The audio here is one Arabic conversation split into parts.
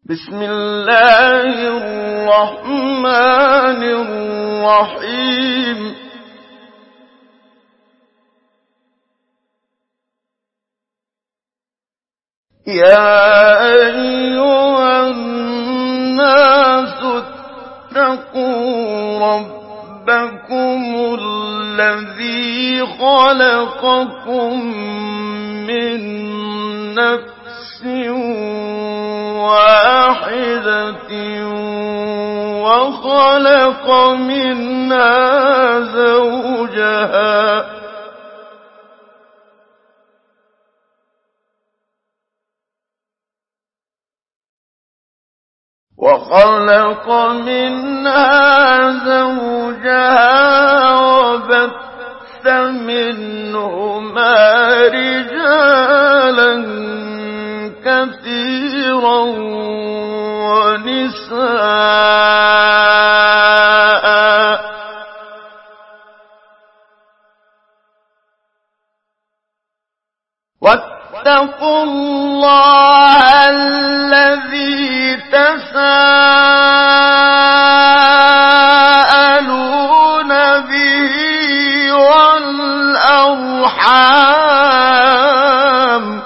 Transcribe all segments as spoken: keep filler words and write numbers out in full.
بسم الله الرحمن الرحيم يا أيها الناس اتقوا ربكم الذي خلقكم من نفس واحدة وخلق منها زوجها وخلق منها زوجها وبث منهما رجالا كثيرا ونساء واتقوا الله الذي تساءلون به والأرحام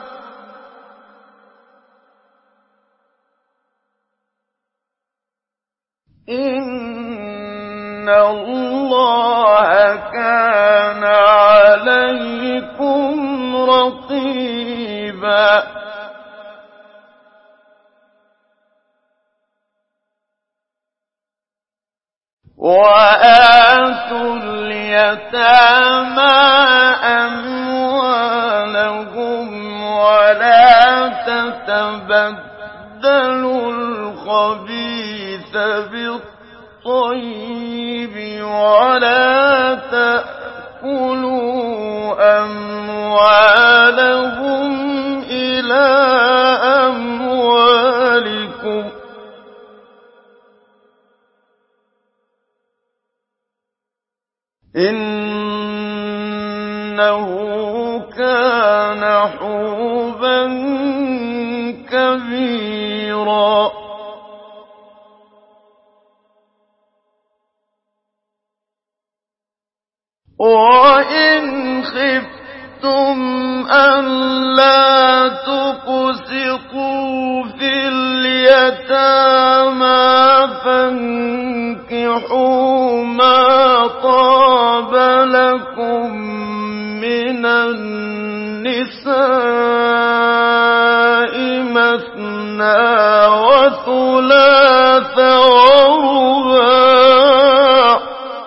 إن الله كان عليكم رقيبا وآتوا اليتامى أموالهم ولا تتبدلوا الخبيث بالطيب ولا تأكلوا أموالهم إلى أموالكم إنه كان حوبا كبيرا وإن خفتم ألا تقسطوا في اليتامى فانكحوا ما طاب لكم من النساء مثنى وثلاث ورباع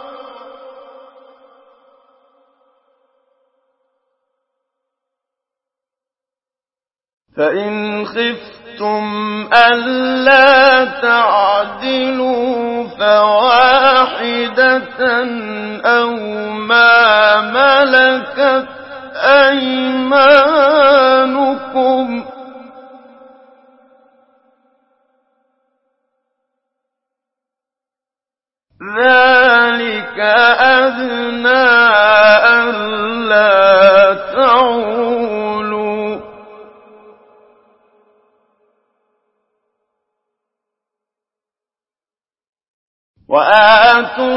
فإن خفتم ألا تعدلوا فواحدة أو ما ملكت أيمانكم ذلك أدنى ألا تعولوا وآتوا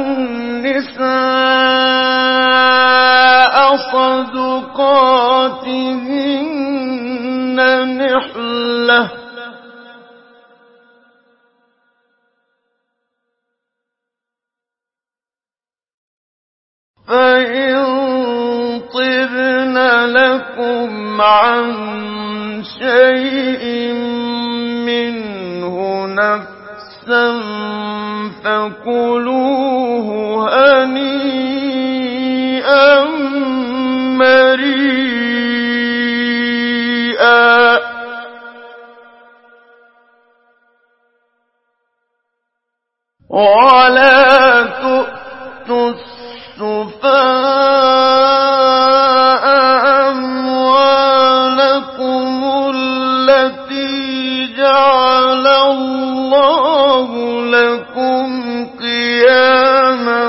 النساء صدقاتهن نحلة فإن طبن لكم عن شيء منه نفسا فكلوه هنيئا مريئا ولا تؤتوا السفهاء أموالكم التي جعل الله لكم قياما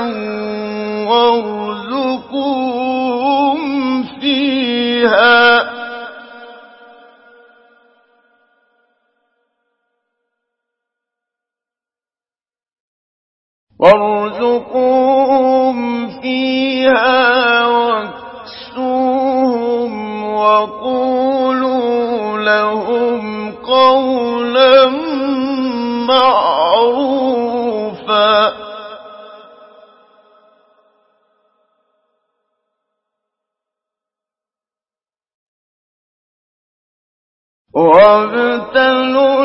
وارزقوهم فيها وارزقوهم فيها واكسوهم وقولوا لهم قولا معروفا وابتلوا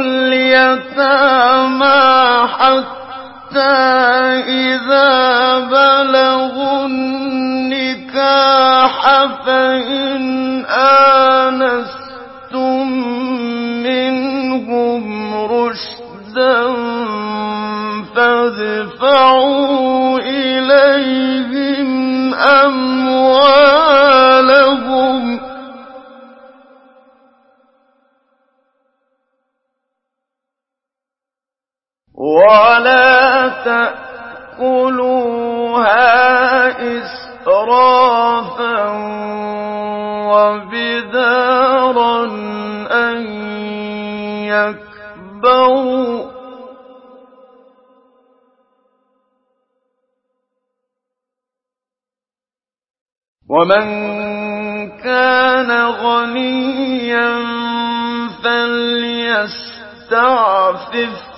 اليتامى حتى إذا بلغوا النكاح فإن آنستم منهم رشدا فادفعوا إليهم أموالهم ولا تأكلوها إسرافا وبدارا أن يكبروا ومن كان غنيا فليستعفف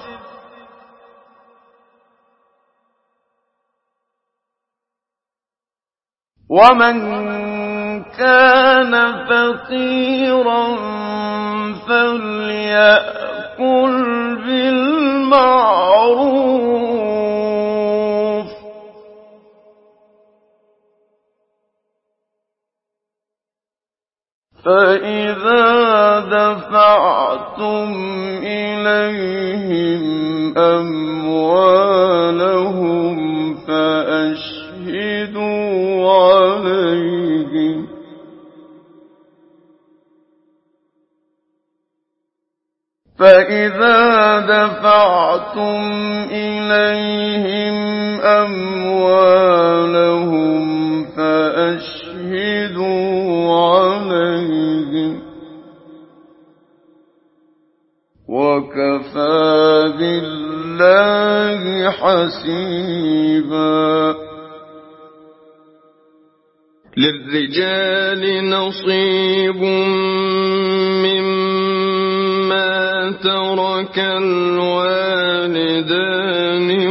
ومن كان فقيرا فليأكل بالمعروف فإذا دفعتم إليهم أموالهم فأشهدوا عليهم فإذا دفعتم إليهم أموالهم فأشهدوا عليهم وكفى بالله حسيبا للرجال نصيب مما ترك الوالدان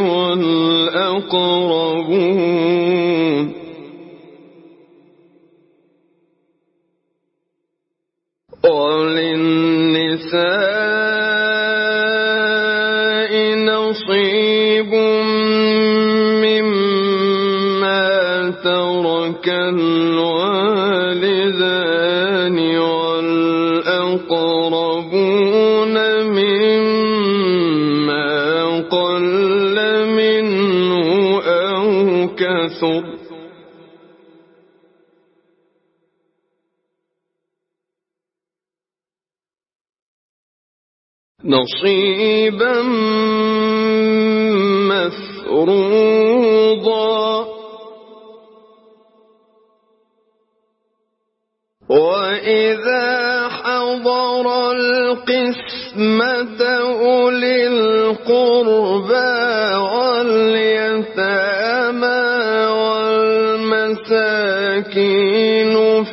والأقربون وللنساء نصيب مما ترك الوالدان والأقربون مما قل منه أو كثر نصيبا مفروضا وإذا حضر القسمة أولي القربى واليتامى والمساكين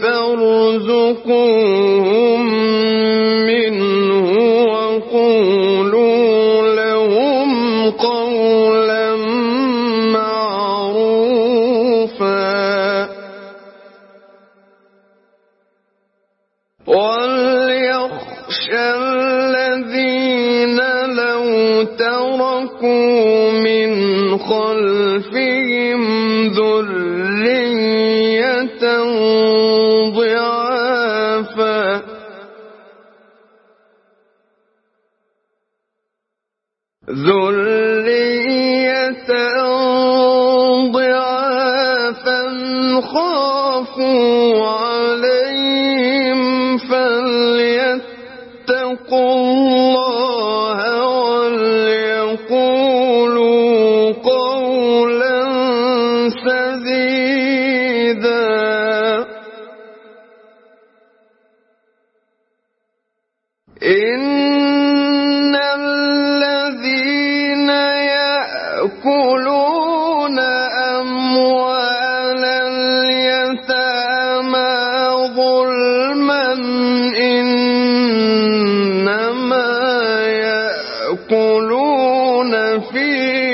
فارزقوهم منه وقولوا لهم قولا معروفا وليخشى الذين لو تركوا من خلفهم ذرية ضعافا ذرية ضعافا خافوا عليهم فليتقوا الله وليقولوا قولا سديدا إن الذين يأكلون يأكلون في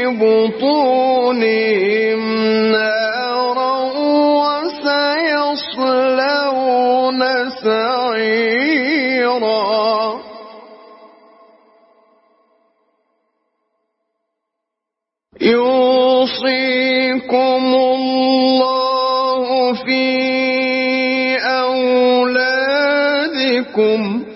بطونهم نارا وسيصلون سعيرا. يوصيكم الله في أولادكم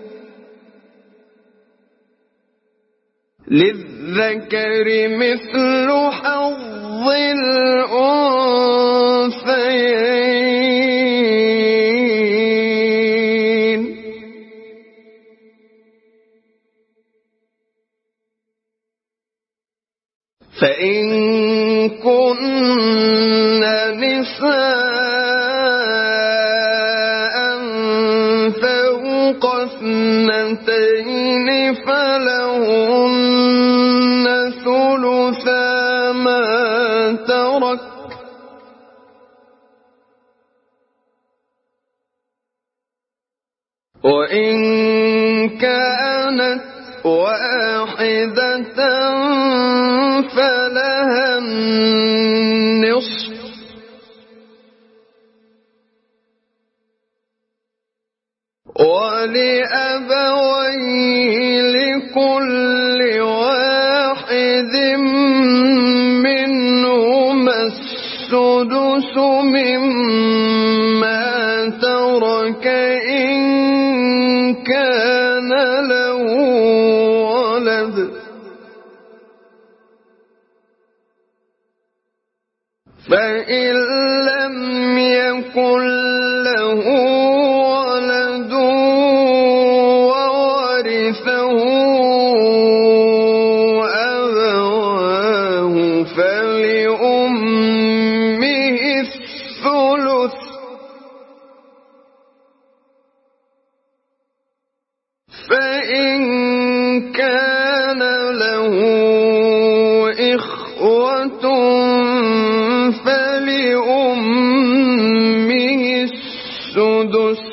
للذكر مثل حظ الأنثيين. فإن كن نساء فوق اثنتين فلهن ثلثا ما ترك وإن كانت واحدة فلها النصف ولأبويه لكل واحد منهما السدس مما ترك إن كان له ولد. فإن لم يكن له ولد وورثه أبواه فلأمه الثلث فإن كان له إخوة فلأمه السدس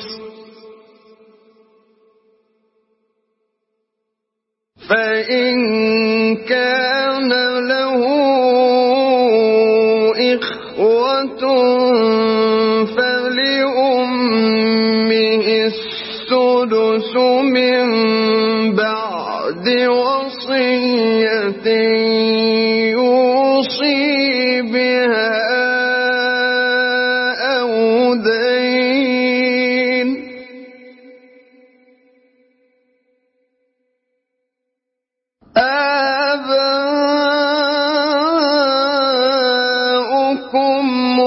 فإن كان له إخوة فلأمه السدس من بعد وصية يوصي بها أو دين. آباؤكم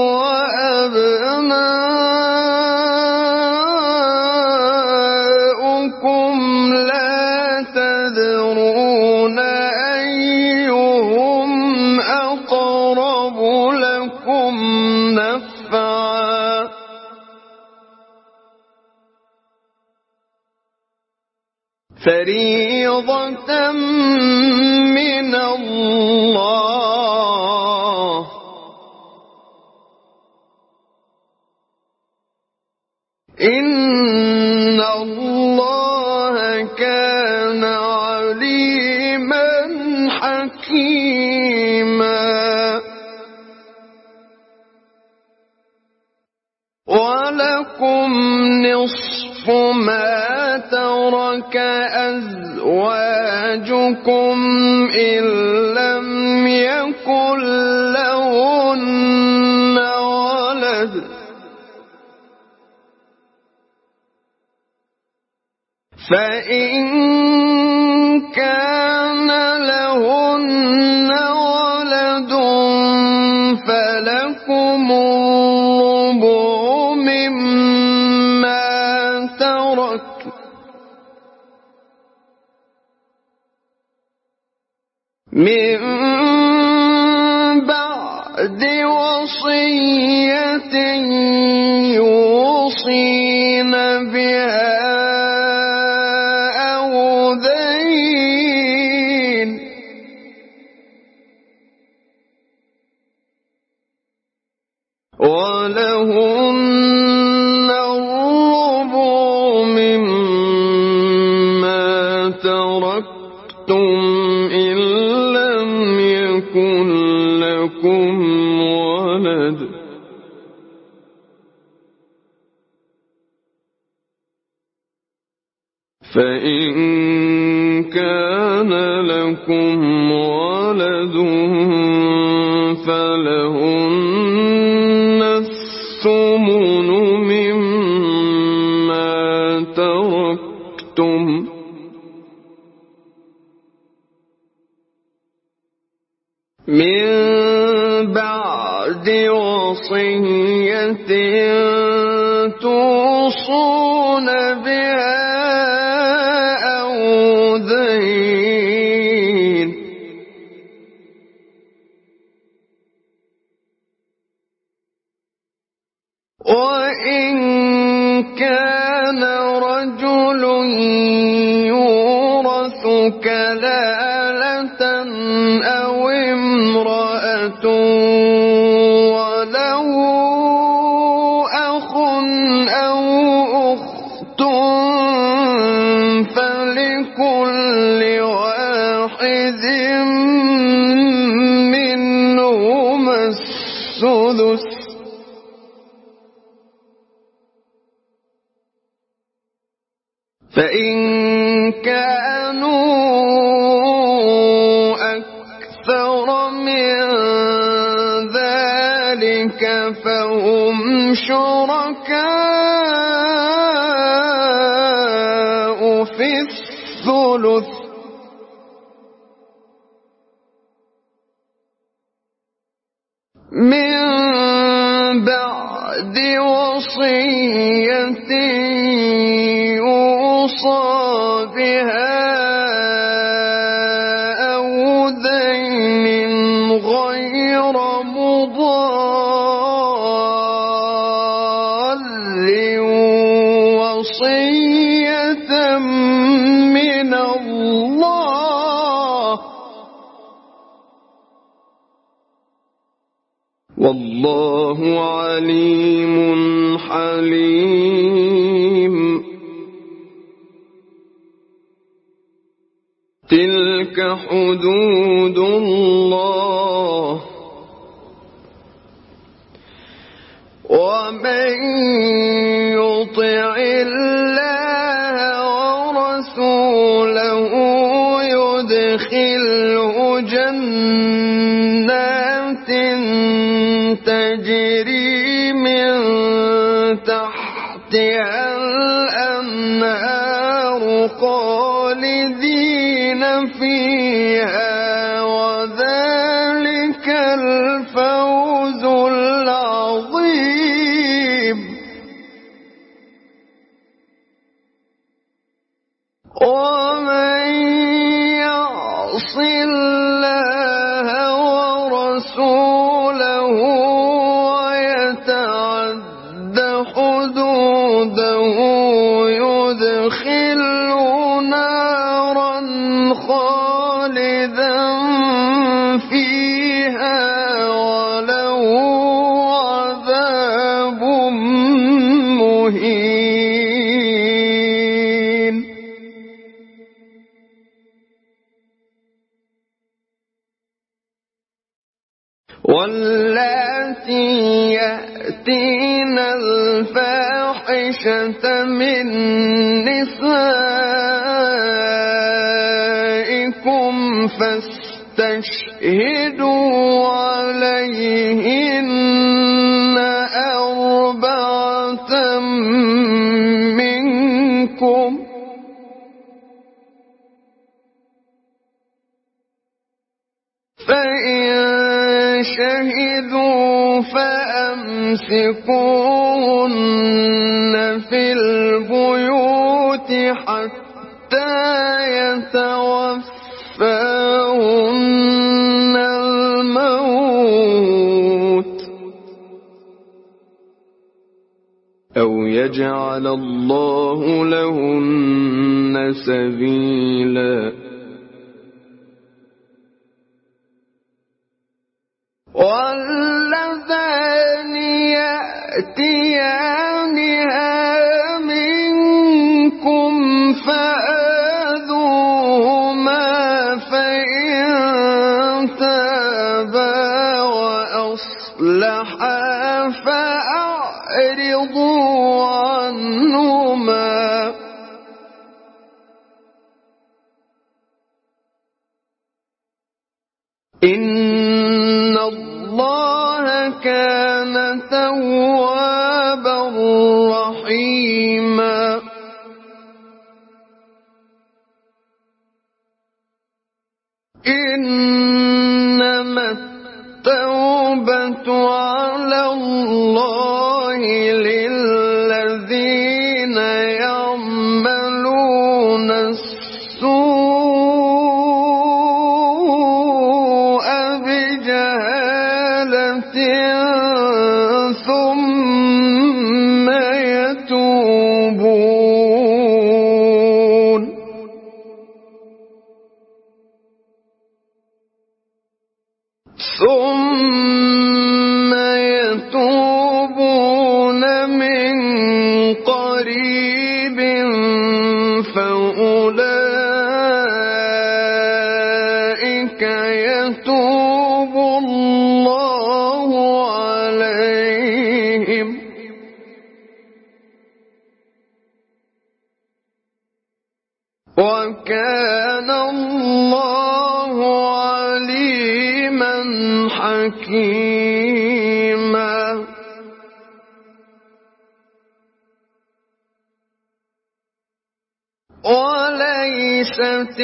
وأبناؤكم لا تدرون أيهم أقرب لكم نفعا فريضة من الله. إن الله كان عليما حكيما. ولكم نصف ما ترك أزواجكم إن لم يكن لهن ولد فإن كان لهن ولد فلكم الربع مما ترك من بعد وصية يوصين بها أو دين. ولهن الربع مما تركتم إن لم يكن لكم ولد فإن كان لكم ولد فلهن الثمن مما تركتم من بعد وصية توصون بها أو دين وإن كان رجل يورث كلالة أو امرأة وله أخ أو أخت فلكل واحد منهما السدس فإن كانوا أكثر من ذلك فهم شركاء في الثلث من بعد وصية يوصى بها أو دين غير مضار وصية من الله والله عليم حليم تلك حدود الله ومن يطع الله ورسوله يدخله جنات تجري من تحتها الأنهار خالدين فيها وذلك الفوز العظيم ومن يعص الله ورسوله ويتعد حدوده يدخله نارا خالدا فيها وله عذاب مهين واللاتي يأتين الفاحشة من نسائكم فاستشهدوا عليهن أربعة منكم فإن شهدوا فأمسكوهن في البيوت حتى يتوفاهن الموت أو يجعل الله لهن سبيلا واللذان يأتيانها منكم فآذوهما فأعرضوا عنهما إن الله كان توابا رحيما إنما التوبة على الله للذين يعملون السوء بجهالة ثم يتوبون ثم يتوبون من قريب فأولئك يتوب الله عليهم وكان الله عليما حكيما وليست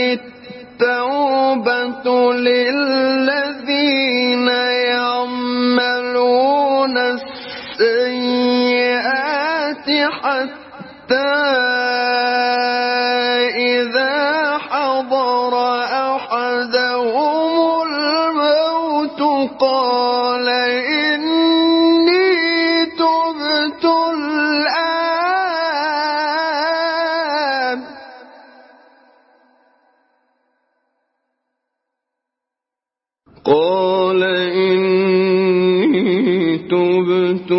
التوبة للذين يعملون السيئات حتى إذا حضر أحدهم الموت قال إني تبت الآن قال إني تبت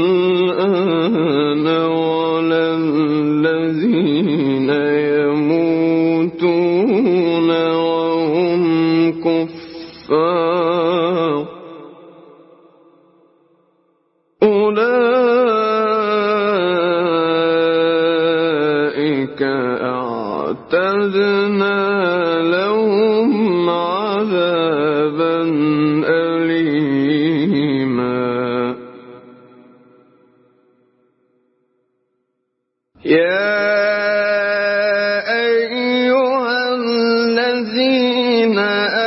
الآن ولا الذين يموتون وهم كفار أولئك أعتدنا لهم عذابا أليما يا أيها الذين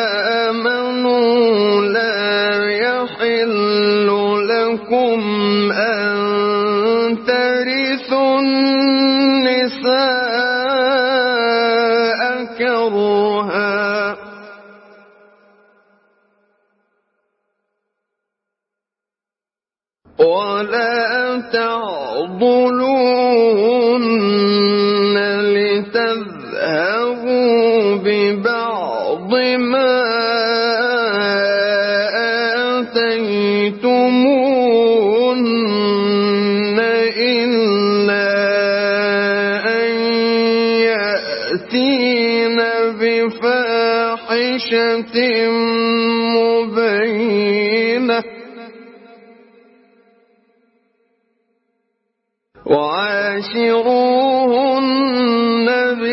آمنوا لا يحل لكم أن ترثوا النساء كرها ولا تعضلوهن لتذهبوا ببعض ما آتيتموهن إلا أن يأتين بفاحشة مبينة وعاشروهن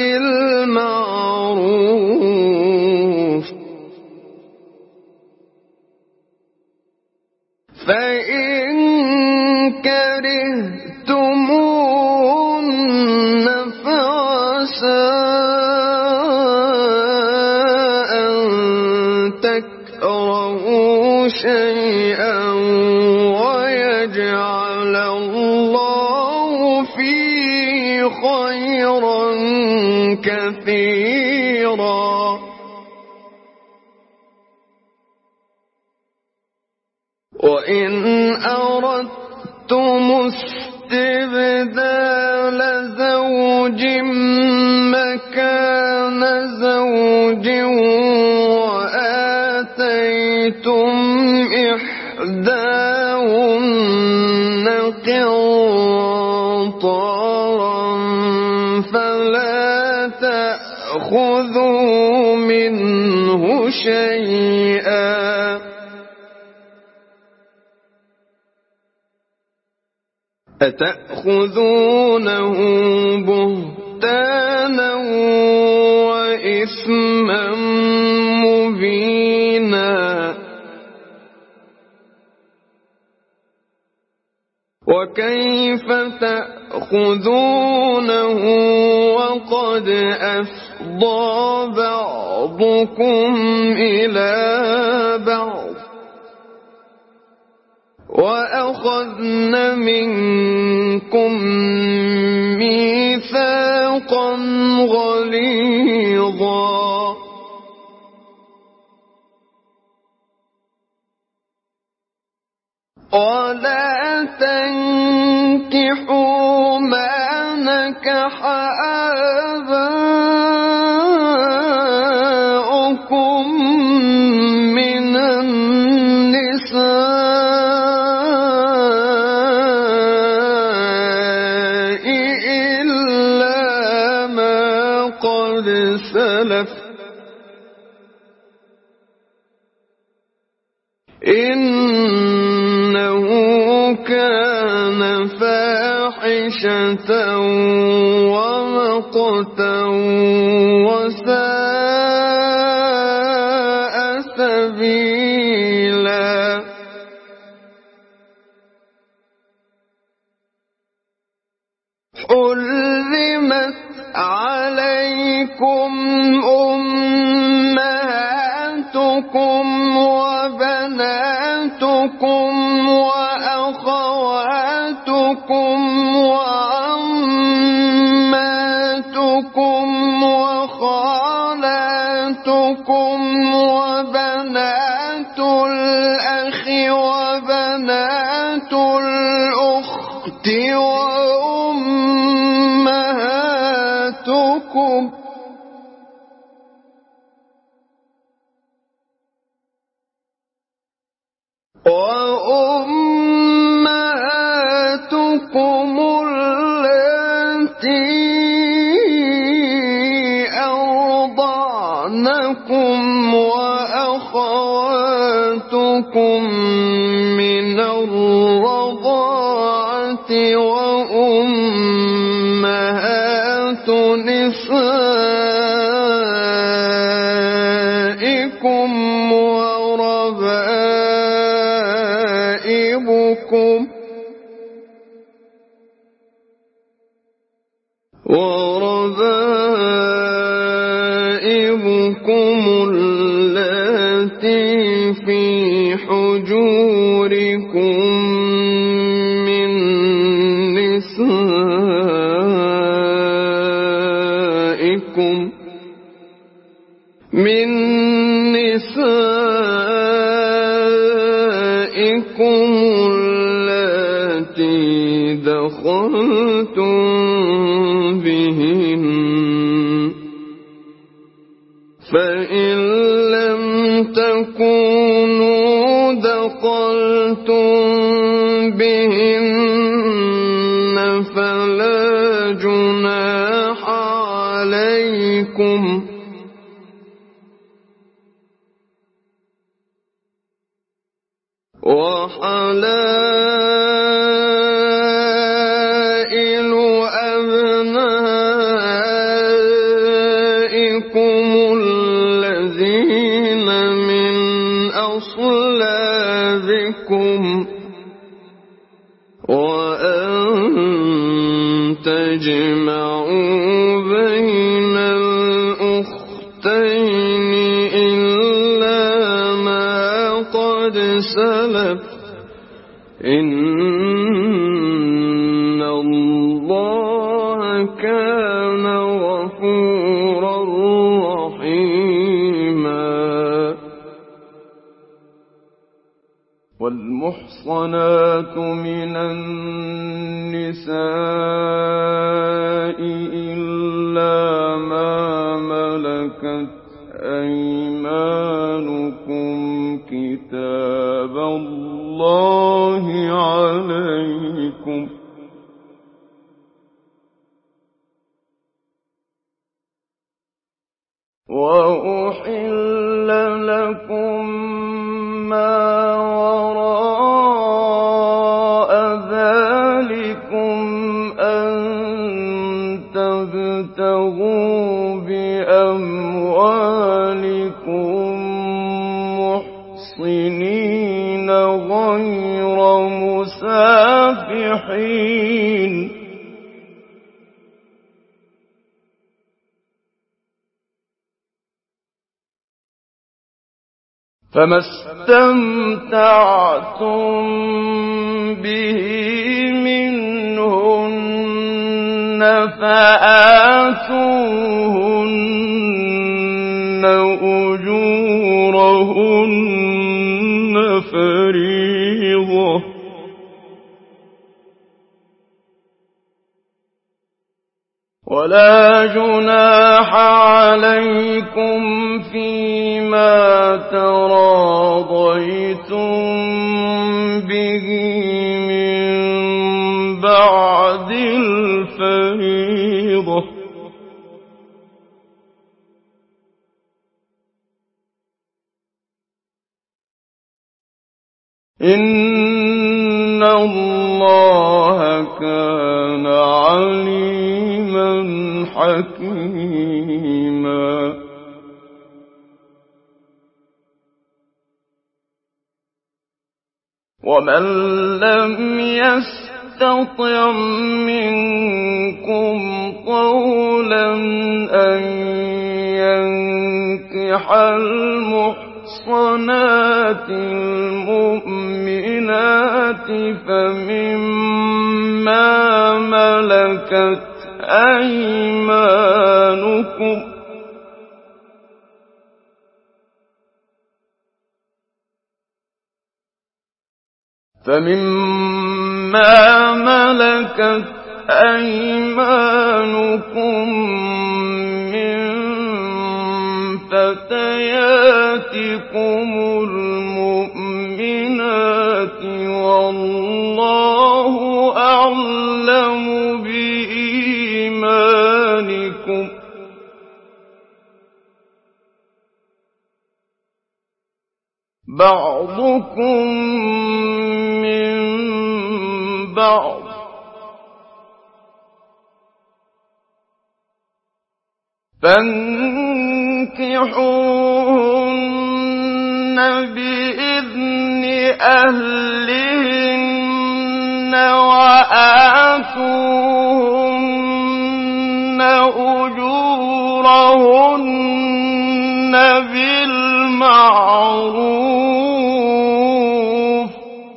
بالمعروف فإن كرهتموهن فعسى أن تكرهوا شيئا ويجعل الله فيه خيرا كثيرا وإن أردتم استبدال زوج مكان زوج وآتيتم إحداهن قنطارا فلا تأخذوا منه شيئا أتأخذونه بهتانا وإثما مبينا وكيف تأخذونه وقد أفضى بعضكم إلى بعض وأخذن منكم ميثاقا غليظا ولا تنكحوا ما نكح آباؤكم من النساء إلا ما قد سلف إنه كان فاحشة ومقتا وساء سبيلا حرمت عليكم أمهاتكم وبناتكم وأخواتكم وعماتكم وخالاتكم وبنات الأخ وبنات الأخت وأمهاتكم وأمهاتكم اللاتي أرضعنكم وأخواتكم من الرضاعة وأمهات نسائكم وربائبكم وربائبكم اللاتي في حجوركم من نسائكم من نسائكم اللاتي دخلتم بهن فإن لم تكونوا دخلتم بهن فلا جناح عليكم وحلائل أبنائكم الذين من أصلابكم وأن تجمعوا بين الأختين إلا ما قد سلف إن الله كان غفورا رحيما والمحصنات من النساء إلا ما ملكت أيمانكم كتاب الله عليكم وأحل لكم ما وراء ذلكم عليكم محصنين غير مسافحين فما استمتعتم به منهن فآتوهن أجورهن فريضة ولا جناح عليكم فيما تراضيتم به من بعد الفريضة إن الله كان عليما حكيما ومن لم يستطع منكم طولا أن ينكح المحصنات المؤمنات فمما ملكت أيمانكم فمما ملكت أيمانكم من فتياتكم المؤمنات والله أعلم بإيمانكم بعضكم من بعض فانكحوهن بإذن أهلهن وآتوهن أجورهن بالمعروف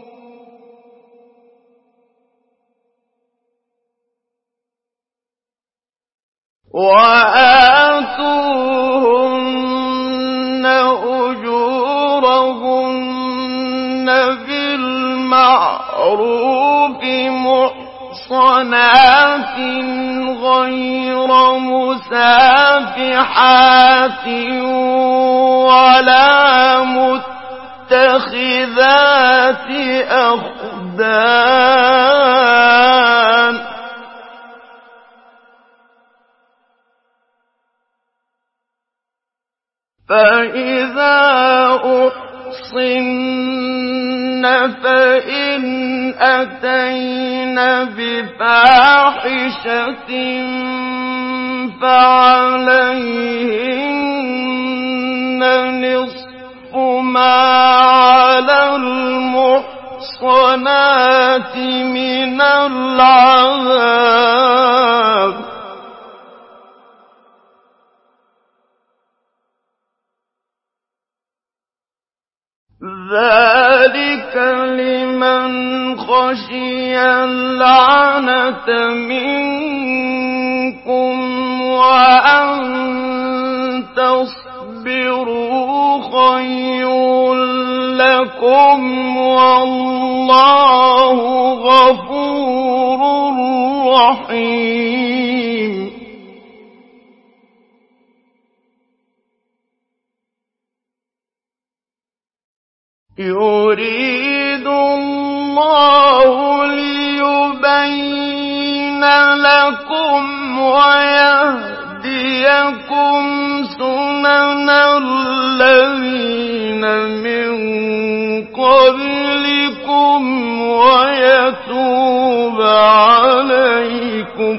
وآتوهن أجورهن بالمعروف محصنات غير مسافحات ولا متخذات أخدان فإذا أحصن فإن أتين بفاحشة فعليهن نصف ما على المحصنات من العذاب ذلك لمن خشي العنة منكم وأن تصبروا خير لكم والله غفور رحيم يريد الله ليبين لكم ويهديكم سنن الذين من قبلكم ويتوب عليكم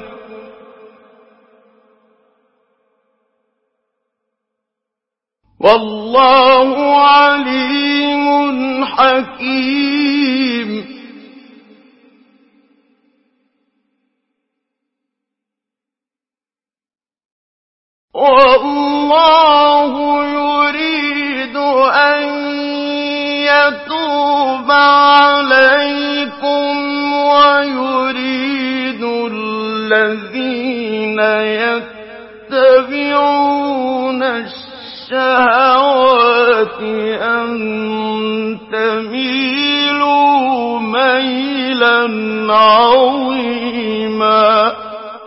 والله عليم حكيم. والله يريد أن يتوب عليكم ويريد الذين يتبعون الشهوات أن تميلوا ميلا عظيما.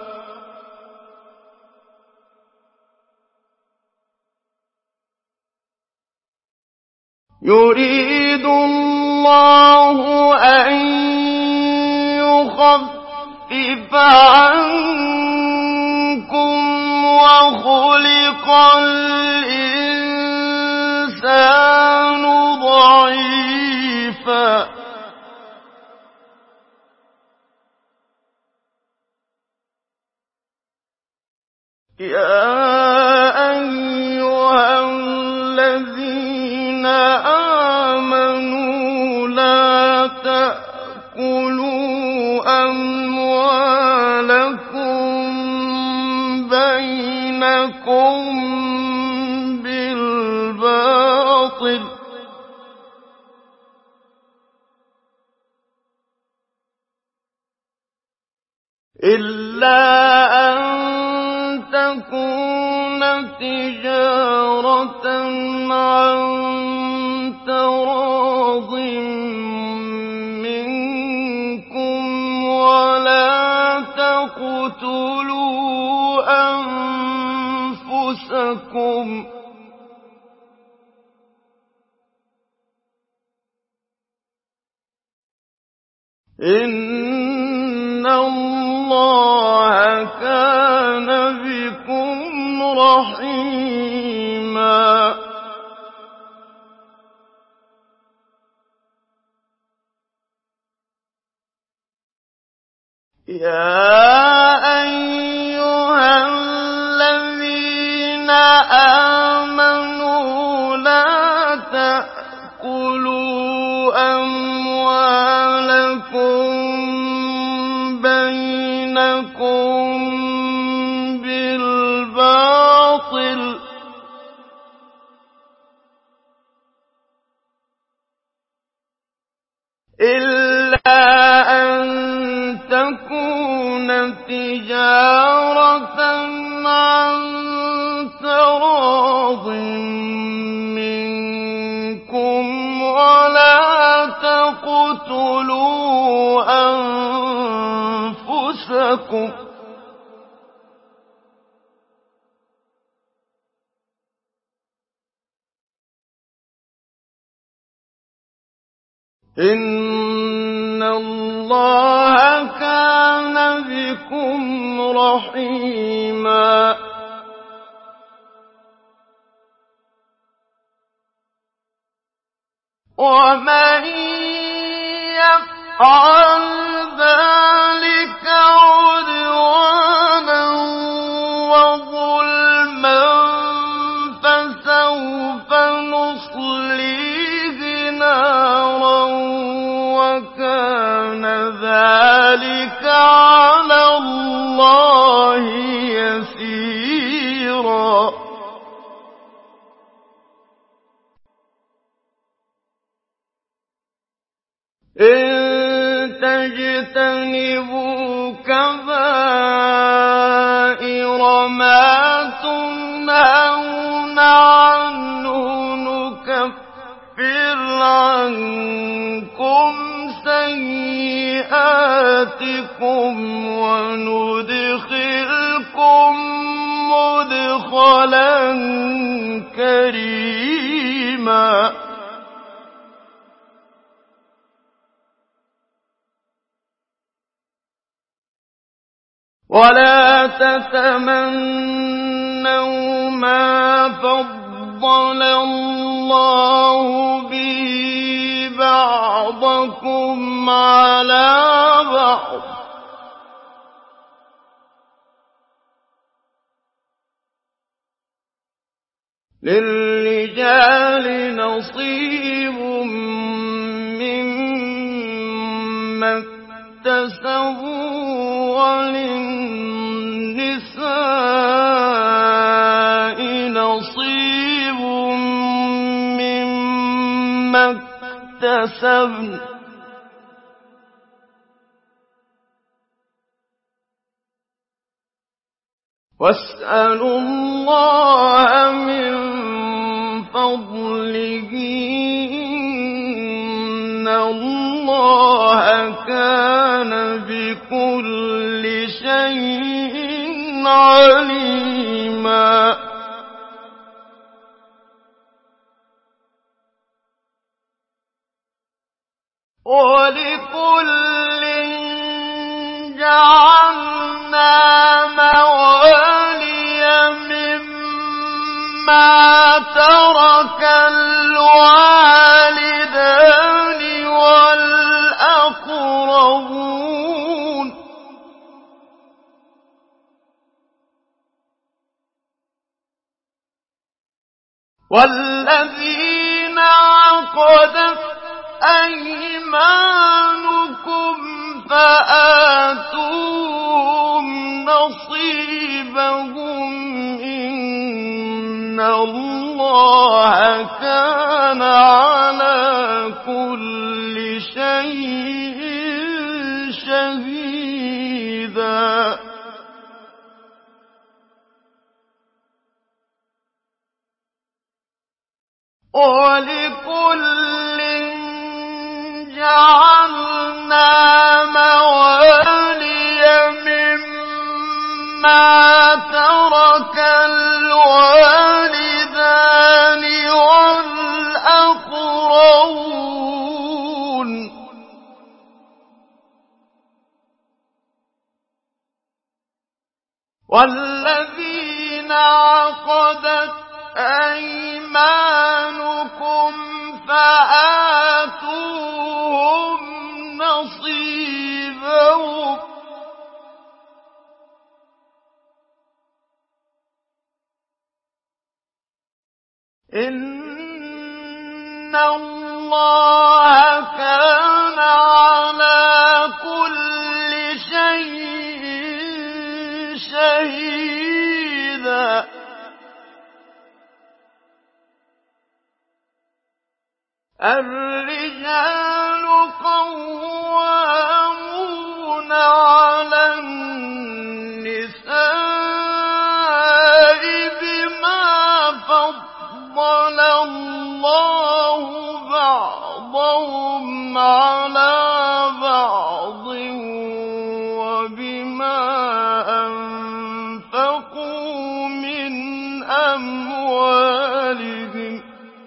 يريد الله أن يخفف عنكم وخلق الإنسان ضعيفا يا أيها الذين آمنوا لا تأكلوا أموالكم بينكم بالباطل إلا أن تكون تجارة عن تراض منكم ولا تقتلوا أنفسكم إن الله كان بكم رحيما. يا أيها الذين آمنوا لا تأكلوا أموالكم بينكم بالباطل إلا أن تكون تجارة عن تراض منكم ولا تقتلوا أنفسكم إن الله كان بكم رحيما. ومن يفعل ذلك عدوانا وظلما فسوف نصليه نارا وكان ذلك على الله يسيرا. إن تجتنبوا كبائر ما تنهون عنه نكفر عنكم سيئاتكم وندخلكم مدخلا كريما. ولا تتمنوا ما فضل الله به بعضكم على بعض للرجال للرجال نصيب مما اكتسبوا وللنساء نصيب مما اكتسبن واسألوا الله من فضله إن الله كان بكل شيء عليما ولكل جعلنا موالي مما ترك الوالدان والأقربون والذين عقدت أيمانكم فآتوهم نصيبهم إن الله كان على كل شيء شهيدا ولكل جعلنا موالي مما ترك الوالدان والأقربون والذين عقدت أيمانكم فآتوهم نصيبهم إن الله كان على كل شيء شهيدا الرجال قوامون على النساء بما فضل الله بعضهم على بعض وبما أنفقوا من أموالهم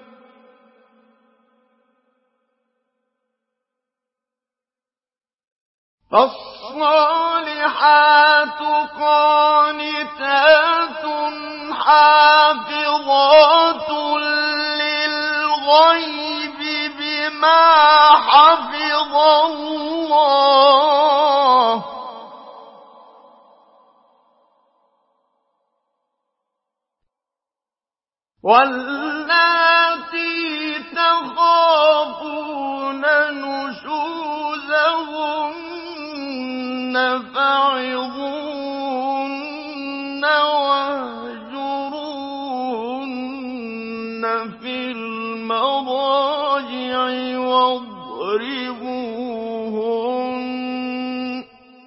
فالصالحات قانتات حافظات للغيب بما حفظ الله واللاتي تخافون نشوزهن فعظوهن واهجروهن في المضاجع واضربوهن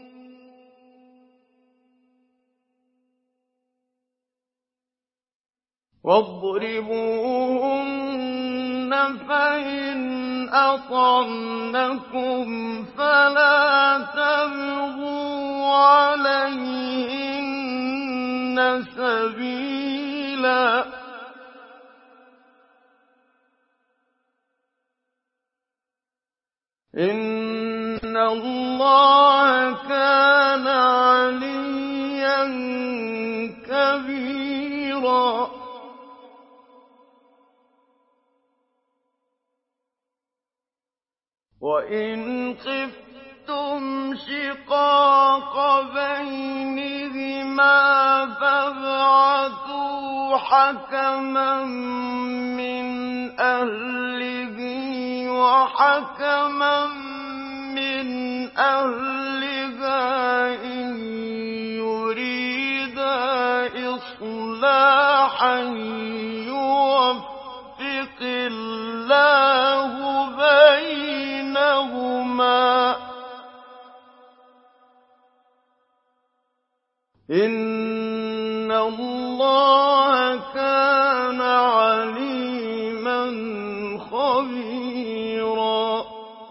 واضربوهن فإن أطعنكم فلا تبغوا عليهن سبيلا إن الله كان عليا كبيرا وإن خفتم شقاق بينهما فيهما فابعثوا حكما من أهله وحكما من أهلها إن يريدا إصلاحا يوفق الله بينهما إِنَّ اللَّهَ كَانَ عَلِيمًا خَبِيرًا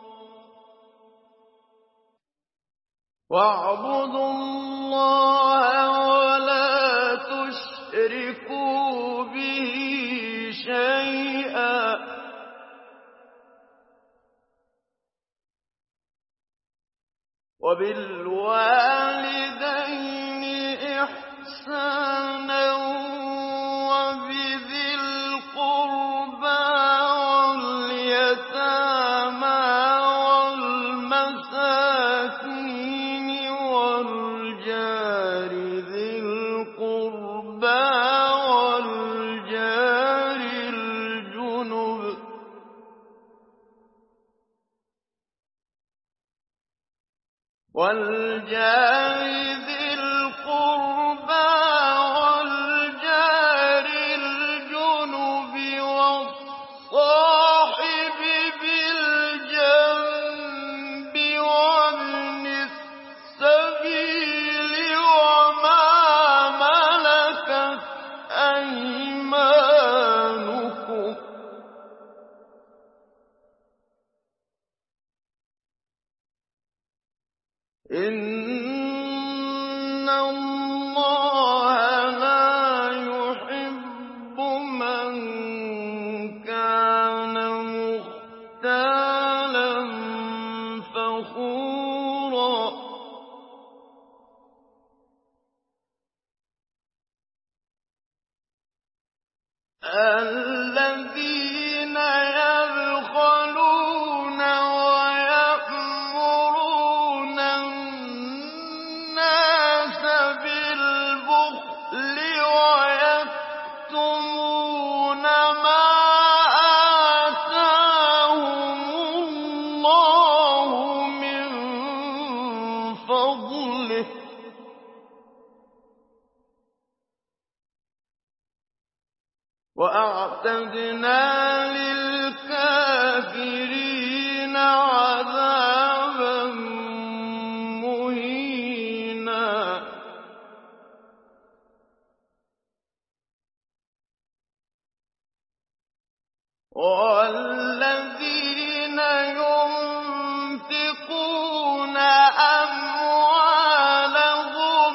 وَاعْبُدُوا اللَّهَ وَلَا تُشْرِكُوا بِهِ شَيْئًا وَبِالْوَالِدَيْنِ إِحْسَانًا وَبِذِي الْقُرْبَىٰ وَالْيَتَامَىٰ وَالْمَسَاكِينِ وَالْجَارِ ذِي الْقُرْبَىٰ وَالْجَارِ الْجُنُبِ والجار ذي القربى والجار الجنب والصاحب بالجنب وابن السبيل وما ملكت أيمانكم إِنَّ اللَّهَ لَا يُحِبُّ مَن كَانَ مُخْتَالًا فَخُورًا الَّذِينَ يَبْخَلُونَ وَيَأْمُرُونَ النَّاسَ بِالْبُخْلِ وَيَكْتُمُونَ مَا آتَاهُمُ اللَّهُ مِن فَضْلِهِ وَأَعْتَدْنَا لِلْكَافِرِينَ عَذَابًا مُّهِينًا وَالَّذِينَ يُنفِقُونَ أَمْوَالَهُمْ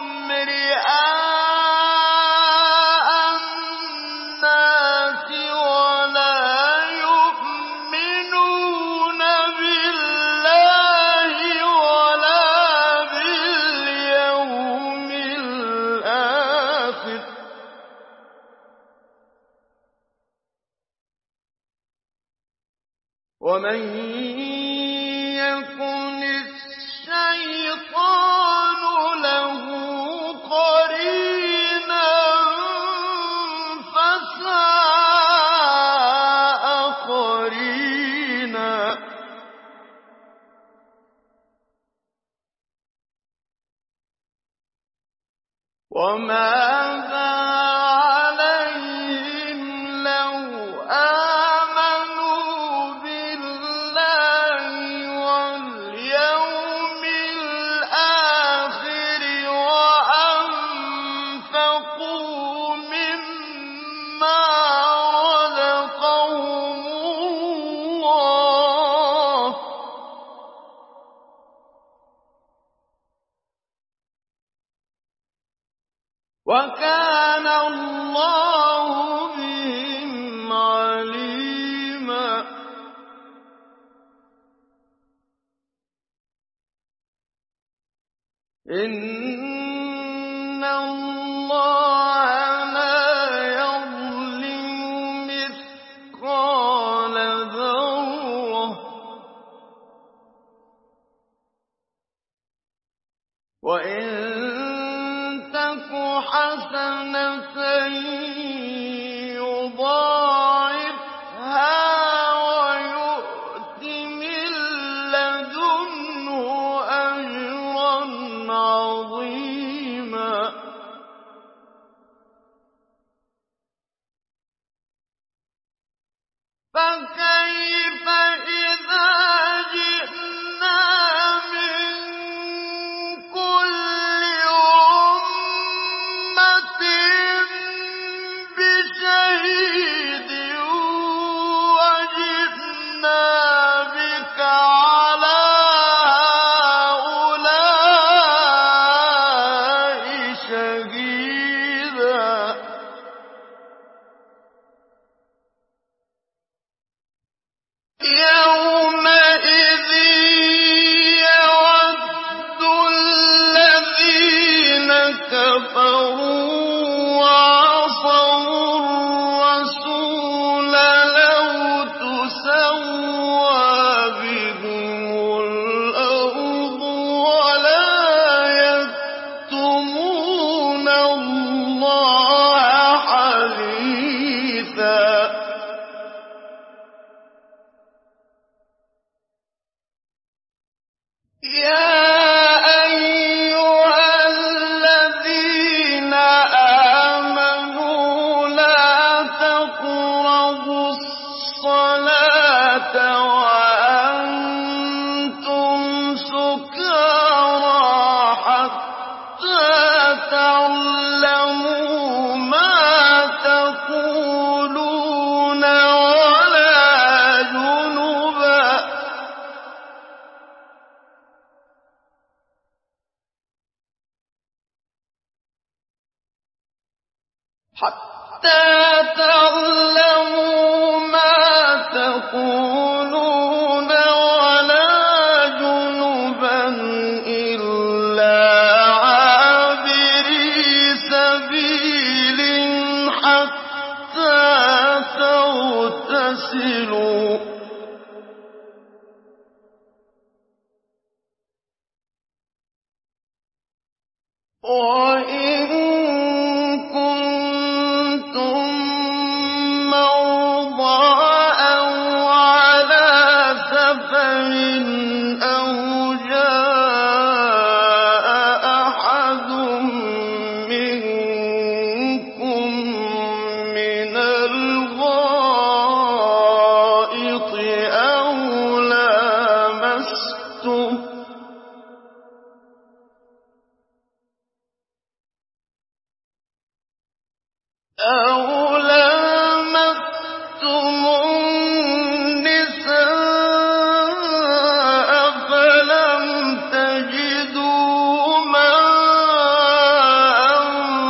رِئَاءَ النَّاسِ وَلَا يُؤْمِنُونَ بِاللَّهِ وَلَا بِالْيَوْمِ الْآخِرِ وَمَن يَكُنِ الشَّيْطَانُ لَهُ قَرِينًا فَسَاءَ قَرِينًا وَمَاذَا عَلَيْهِمْ لَوْ آمَنُوا بِاللَّهِ وَالْيَوْمِ الْآخِرِ وَأَنفَقُوا مِمَّا رَزَقَهُمُ اللَّهُ وَكَانَ اللَّهُ بِهِمْ عَلِيمًا إِنَّ اللَّهَ لَا يَظْلِمُ مِثْقَالَ ذَرَّةٍ وَإِن تَكُ فكيف إذا جئنا من كل أمة بشهيد وجئنا بك على هؤلاء شهيدا يومئذ يود الذين كفروا وعصوا الرسول لو تسوى بهم الأرض ولا يكتمون الله حديثا يا أيها الذين آمنوا لا تقربوا الصلاة وأنتم سكارى حتى تعلموا ما تقولون ولا جنبا حتى تعلموا ما تقولون ولا جنبا إلا عابري سبيل حتى تغتسلوا وإن كنتم مرضى أو على سفر أو جاء أحد منكم من الغائط أو لامستم أو لامستم النساء فلم تجدوا ماء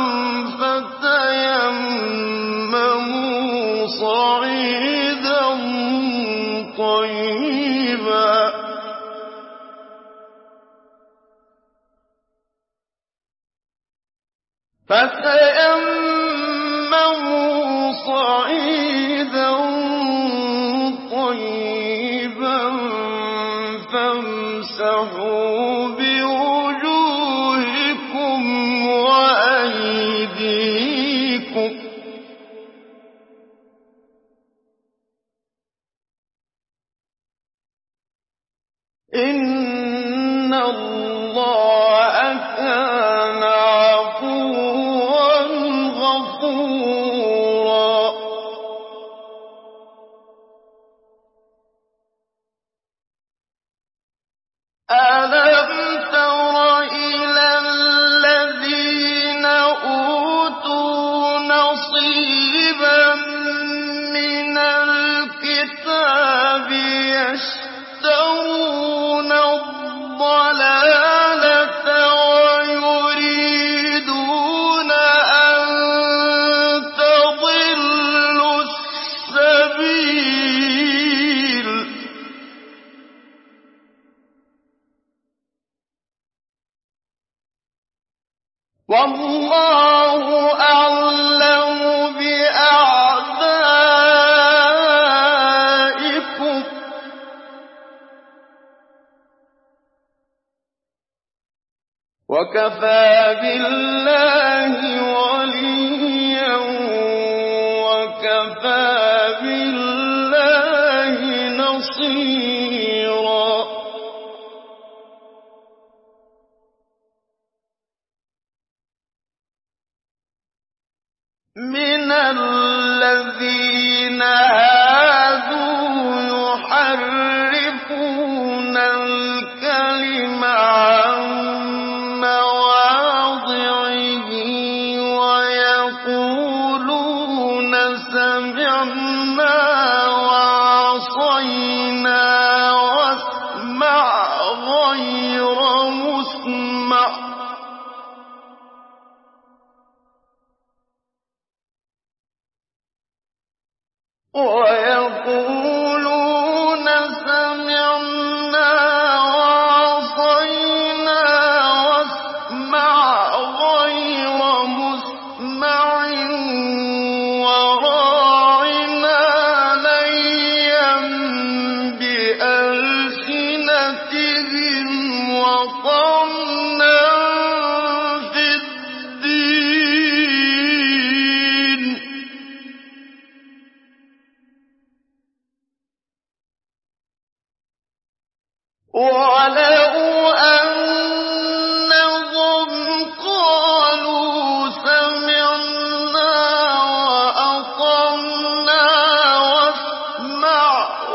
فتيمموا صعيدا طيبا فتيمموا صعيدا طيبا فامسحوا بوجوهكم وأيديكم إن الله كان عفوا غفورا ألم تر إلى الذين أوتوا نصيبا من الكتاب يشترون الضلالة ويريدون أن تضلوا السبيل والله أعلم بأعدائكم وكفى بالله وليا وكفى بالله نصيرا من الذين هادوا ويقولون سمعنا وعصينا واسمع غير مسمع وراعنا ليا بألسنتهم وطعنا في الدين ولو أنهم قالوا سمعنا وأطعنا واسمع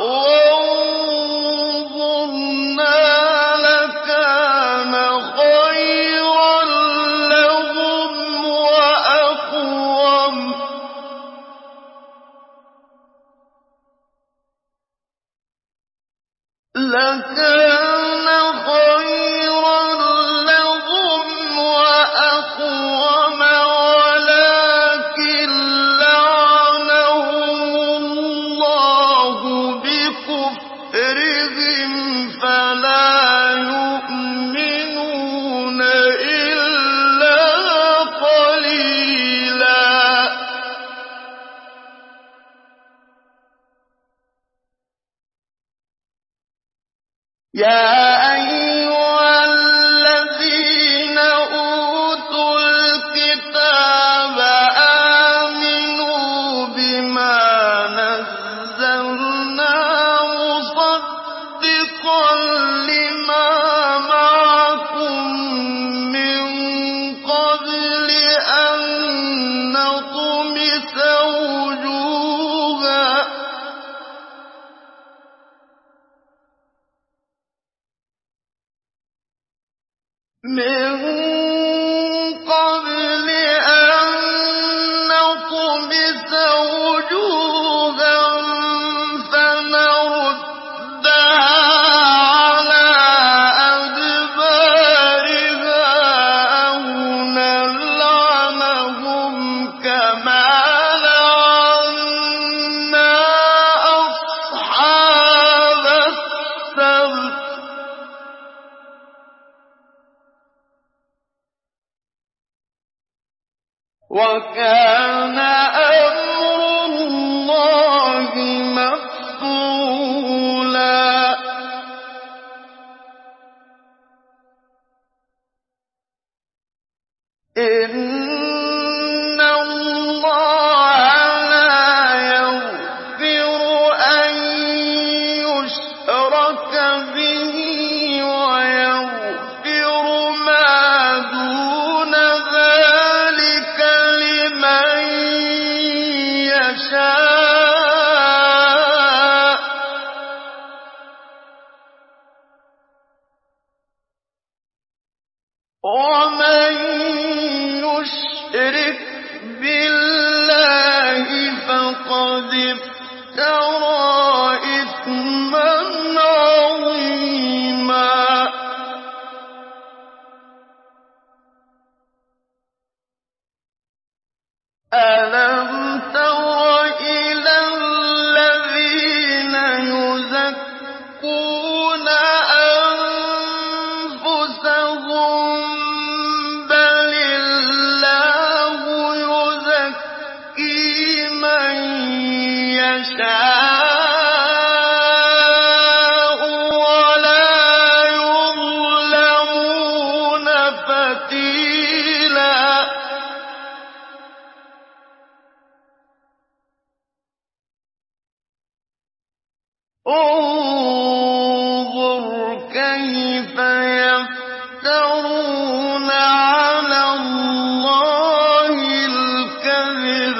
وانظرنا لكان خيرا لهم وأقوم لكان خيرا لهم وأقوم ولكن لعنهم الله بكفرهم فلا يؤمنون إلا قليلا يا أيها الذين أوتوا الكتاب آمنوا بما نزلنا مصدقا لما معكم من قبل أن نطمس وجوها من قبل أن نطمس وجوها فنردها على أدبارها أو نلعنهم كما لعنا أصحاب السبت وكان أمر الله مفعولا إن الله لا يغفر أن يشرك به ويغفر ما دون ذلك لمن يشاء ومن يشرك بالله فقد افترى إثما عظيما ألم تر إلى الذين يزكون أنفسهم بل الله يزكي من يشاء ولا يظلمون فتيلا انظر كيف يفترون على الله الكذب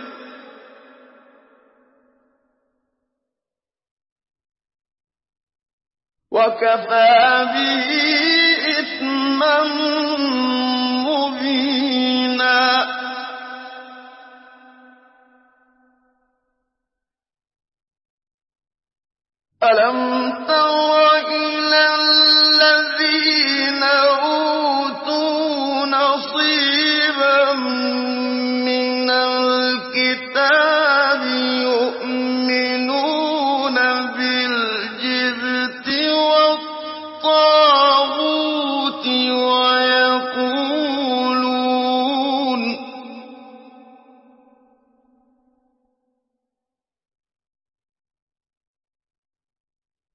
وكفى به إثما مبينا ألم تر إلى الذين أوتوا نصيبا من الكتاب يؤمنون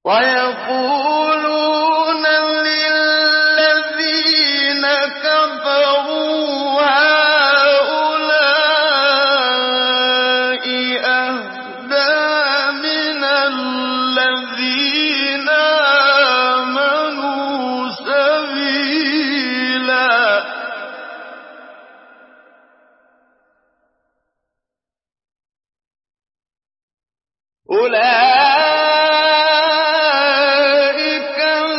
ويقولون للذين كفروا هؤلاء أهدى من الذين آمنوا سبيلا أولئك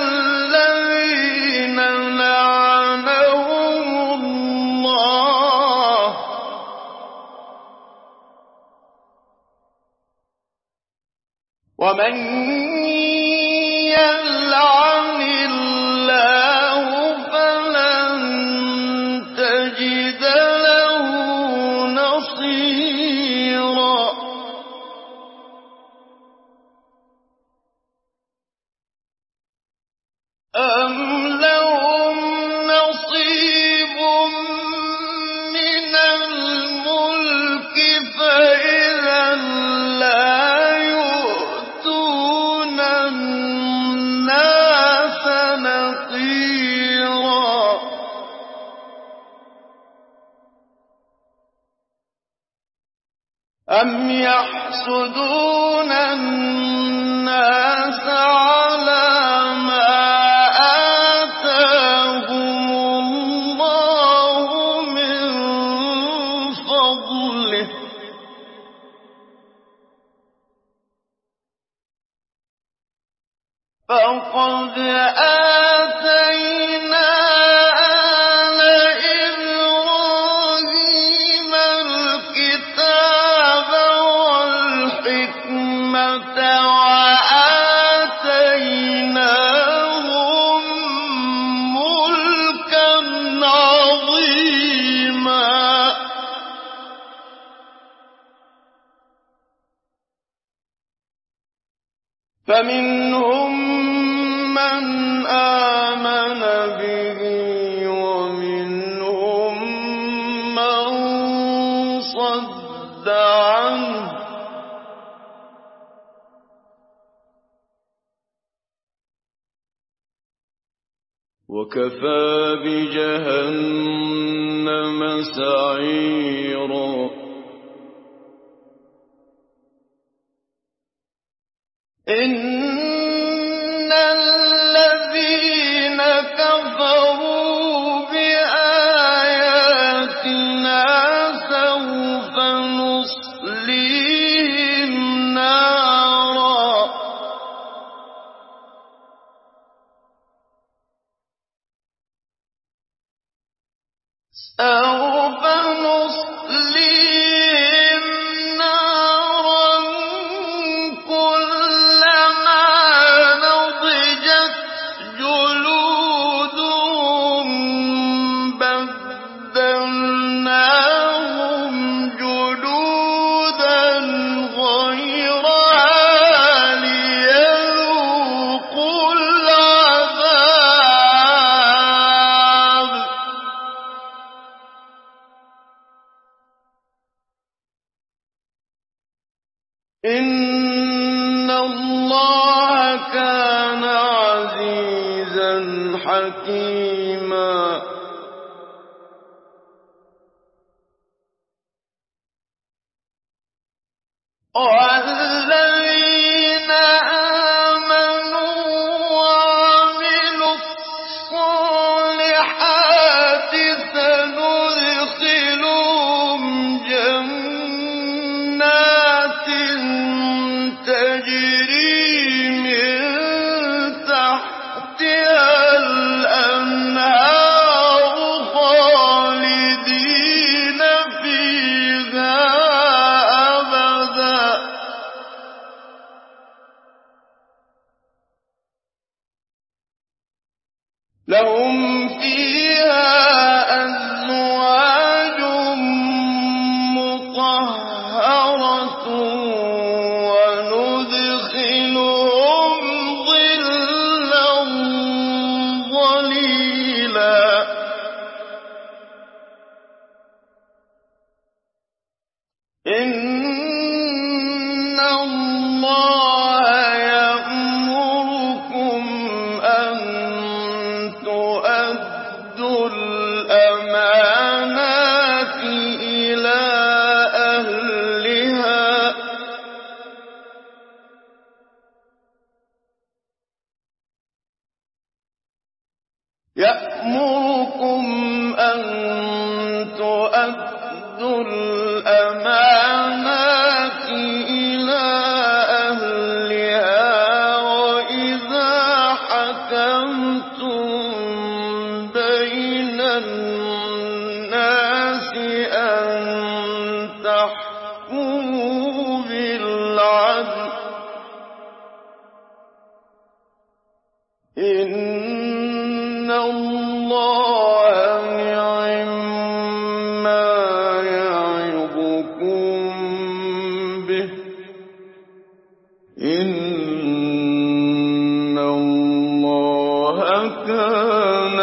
الذين لعنهم الله ومن يلعن الله فلن تجد له نصيرا أَمْ لَهُمْ نَصِيبٌ مِّنَ الْمُلْكِ فَإِذًا لَّا يُؤْتُونَ النَّاسَ نَقِيرًا أَمْ يَحْسُدُونَ النَّاسَ عَلَىٰ مَا آتَاهُمُ اللَّهُ مِن فَضْلِهِ ۖ فَقَدْ آتَيْنَا آلَ إِبْرَاهِيمَ الْكِتَابَ وَالْحِكْمَةَ وَآتَيْنَاهُم مُّلْكًا عَظِيمًا فَمِنْهُم مَّنْ آمَنَ بِهِ وَمِنْهُم مَّن صَدَّ عَنْهُ ۚ وَكَفَىٰ بِجَهَنَّمَ سَعِيرًا إِنَّ الَّذِينَ كَفَرُوا بِآيَاتِنَا سَوْفَ نُصْلِيهِمْ نَارًا سَوْفَ نُصْلِيهِمْ نَارًا كُلَّمَا نَضِجَتْ جُلُودُهُم بَدَّلْنَاهُمْ جُلُودًا غَيْرَهَا لِيَذُوقُوا الْعَذَابَ إِنَّ اللَّهَ كَانَ عَزِيزًا حَكِيمًا وَالَّذِينَ آمَنُوا وَعَمِلُوا الصَّالِحَاتِ سَنُدْخِلُهُمْ جَنَّاتٍ تَجْرِي مِن تَحْتِهَا الْأَنْهَارُ خَالِدِينَ فِيهَا أَبَدًا ۖ لَّهُمْ فِيهَا أَزْوَاجٌ مُّطَهَّرَةٌ وَنُدْخِلُهُمْ ظِلًّا ظَلِيلًا إِنَّ اللَّهَ يَأْمُرُ يأمركم أن تؤدوا الأمانات إلى أهلها وإذا حكمتم بين الناس أن تحكموا بالعدل إن الله نعم ما يعظكم به إن الله كان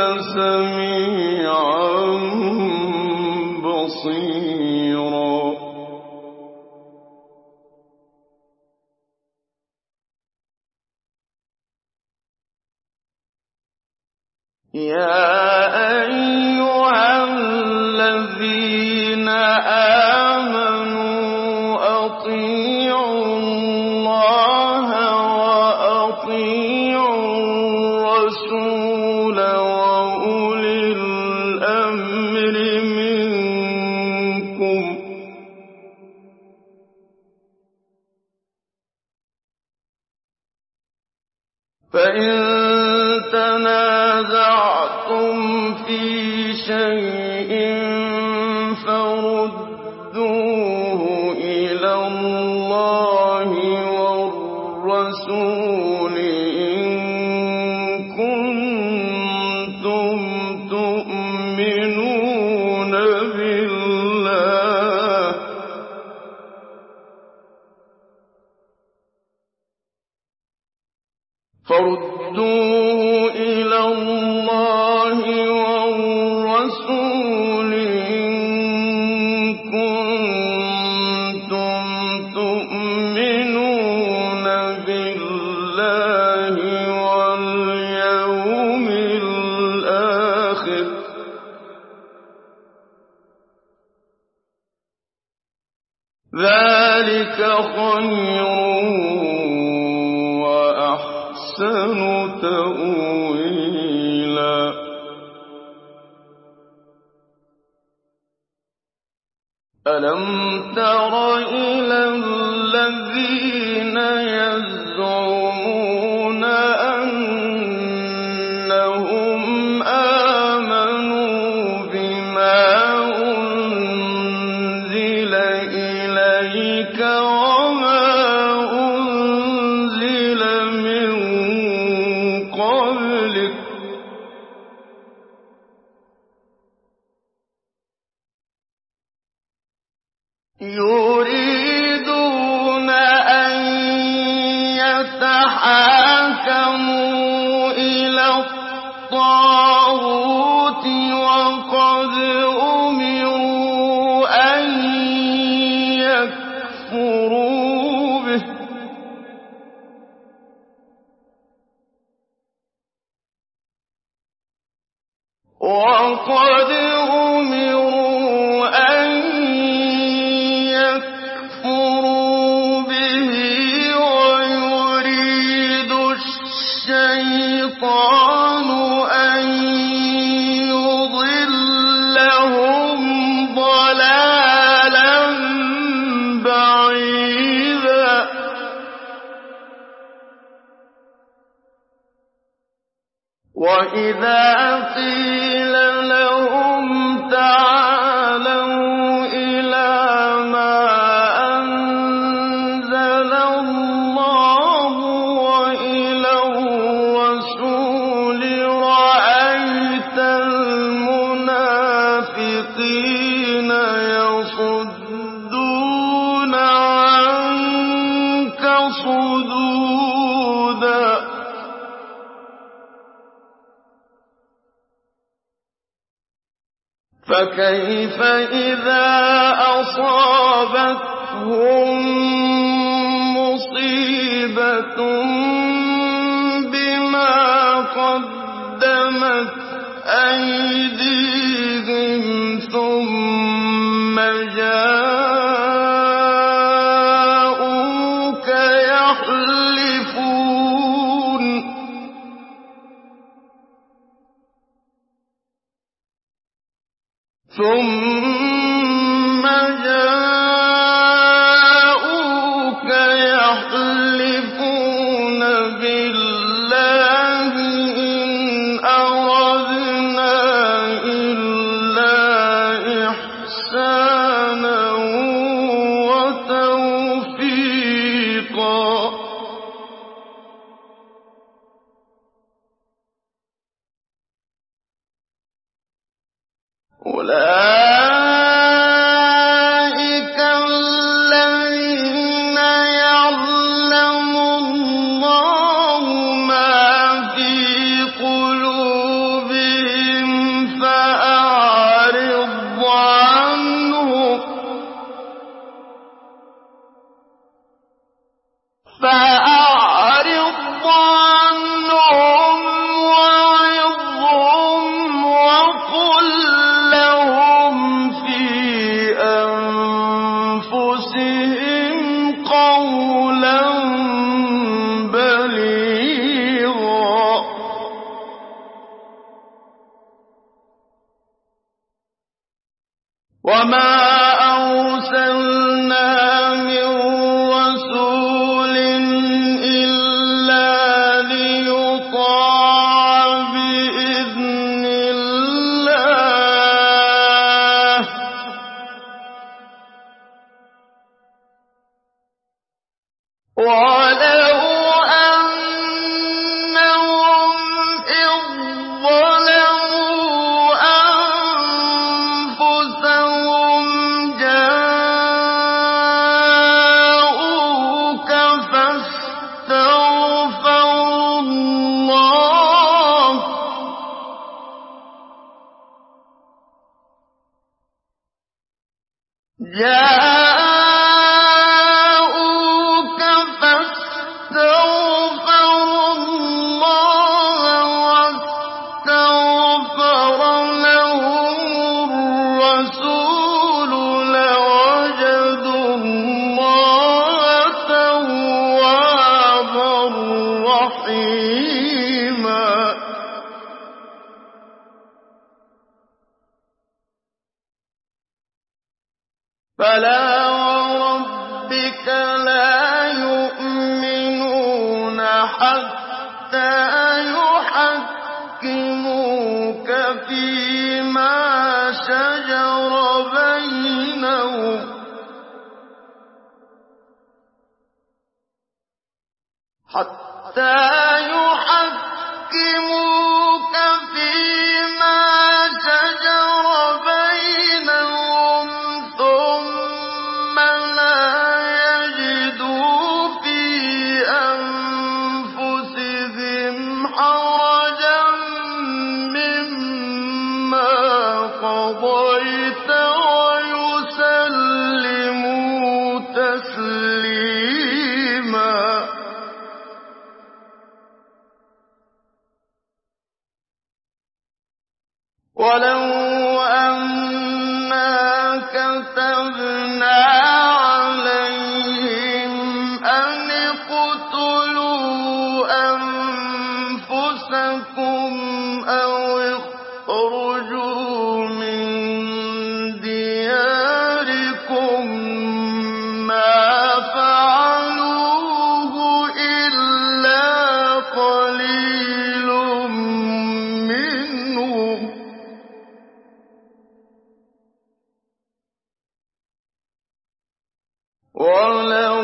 سميعا بصيرا. يا أيها الذين آمنوا أطيعوا الله وأطيعوا الرسول وأولي الأمر منكم فإن تنازعتم في شيء فردوه إلى الله والرسول إن كنتم تؤمنون بالله فردوه إلى الله والرسول إن كنتم تؤمنون بالله واليوم الآخر ذلك خير وأحسن تأويلا. ألم تر إلى الذين يزعمون أنهم آمنوا بما أنزل إليك وما أنزل من قبلك يريدون أن يتحاكموا إلى الطاغوت وقد أمروا أن يكفروا به وقد أمروا أن يكفروا به ويريد الشيطان أن يضلهم ضلالا بعيدا. وإذا قيل لهم تعالوا إلى ما أنزل الله وإلى الرسول رأيت المنافقين يصدون عنك صدودا. فكيف إذا أصابتهم مصيبة بما قدمت أيديهم ثم جاءوك يحلفون ثم جاءوك يحلفون بالله إن أردنا إلا إحسانا وتوفيقا أولئك الذين يعلم الله ما في قلوبهم فأعرض عنهم فأعرض عنهم وعظهم وقل لهم في أنفسهم قولا بليغا وما أرسلنا من رسول إلا ليطاع بإذن الله ولو أنهم إذ ظلموا أنفسهم جاءوك فاستغفروا الله جاءوك فاستغفروا الله واستغفر لهم الرسول لوجدوا الله توابا رحيما فلا وربك لا يؤمنون حتى يحكموك فيما شجر بينهم حتى يحكموك فيما شجر بينهم ثم لا يجدوا في أنفسهم حرجا مما قضيت ويسلموا تسليما ولو أنا كتبنا عليهم أن اقتلوا أنفسكم أو اخرجوا من دياركم ما فعلوه إلا قليل منهم ولو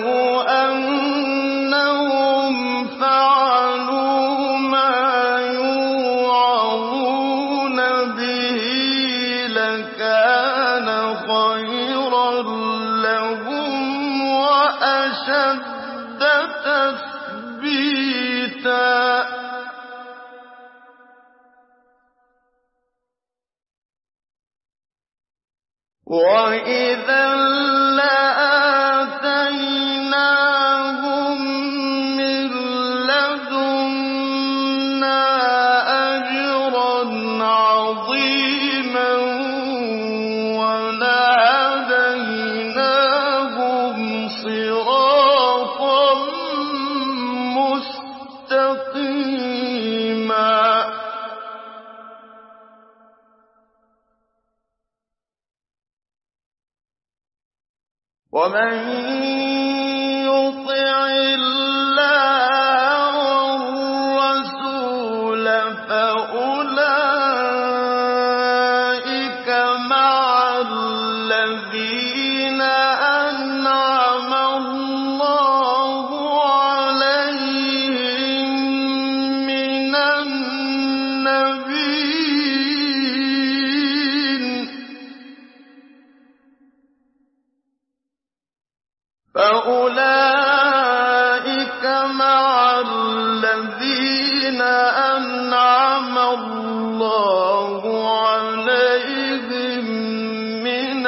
أنهم فعلوا ما يوعظون به لكان خيرا لهم وأشد تثبيتا وإذا لآتيناهم من لدنا أجرا عظيما ولهديناهم صراطا مستقيما ومن يطع الله والرسول فأولئك مع الذين أنعم الله عليهم من النبيين فأولئك مع الذين أنعم الله عليهم من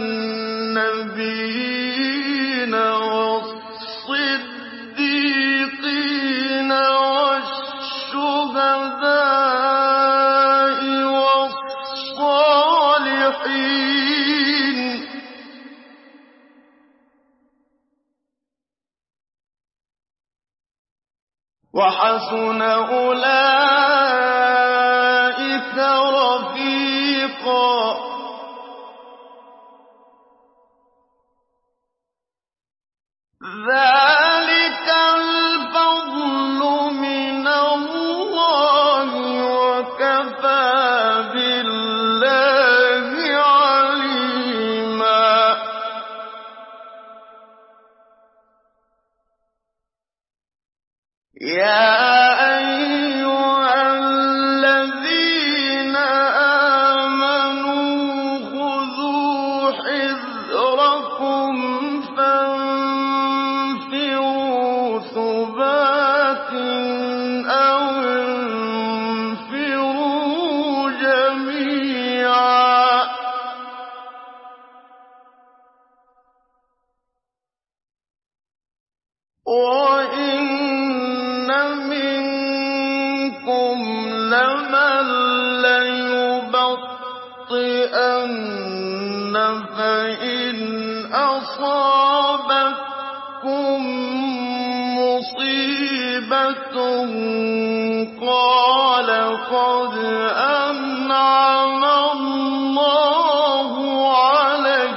النبيين والصديقين والشهداء والصالحين وحسن أولئك رفيقا ذلك الفضل من الله وكفى بالله عليما يا أيها الذين آمنوا خذوا حذركم فانفروا ثبات أو انفروا جميعا وإن منكم لمن ليبطئن فإن أصابتكم مصيبة قال قد أنعم الله علي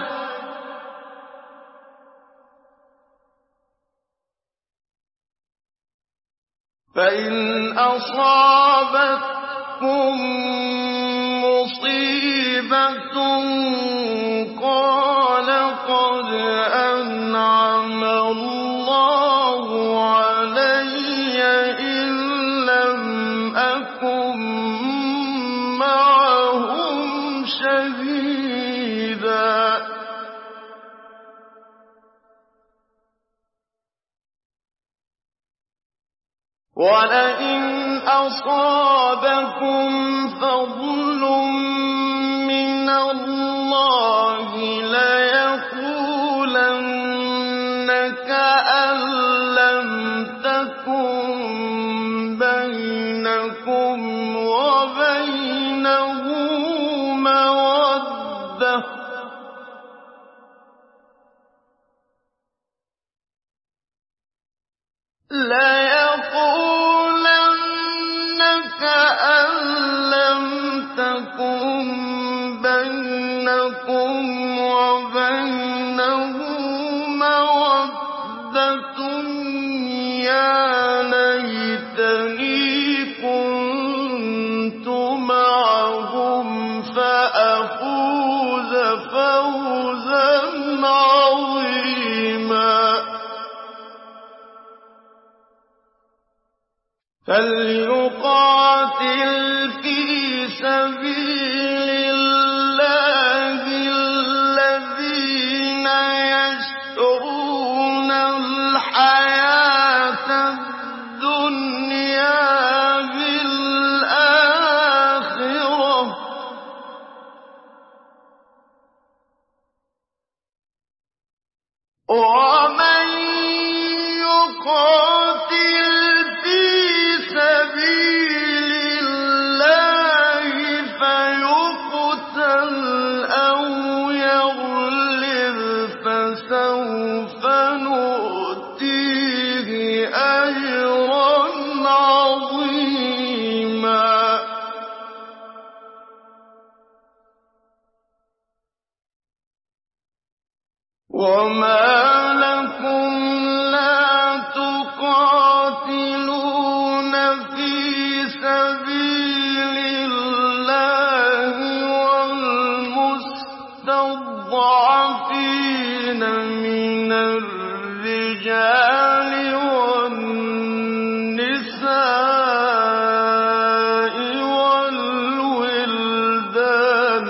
فإن أصابتكم مصيبة قال قد أنعم الله علي إذ لم أكن معهم شهيدا ولئن أصابكم فضل من الله ليقولن كأن لم تكن بينكم وبينه مودة ليقولن كأن لم تكن بينكم وبينه مودة يا ليتني كنت معهم فأفوز فوزا عظيما فليقاتل في سبيل الله الذين يشرون الحياة الدنيا بالآخرة ومن يقاتل في سبيل الله فيقتل أو يغلب فسوف نؤتيه أجرا عظيما وما سَبِيلِ اللَّهِ وَالْمُسْتَضْعَفِينَ مِنَ الرِّجَالِ وَالنِّسَاءِ وَالْوِلْدَانِ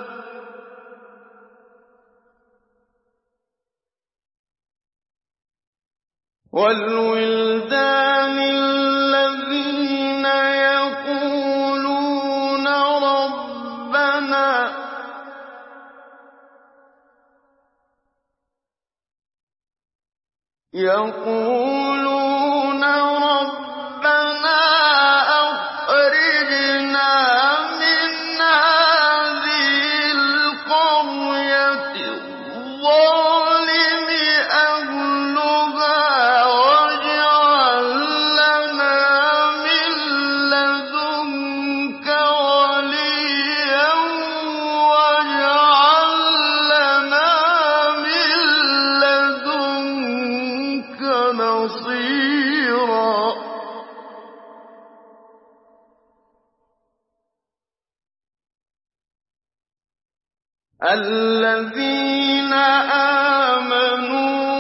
وَالْوِلْدَانِ الَّذِينَ يَقُولُونَ رَبَّنَا يَقُولُونَ رَبَّنَا أَخْرِجْنَا مِنْ هَٰذِهِ الْقَرْيَةِ الظَّالِمِ أَهْلُهَا وَاجْعَل لَّنَا مِن لَّدُنكَ وَلِيًّا وَاجْعَل لَّنَا مِن لَّدُنكَ نَصِيرًا الَّذِينَ آمَنُوا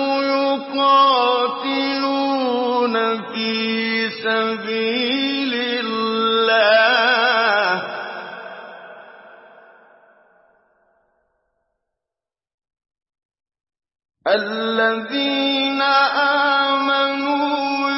يُقَاتِلُونَ فِي سَبِيلِ اللَّهِ الَّذِينَ آمَنُوا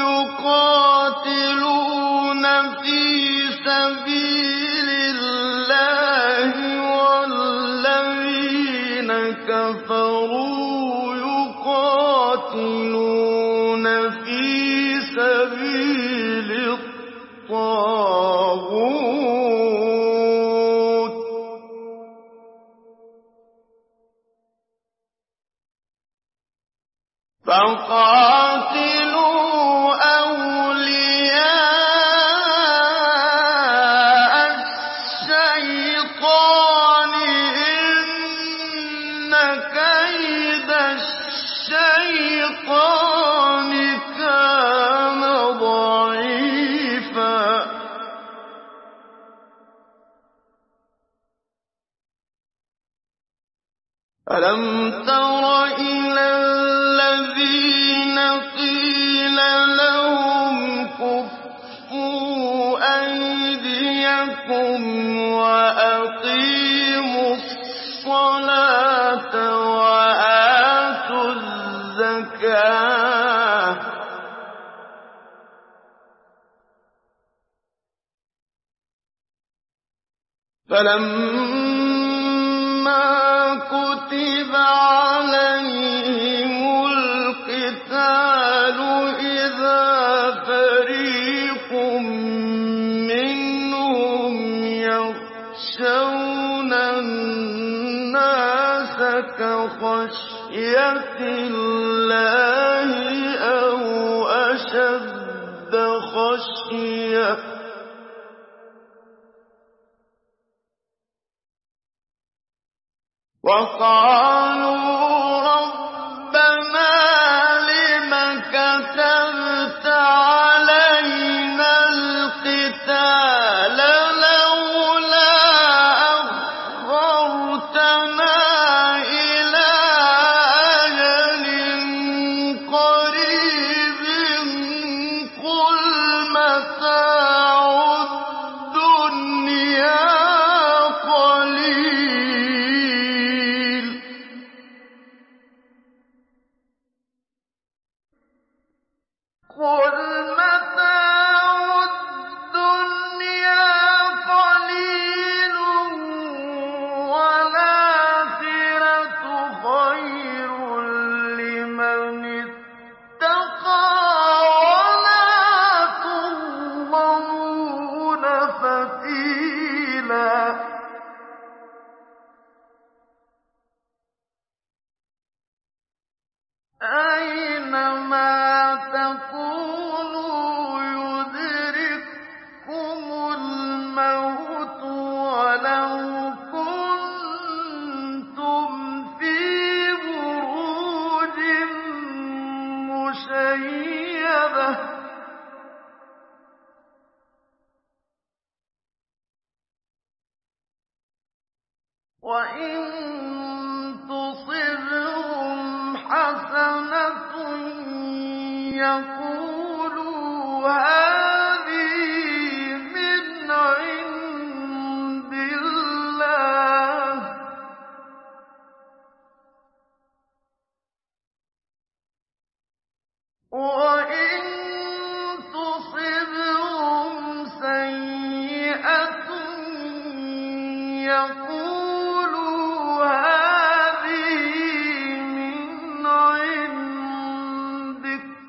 يُقَاتِلُونَ فِي سَبِيلِ اللَّهِ وَالَّذِينَ كَفَرُوا يُقَاتِلُونَ فِي سَبِيلِ الطَّاغُوتِ فَقَاتِلُوا أَوْلِيَاءَ الشَّيْطَانِ إِنَّ كَيْدَ الشَّيْطَانِ كَانَ ضَعِيفًا أَلَمْ تَرَ إِلَى الَّذِينَ قِيلَ لَهُمْ كُفُّوا أَيْدِيَكُمْ وَأَقِيمُوا الصَّلَاةَ وَآتُوا الزَّكَاةَ فَلَمَّا كُتِبَ عَلَيْهِمُ الْقِتَالُ إِذَا فَرِيقٌ مِّنْهُمْ يَخْشَوْنَ النَّاسَ كَخَشْيَةِ اللَّهِ أَوْ أَشَدَّ خَشْيَةً وَقَالُوا رَبَّنَا لِمَ كَتَبْتَ عَلَيْنَا الْقِتَالَ لَوْلَا أَخَّرْتَنَا إِلَىٰ أَجَلٍ قَرِيبٍ قُلْ مَتَاعُ الدُّنْيَا قَلِيلٌ قُلْ مَتَاعُ الدُّنْيا قَلِيلٌ وَالْآخِرَةُ خَيْرٌ لِّمَنِ اتَّقَىٰ وَلَا تُظْلَمُونَ وَإِن تُصِبْهُمْ حَسَنَةٌ يَقُولُوا هَٰذِهِ مِنْ عِندِ اللَّهِ ۖ وَإِن تُصِبْهُمْ سَيِّئَةٌ يَقُولُوا هَٰذِهِ مِنْ عِندِكَ ۚ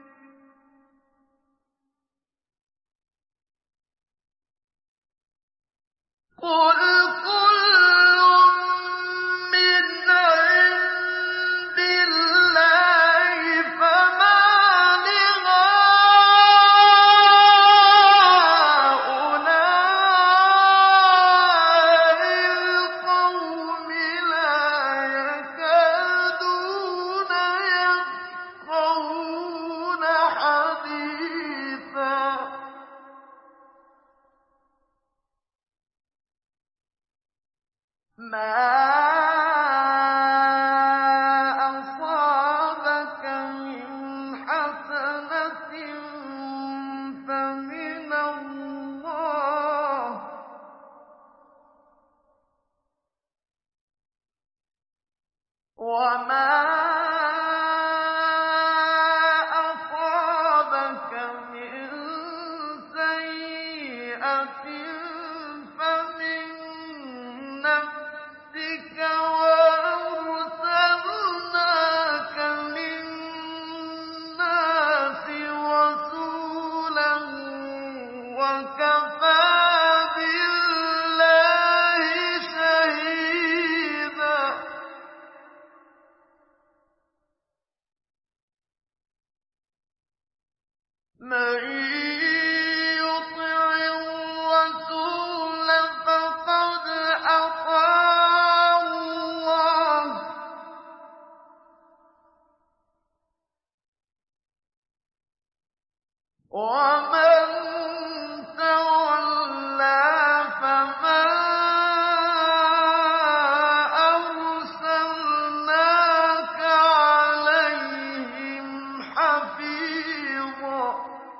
قُلْ كُلٌّ مِّنْ عِندِ اللَّهِ فَمَالِ هَٰؤُلَاءِ الْقَوْمِ لَا يَكَادُونَ يَفْقَهُونَ حَدِيثًا مَا أَصَابَكَ مِنْ حَسَنَةٍ فَمِنَ اللَّهِ ۖ وَمَا أَصَابَكَ مِن سَيِّئَةٍ فَمِن نَّفْسِكَ ۚ وَأَرْسَلْنَاكَ لِلنَّاسِ رَسُولًا ۚ وَكَفَىٰ بِاللَّهِ شَهِيدًا. مَن يُطِعِ الرَّسُولَ فَقَدْ أَطَاعَ اللَّهَ ۖ وَمَن تَوَلَّىٰ فَمَا أَرْسَلْنَاكَ عَلَيْهِمْ حَفِيظًا.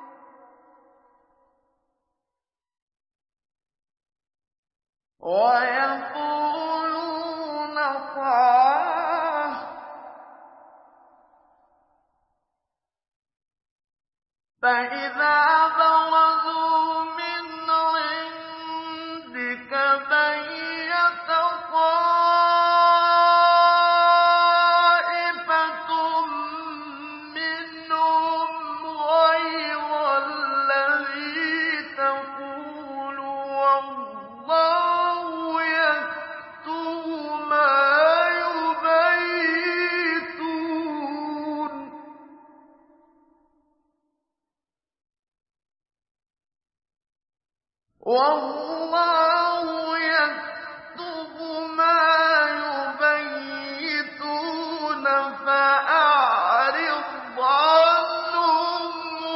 وَيَقُولُونَ طَاعَةٌ ۚ فَإِذَا بَرَزُوا مِنْ عِندِكَ بَيَّتَ طَائِفَةٌ مِّنْهُمْ غَيْرَ الَّذِي تَقُولُ وَاللَّهُ يَكْتُبُ مَا يُبَيِّتُونَ ۖ وَاللَّهُ يَكْتُبُ مَا يُبَيِّتُونَ فَأَعْرِضْ عَنْهُمْ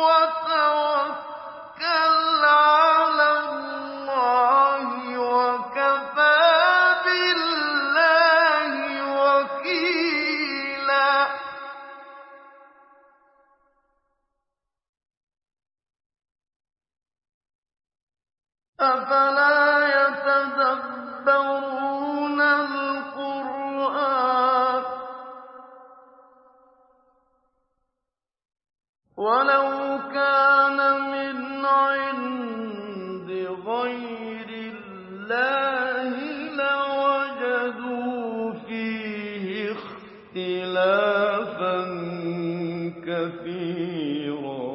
وَتَوَكَّلْ عَلَى اللَّهِ ۚ وَكَفَىٰ بِاللَّهِ وَكِيلًا. أَفَلَا يَتَدَبَّرُونَ الْقُرْآنَ ۚ وَلَوْ كَانَ مِنْ عِندِ غَيْرِ اللَّهِ لَوَجَدُوا فِيهِ اخْتِلَافًا كَثِيرًا.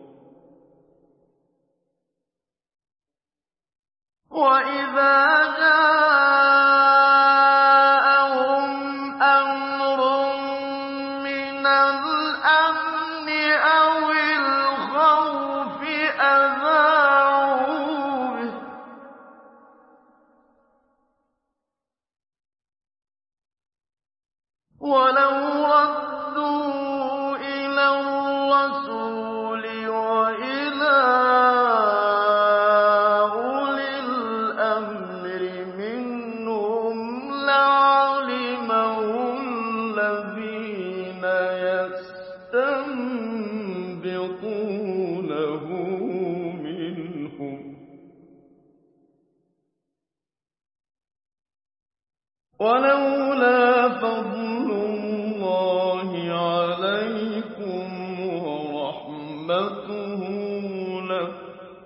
وَإِذَا جَاءَهُمْ أَمْرٌ مِّنَ الْأَمْنِ أَوِ الْخَوْفِ أَذَاعُوا بِهِ ۖ وَلَوْ رَدُّوهُ إِلَى الرَّسُولِ وَإِلَىٰ أُولِي الْأَمْرِ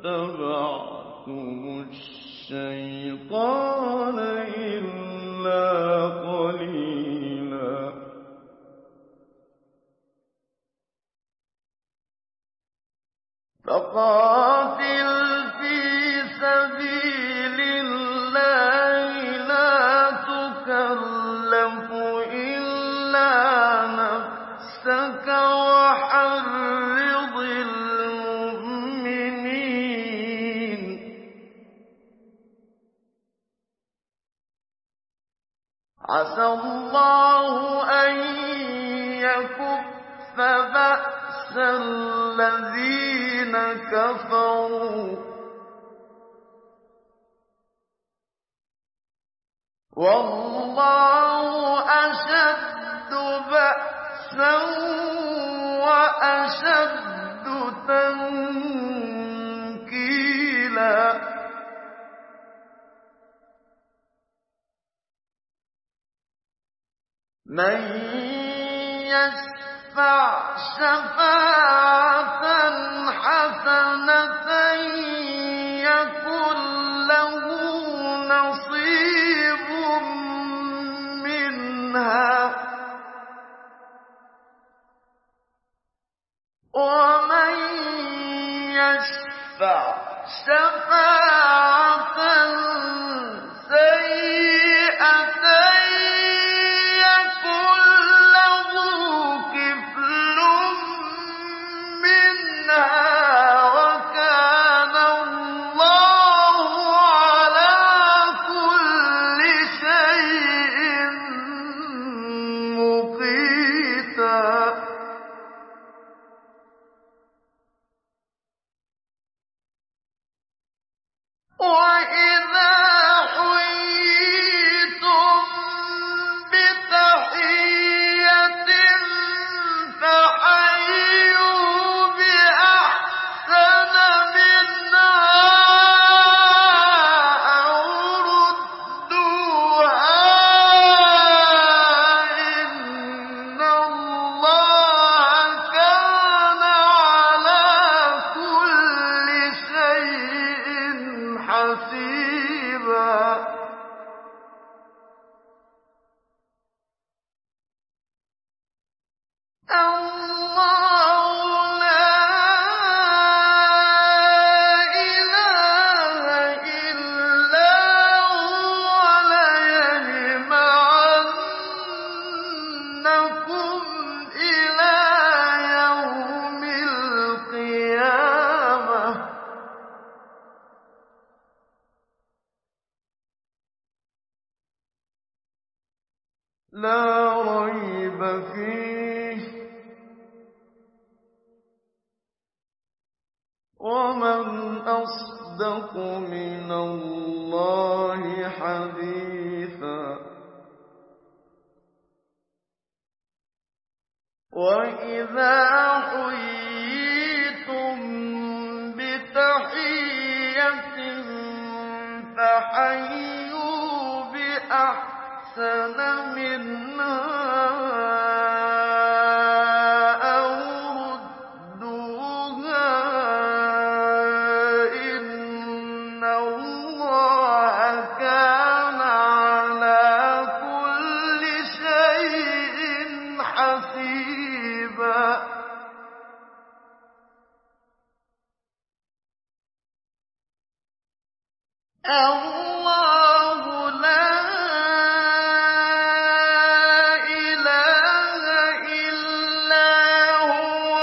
اتَّبَعْتُمُ الشَّيْطَانَ إِلَّا قَلِيلًا فَقَاتِلْ فِي سَبِيلِ اللَّهِ لَا تُكَلَّفُ إِلَّا نَفْسَكَ وَحَرِّضِ الْمُؤْمِنِينَ عَسَى اللَّهُ أَن يَكُفَّ بَأْسَ الَّذِينَ كَفَرُوا وَاللَّهُ أَشَدُّ بَأْسًا وَأَشَدُّ تَنكِيلًا مَن يَشْفَعْ شَفَاعَةً حَسَنَةً يَكُن لَّهُ نَصِيبٌ مِّنْهَا وَمَن يَشْفَعْ شَفَاعَةً سَيِّئَةً يَكُن لَّهُ كِفْلٌ مِّنْهَا وَكَانَ اللَّهُ عَلَىٰ كُلِّ شَيْءٍ مُّقِيتًا وَإِذَا حُيِّيتُم بِتَحِيَّةٍ فَحَيُّوا بِأَحْسَنَ مِنْهَا أَوْ رُدُّوهَا ۗ إِنَّ اللَّهَ كَانَ عَلَىٰ كُلِّ شَيْءٍ حَسِيبًا اللَّهُ لَا إِلَٰهَ إِلَّا هُوَ لَيَجْمَعَنَّكُمْ إِلَىٰ يَوْمِ الْقِيَامَةِ لَا رَيْبَ فِيهِ ۗ وَمَنْ أَصْدَقُ مِنَ اللَّهِ حَدِيثًا وَإِذَا حُيِّيتُم بِتَحِيَّةٍ فَحَيُّوا بِأَحْسَنَ مِنْهَا أَوْ رُدُّوهَا ۗ إِنَّ اللَّهَ كَانَ عَلَىٰ كُلِّ شَيْءٍ حَسِيبًا اللَّهُ لَا إِلَٰهَ إِلَّا هُوَ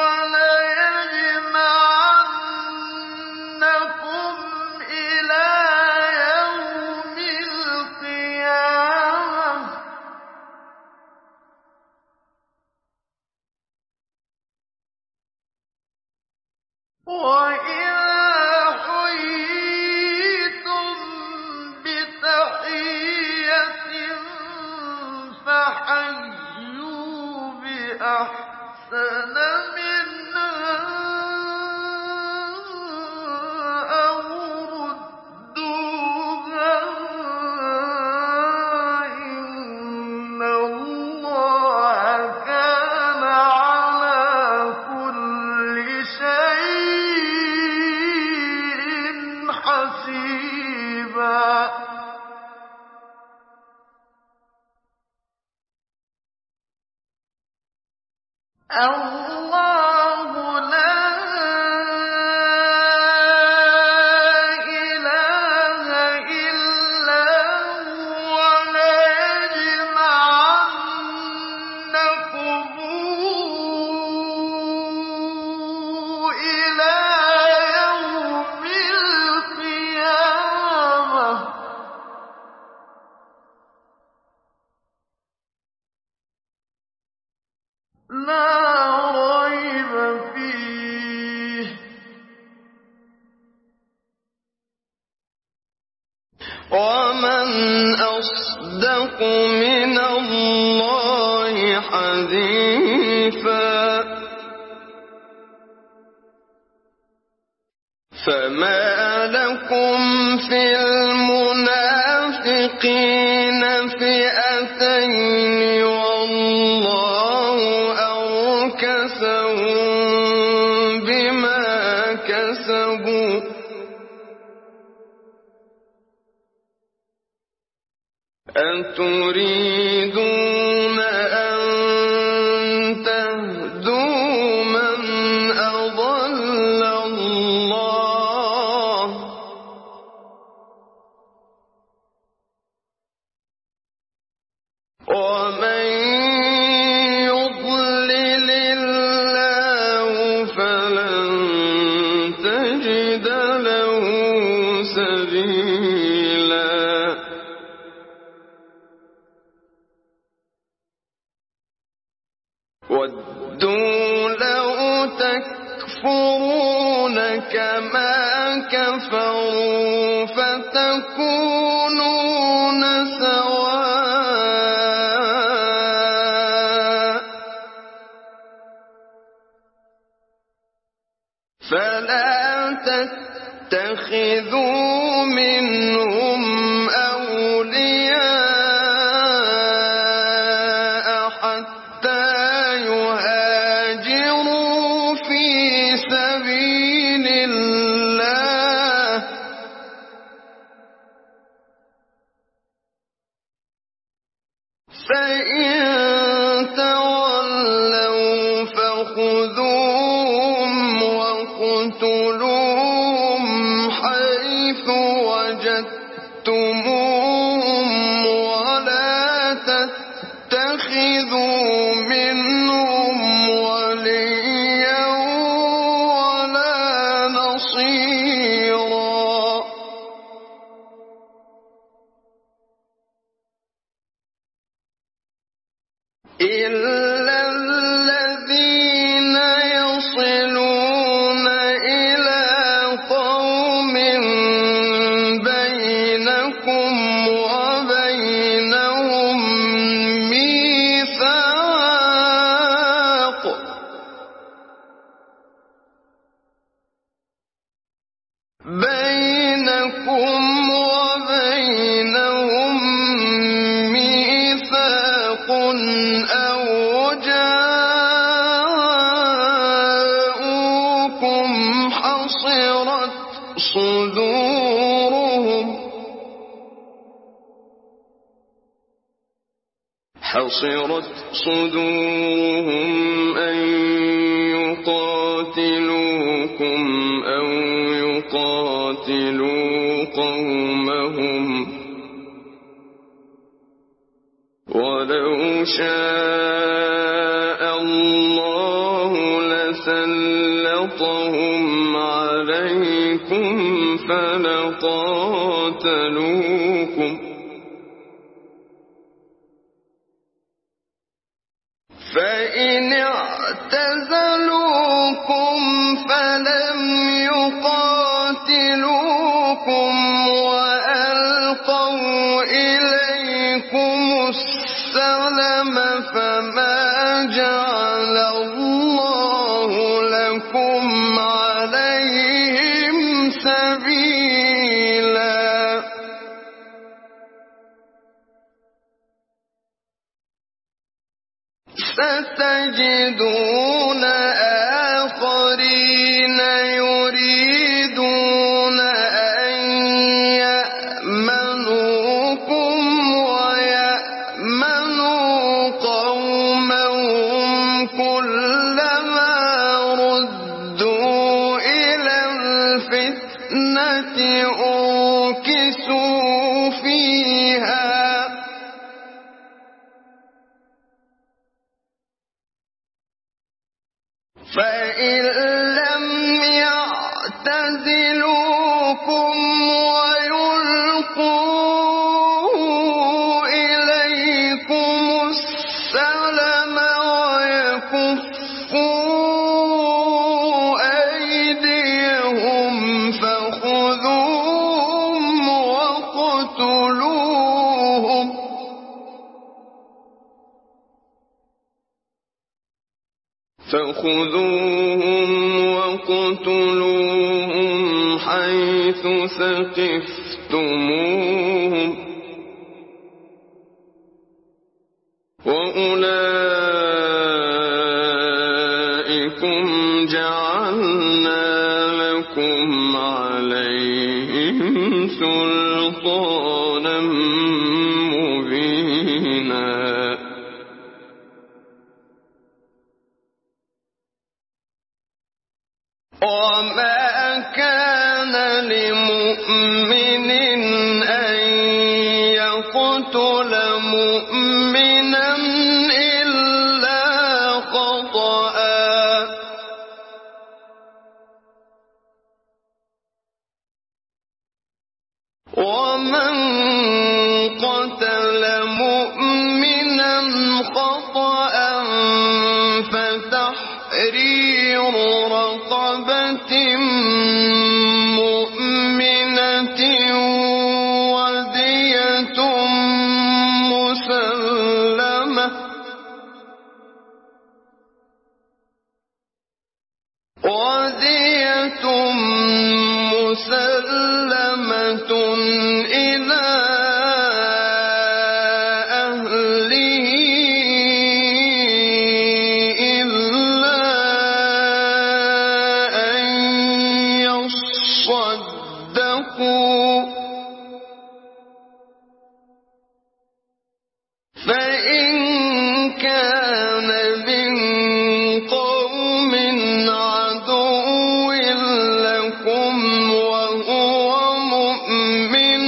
لَيَجْمَعَنَّكُمْ إِلَىٰ يَوْمِ الْقِيَامَةِ وَإِذَا حُيِّيتُم بِتَحِيَّةٍ فَحَيُّوا بِأَحْسَنَ مِنْهَا الله لا إله إلا هو ليجمعنكم إلى يوم القيامة لا ريب فيه ومن أصدق من الله حديثا فما لكم في المنافقين فئتين والله أركسهم بما كسبوا أتريدون أن تهدوا من أضل الله ومن يضلل الله فلن تجد له سبيلا وَدُّوا لَوْ تَكْفُرُونَ كَمَا كَفَرُوا فَتَكُونُونَ سَوَاءً فَلَا تَتَّخِذُوا مِنْهُمْ أَوْلِيَاءَ حَتَّى يهاجروا في سبيل الله فإن تولوا فخذوهم واقتلوهم حيث وجدتموهم ولا تتخذوا منهم وليا ولا نصيرا إلا الذين يصلون إلى قوم بينكم وبينهم ميثاق بينكم وبينهم ميثاق أو جاءوكم حصرت صدورهم حصرت صدورهم أن يقاتلوكم أو يقاتلوا قومهم ولو شاء الله لسلطهم عليكم فلقاتلوكم فإن اعتزلوكم فلم يقاتلوكم وألقوا إليكم السلم فما جعل الله لكم عليهم سبيلا ستجدون آخرين يريدون أن يأمنوكم ويأمنوا قومهم كلهم الفتنة أركسوا فيها فإن لم يعتزلوكم ويلقوا إليكم السلم ويكفوا أيديهم فخذوهم وقتلوهم فخذوهم وقتلوهم حيث ثقفتموهم وأولئكم جعلنا لكم عليهم سلطانا مبينا وما كان لمؤمن أن يقتل مؤمنا إلا خطأ ومن قتل مؤمنا خطأ فتحرير رقبة مؤمنة ودية مسلمة ودية مسلمة إلى أهله إلا أن يصدقوا فإن كان من قوم عدو لكم وهو مؤمن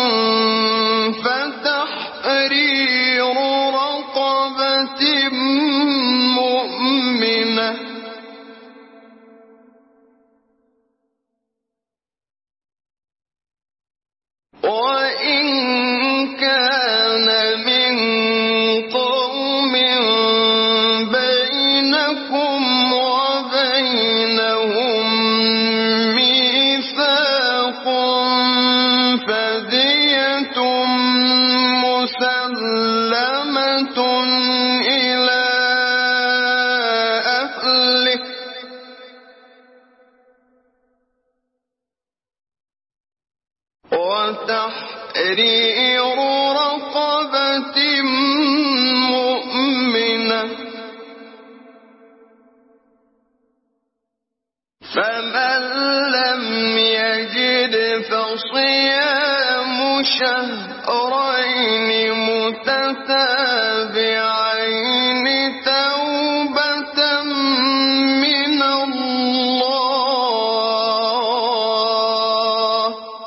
فتحرير رقبة مؤمنة وإن كان من قوم بينكم وبينهم ميثاق فدية مسلمة إلى أهله وتحرير رقبة مؤمنة فمن لم يجد فصيام شهرين متتابعين توبة من الله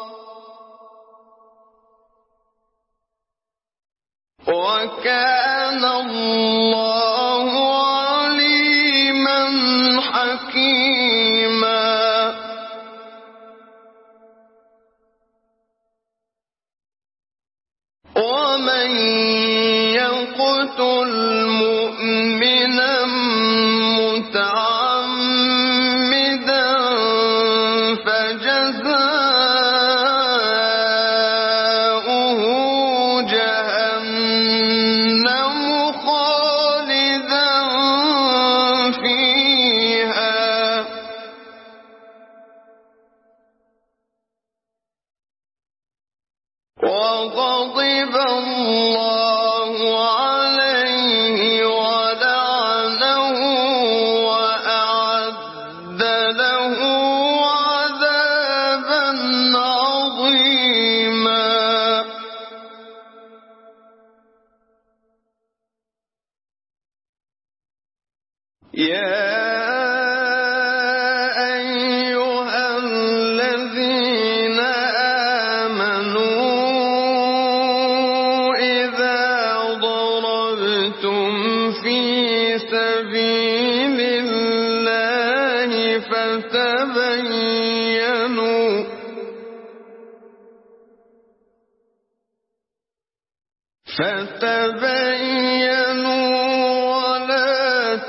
وكان الله عليما حكيما ومن يقتل مؤمنا متعمدا فجزاؤه جهنم خالدا فيها وغضب الله عليه ولعنه وأعد له عذابا عظيما يا أيها الذين فتبينوا ولا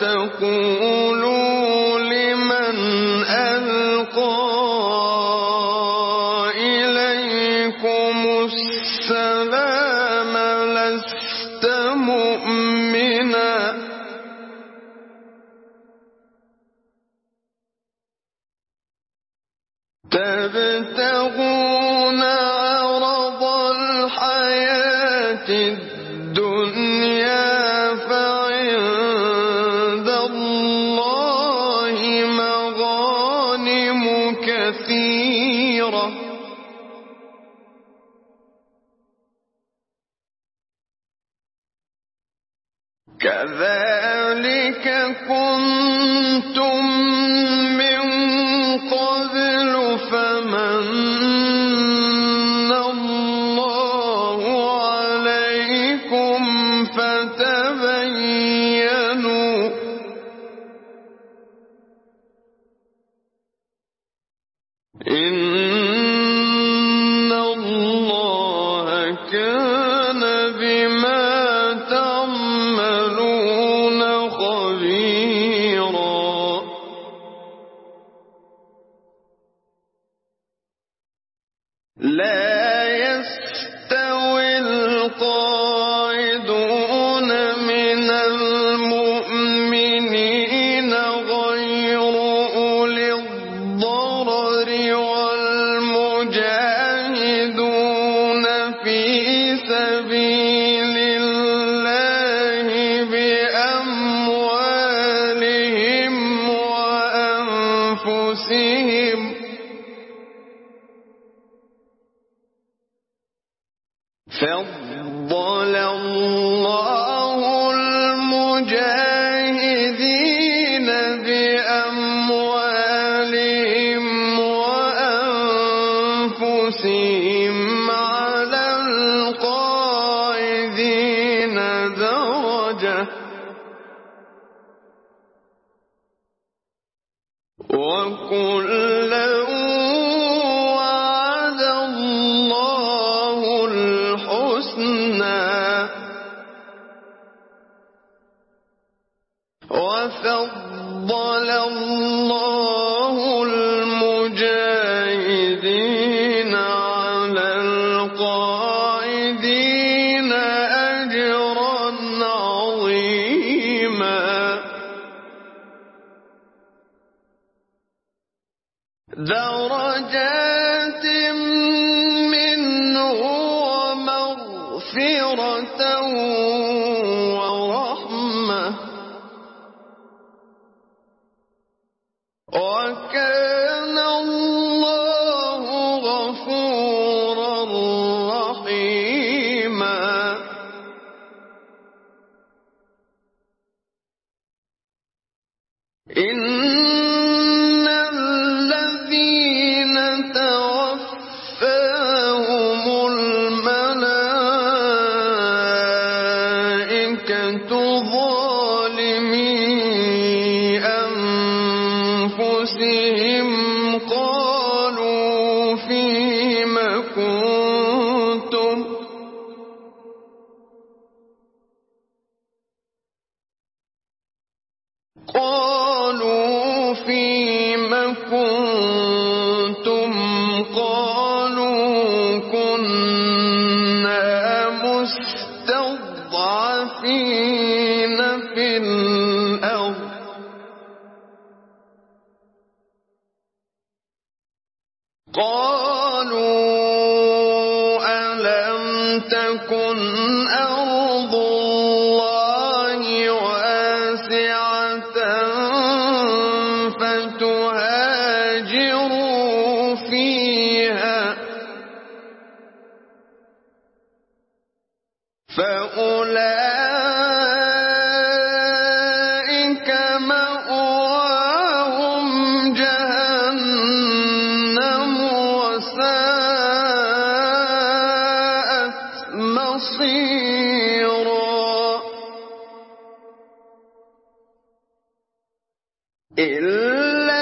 تقولوا لمن ألقى إليكم السلام لست مؤمنا تبتغون عرض الحياة الدنيا فعند الله مغانم كثيرة كذلك كنتم من قبل فمن الله عليكم فتبينوا إن الله كان بما تعملون خبيرا لا يستوي القاعدون من المؤمنين غير أولي الضرر والمجاهدون في سبيل الله بأموالهم وأنفسهم فضل الله المجاهدين بأموالهم وأنفسهم على القاعدين درجة وكلا وعد الله الحسنى وفضل الله المجاهدين على القاعدين أجرا عظيما درجات منه ومغفرة ورحمة وكان الله غفورا رحيما إن الذين توفاهم الملائكة ظالمي أنفسهم قالوا فيم كنتم قالوا فيم كنتم قالوا كنا مستضعفين في الأرض قالوا ألم تكن أرض الله واسعة فتهاجروا فيها فأولئك مأواهم جهنم وساءت مصيرا إلا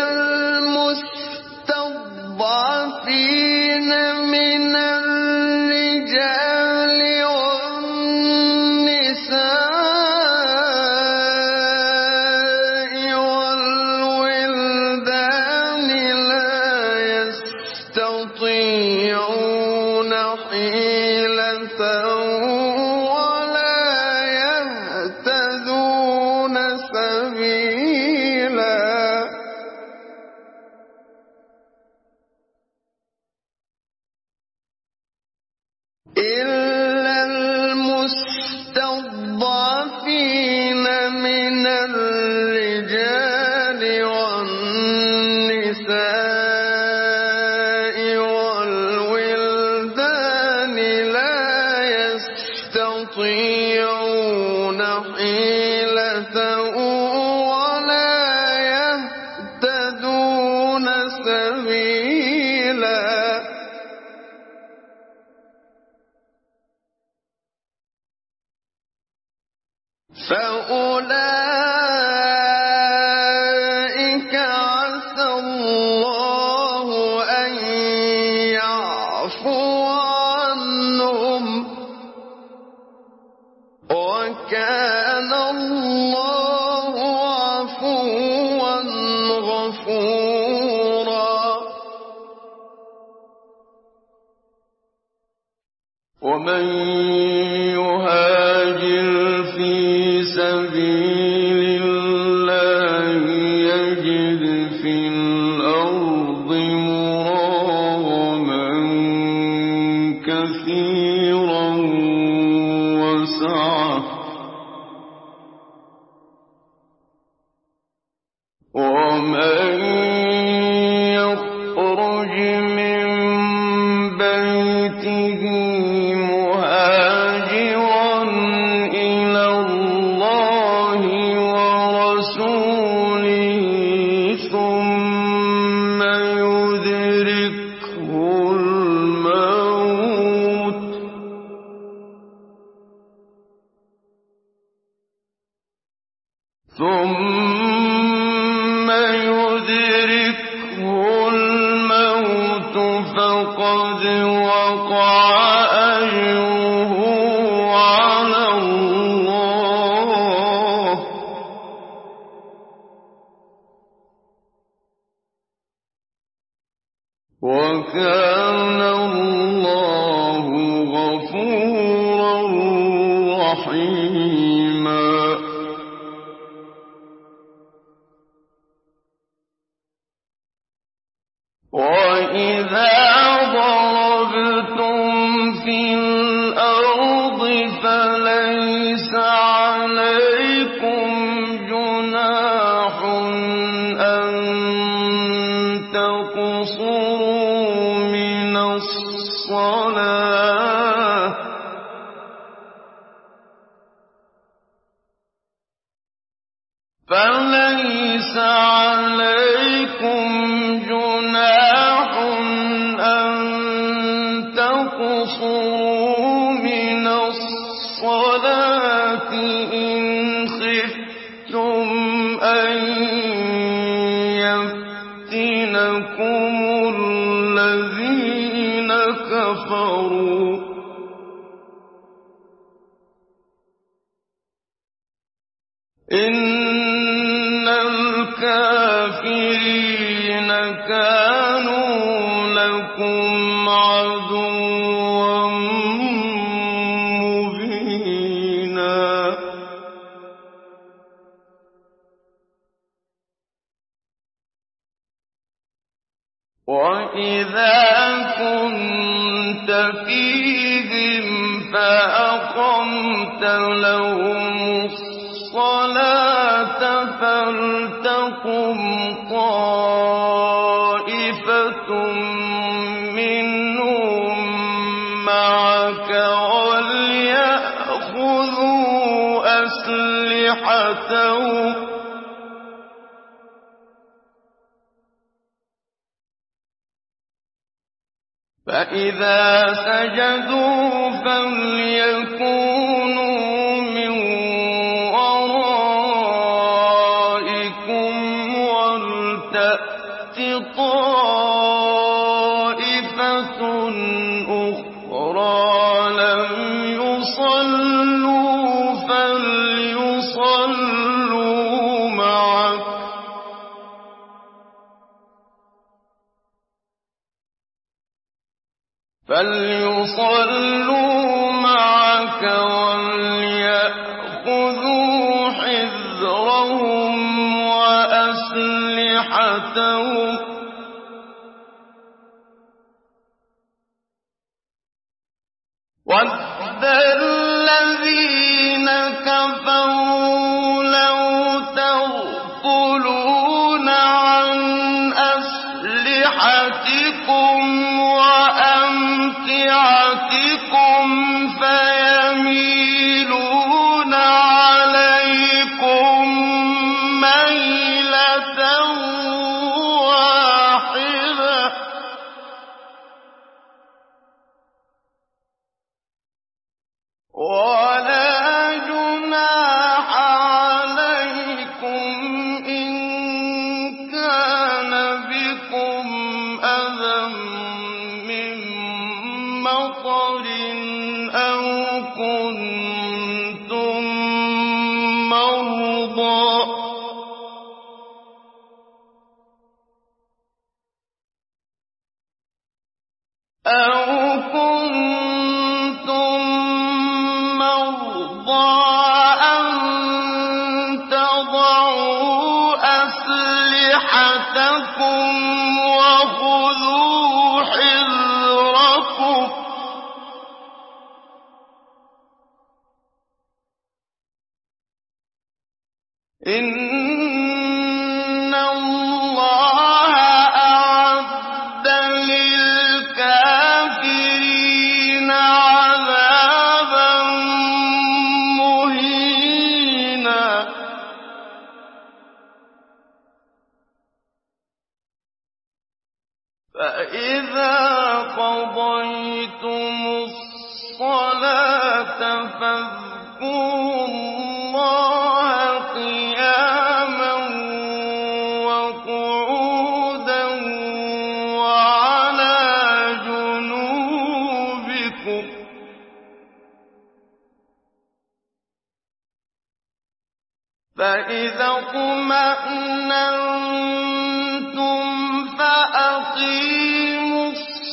المستضعفين من الرجال والنساء يستطيعون حيلة ولا يهتدون سبيلا إلا المستضعفين من الرجال والنساء والولدان لا يستطيعون حيلة ولا يهتدون سبيلا فأولئك عسى الله أن يعفو عنهم وكان الله عفوا غفورا ومن يهاجر في سبيل الله يجد في الأرض مراغما كثيرا وسعة ومن يخرج من بيته مهاجرا إلى الله ورسوله ثم يدركه الموت ثم يدركه الموت فقد وقع أجره على الله وكان الله غفورا رحيما وإذا ضربتم في الأرض فليس عليكم جناح أن تقصروا من الصلاة فليس عليكم جناح أن تقصروا من الصلاة إن خفتم أن يفتنكم الذين كفروا إن الكافرين كانوا لكم عدوا مبينا وإذا كنت فيهم فأقمت لهم الصلاة فلتقم طائفة منهم معك وليأخذوا أسلحتهم فإذا سجدوا فليكونوا من ورائكم ولتأت طائفة أخرى لم يصلوا فليصلوا معك فليصلوا معك وليأخذوا حذرهم وأسلحتهم وَدَّ الَّذِينَ كَفَرُوا لَوْ تَغْفُلُونَ عَنْ أَسْلِحَتِكُمْ وَأَمْتِعَتِكُمْ فَيَمِيلُونَ عَلَيْكُم مَّيْلَةً وَاحِدَةً وَلَا جُنَاحَ عَلَيْكُمْ إِن كَانَ بِكُمْ أَذًى مِّن مَّطَرٍ أَوْ كُنتُم مَّرْضَىٰ أَوْ كُنتُم مَّرْضَىٰ أَن تَضَعُوا أَسْلِحَتَكُمْ وَخُذُوا حِذْرَكُمْ ۗ إِنَّ اللَّهَ أَعَدَّ لِلْكَافِرِينَ عَذَابًا مُّهِينًا فَإِذَا قَضَيْتُمُ الصَّلَاةَ فَاذْكُرُوا اللَّهَ قِيَامًا وَقُعُودًا وَعَلَىٰ جُنُوبِكُمْ ۚ فَإِذَا اطْمَأْنَنتُمْ فَأَقِيمُوا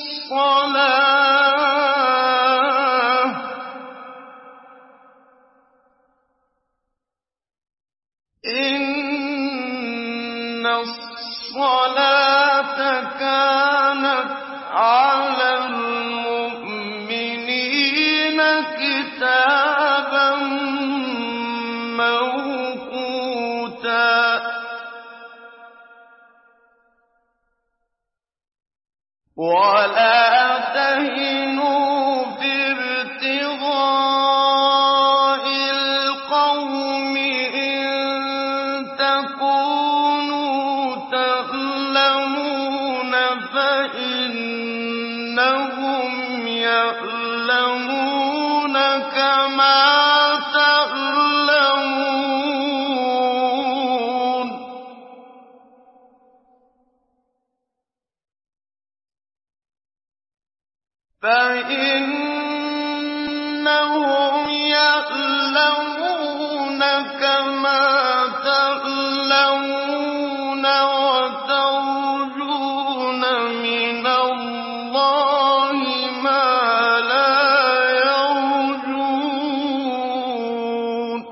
الصَّلَاةَ ۚ إِنَّ الصَّلَاةَ كَانَتْ عَلَى الْمُؤْمِنِينَ كِتَابًا مَّوْقُوتًا وَلَا تَهِنُوا فِي ابْتِغَاءِ الْقَوْمِ إِن تَكُونُوا تَأْلَمُونَ فَإِنَّهُمْ يَأْلَمُونَ كَمَا تَأْلَمُونَ فَإِنَّهُمْ يَأْلَمُونَ كَمَا تَأْلَمُونَ وَتَرْجُونَ مِنَ اللَّهِ مَا لَا يَرْجُونَ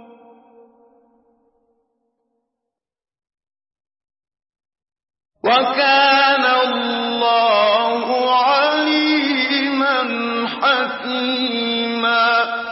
وَكَانَ اللَّهُ عَلِيمًا حَكِيمًا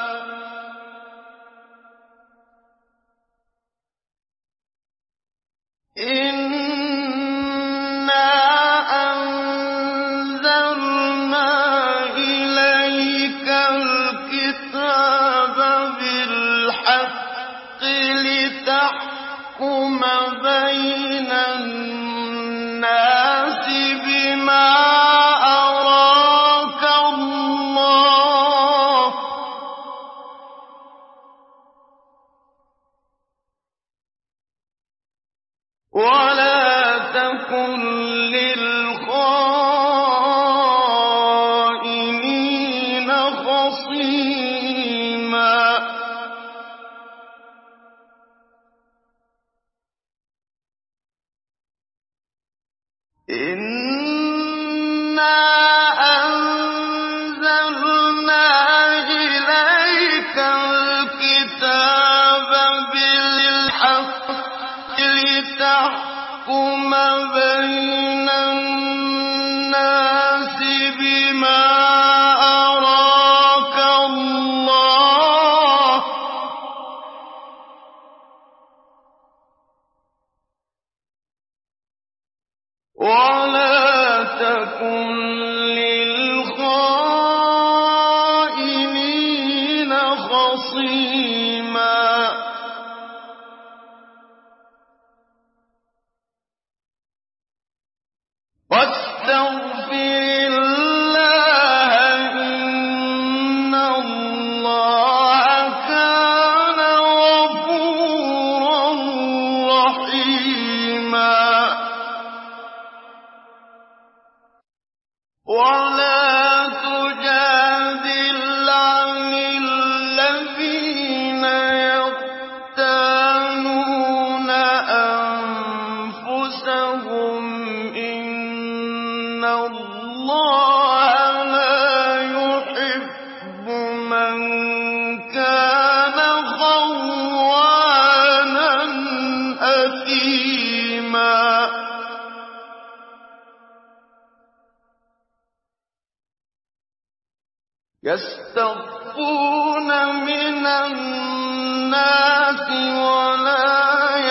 ولا تجادل عن الذين يختانون أنفسهم إن الله لا يحب من كان خوانا أثيما يستخفون من الناس ولا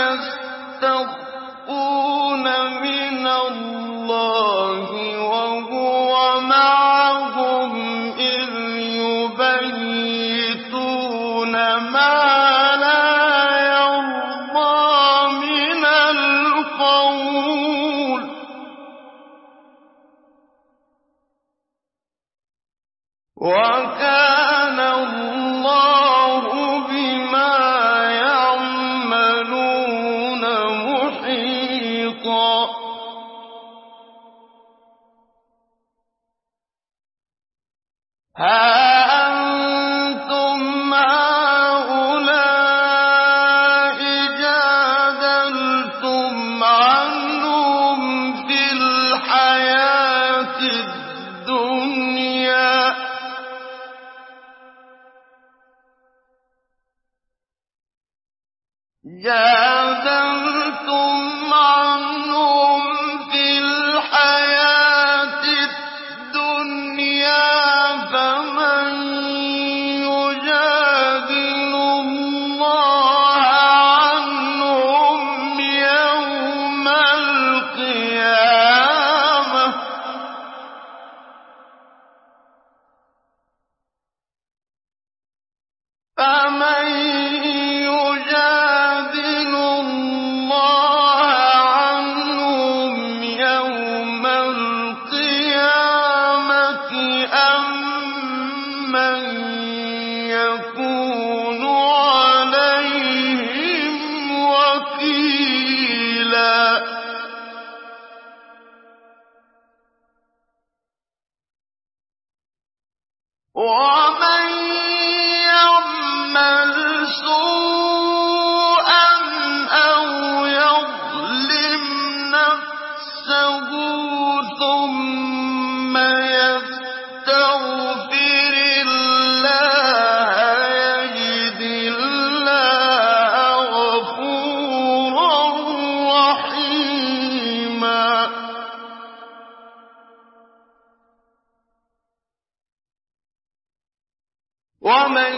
يستخفون من الله وهو معهم إذ يبيتون ما لا يرضى من القول وكان الله بما يعملون محيطا ها أنتم هؤلاء جادلتم عنهم في الحياة الدنيا جادلتم عنهم في الحياة الدنيا فمن يجادل الله عنهم يوم القيامة فمن يجادل الله عنهم يوم القيامة أم من يكون عليهم وكيلا ومن يعمل سوءا أو يظلم نفسه ثم يستغفر الله يجد الله غفورا رحيما ومن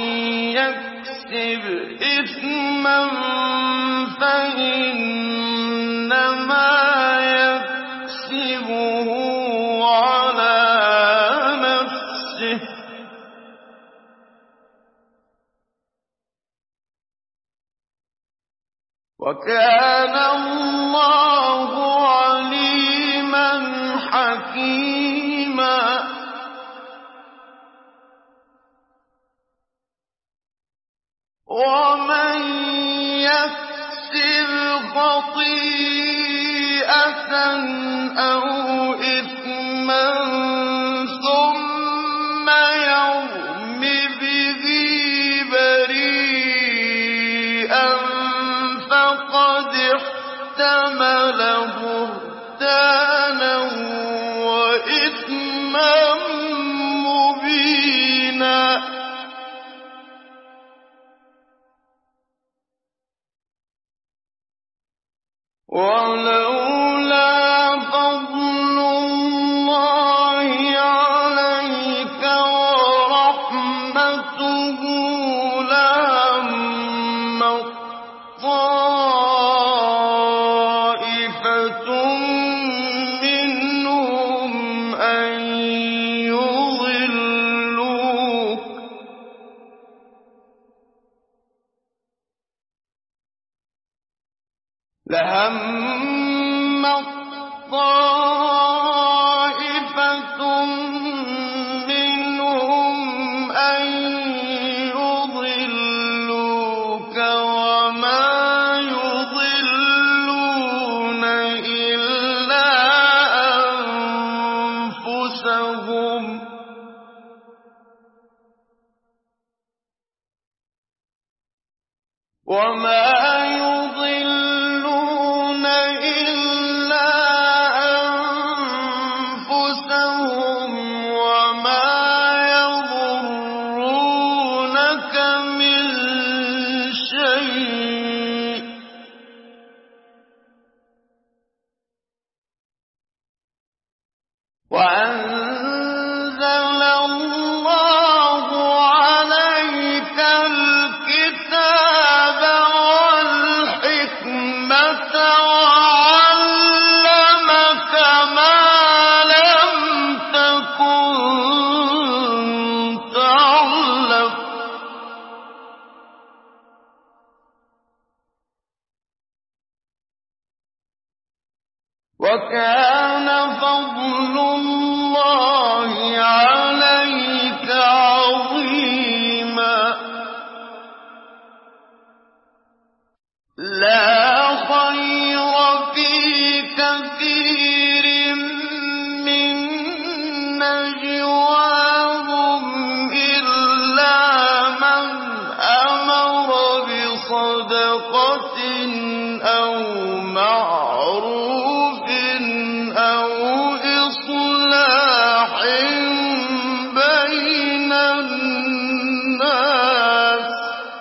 يكسب إثما فإنما يكسبه على نفسه وكان الله عليما حكيما ومن يكسب خطيئة أو إثما ثم يرم به بريئا فقد احتمل بهتانا وإثما مبينا ولولا فضل الله عليك ورحمته لهمت طائفة منهم أن يضلوك لهمت طائفة منهم أن يضلوك وما يضلون إلا أنفسهم أنفسهم وما يضلون إلا أنفسهم وما يضرونك من شيء وأنزل الله عليك الكتاب والحكمة وعلمك ما لم تكن تعلم وكان فضل الله عليك عظيما لا خير في كثير من نجواهم إلا من أمر بصدقة أو معروف أو إصلاح بين الناس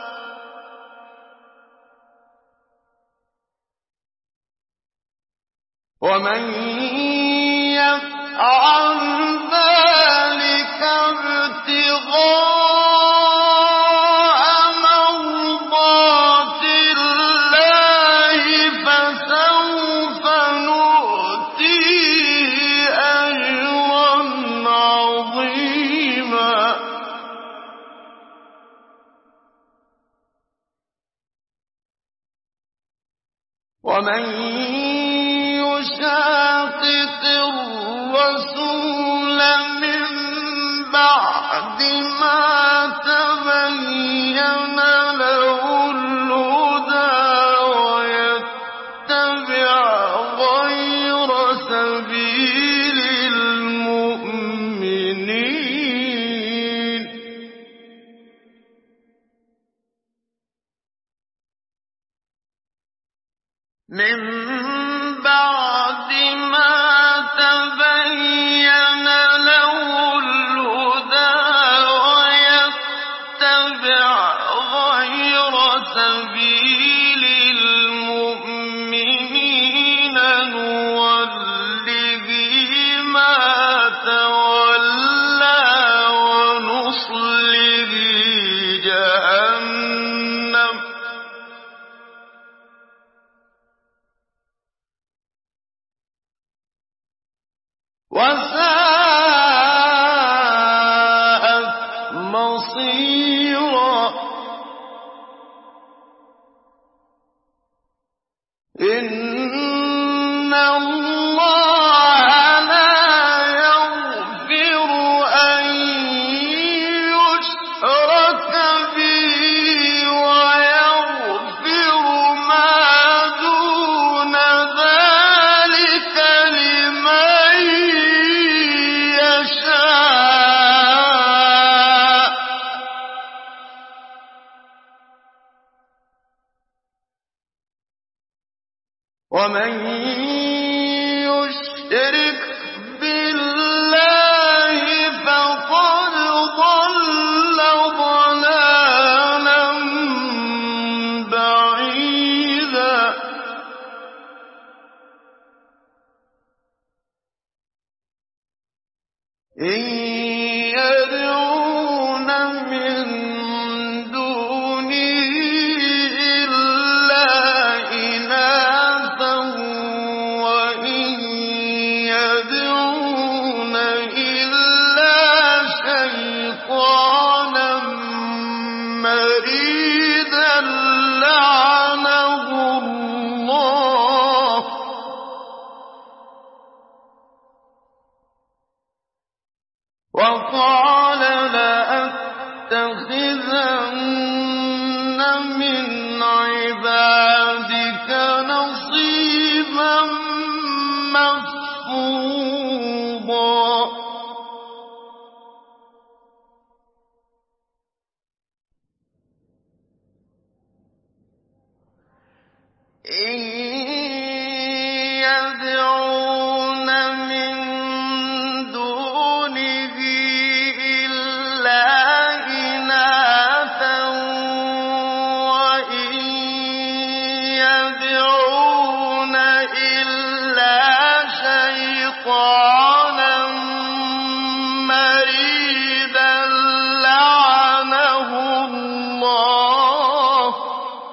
ومن يفعل ذلك ابتغاء مرضات الله فسوف نؤتيه أجرا عظيما ومن يشاقق الرسول من بعد ما تبين له الهدى ويتبع غير سبيل المؤمنين من بعد ما تبين له الهدى ويتبع غير سبيل المؤمنين نوله ما تولى ونصله جهنم وساءت مصيرا إن الله لا يغفر أن يشرك به ويغفر ما دون ذلك لمن يشاء ومن يشرك بالله فقد ضل ضلالا بعيدا إن يدعون من دونه إلا إناثا وإن يدعون إلا شيطانا مريدا لعنه الله وقال لأتخذن من عبادك نصيبا مفروضا إِن يَدْعُونَ مِن دُونِهِ إِلَّا إِنَاثًا وَإِن يَدْعُونَ إِلَّا شَيْطَانًا مَّرِيدًا لَّعَنَهُ اللَّهُ ۚ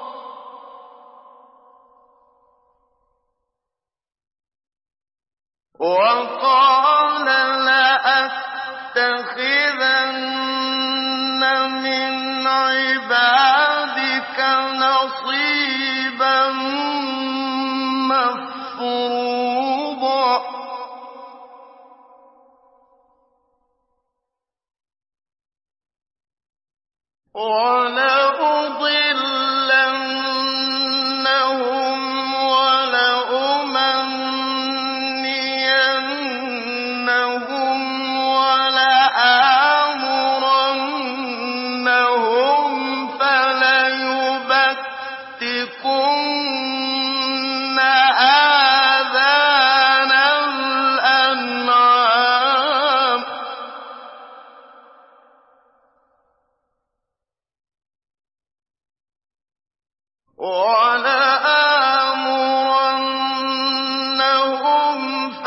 وَقَالَ لَأَتَّخِذَنَّ مِنْ عِبَادِكَ نَصِيبًا مَّفْرُوضًا وَلَأُضِلَّنَّهُمْ وَلَأُمَنِّيَنَّهُمْ وَلَآمُرَنَّهُمْ فَلَيُبَتِّكُنَّ آذَانَ الْأَنْعَامِ وَلَآمُرَنَّهُمْ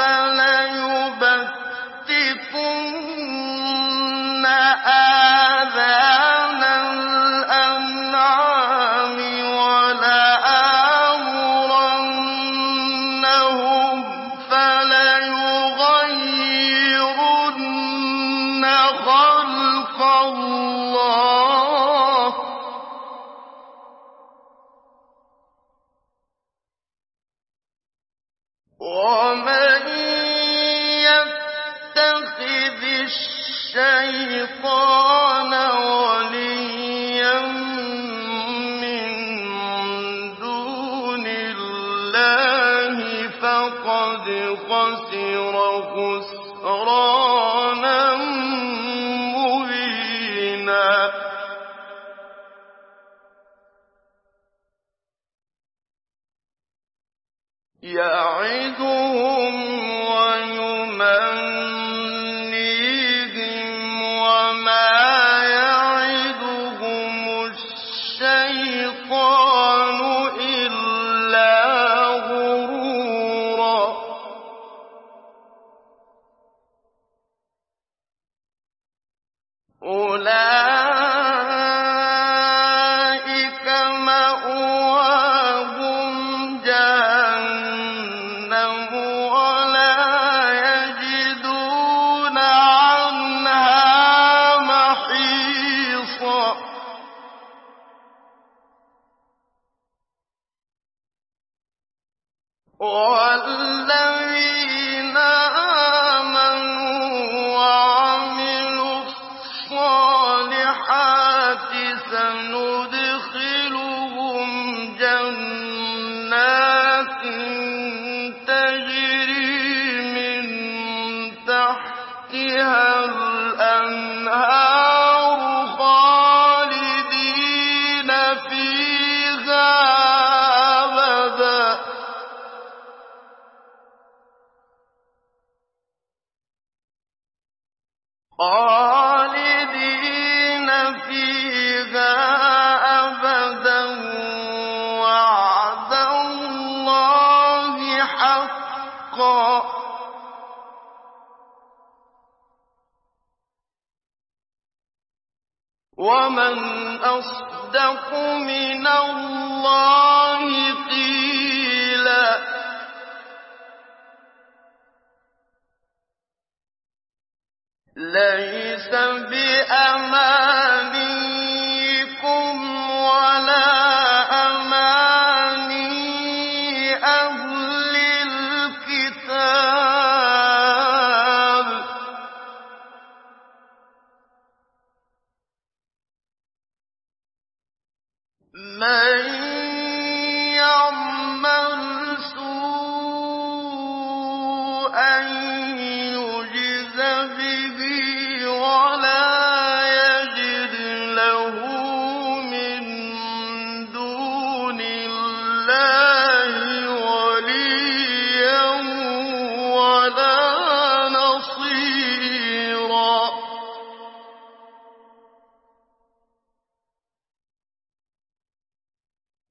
فَلَيُبَتِّكُنَّ آذَانَ الْأَنْعَامِ وَلَآمُرَنَّهُمْ فَلَيُغَيِّرُنَّ خَلْقَ اللَّهِ ۚ وَمَن يَتَّخِذِ الشَّيْطَانَ وَلِيًّا مِّن دُونِ اللَّهِ فَقَدْ خَسِرَ خُسْرَانًا مُّبِينًا. يَعِدُهُمْ وَيُمَنِّيهِمْ وَمَا يَعِدُهُمُ الشَّيْطَانُ إِلَّا غُرُورًا أُولَٰئِكَ مَأْوَاهُمْ جَهَنَّمُ وَلَا يَجِدُونَ عَنْهَا مَحِيصًا وَالَّذِينَ آمَنُوا وَعَمِلُوا الصَّالِحَاتِ سَنُدْخِلُهُمْ جَنَّاتٍ تَجْرِي مِن تَحْتِهَا الْأَنْهَارُ خَالِدِينَ فِيهَا أَبَدًا ۖ خَالِدِينَ فِيهَا أَبَدًا ۖ وَعْدَ اللَّهِ حَقًّا ۚ وَمَنْ أَصْدَقُ مِنَ اللَّهِ قِيلًا. لَيْسَ بِأَمَانِيِّكُمْ وَلَا أَمَانِيِّ أَهْلِ الْكِتَابِ ۗ مَن يَعْمَلْ سُوءًا يُجْزَ بِهِ وَلَا يَجِدْ لَهُ مِن دُونِ اللَّهِ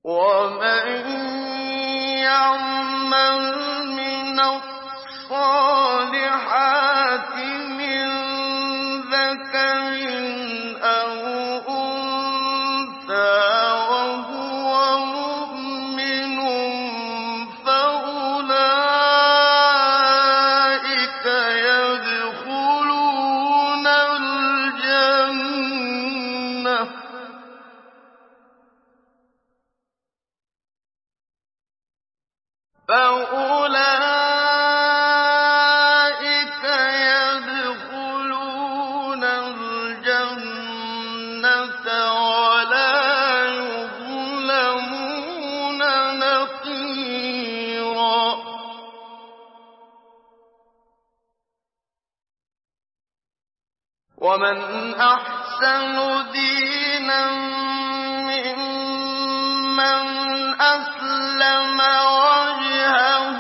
ومن يعمل من الصالحات من ذكر أو أنثى وهو مؤمن فأولئك يدخلون الجنة فأولئك يدخلون الجنة ولا يظلمون نقيرا. ومن أحسن دينا ممن أسلم وجهه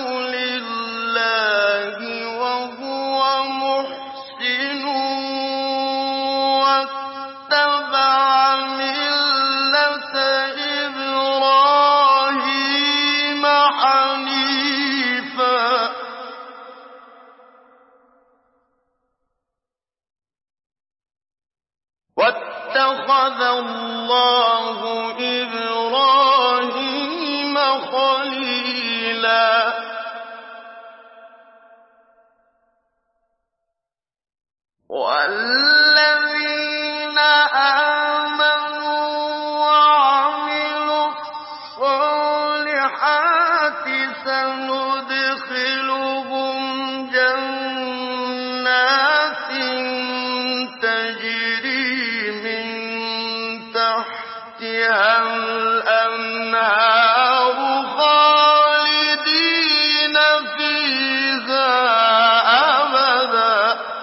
لله وهو محسن واتبع ملة إبراهيم حنيفا واتخذ الله إبراهيم خليلا. والذين آمنوا وعملوا الصالحات سندخلهم جنات تجري من تحتها الأنهار خالدين فيها أبدا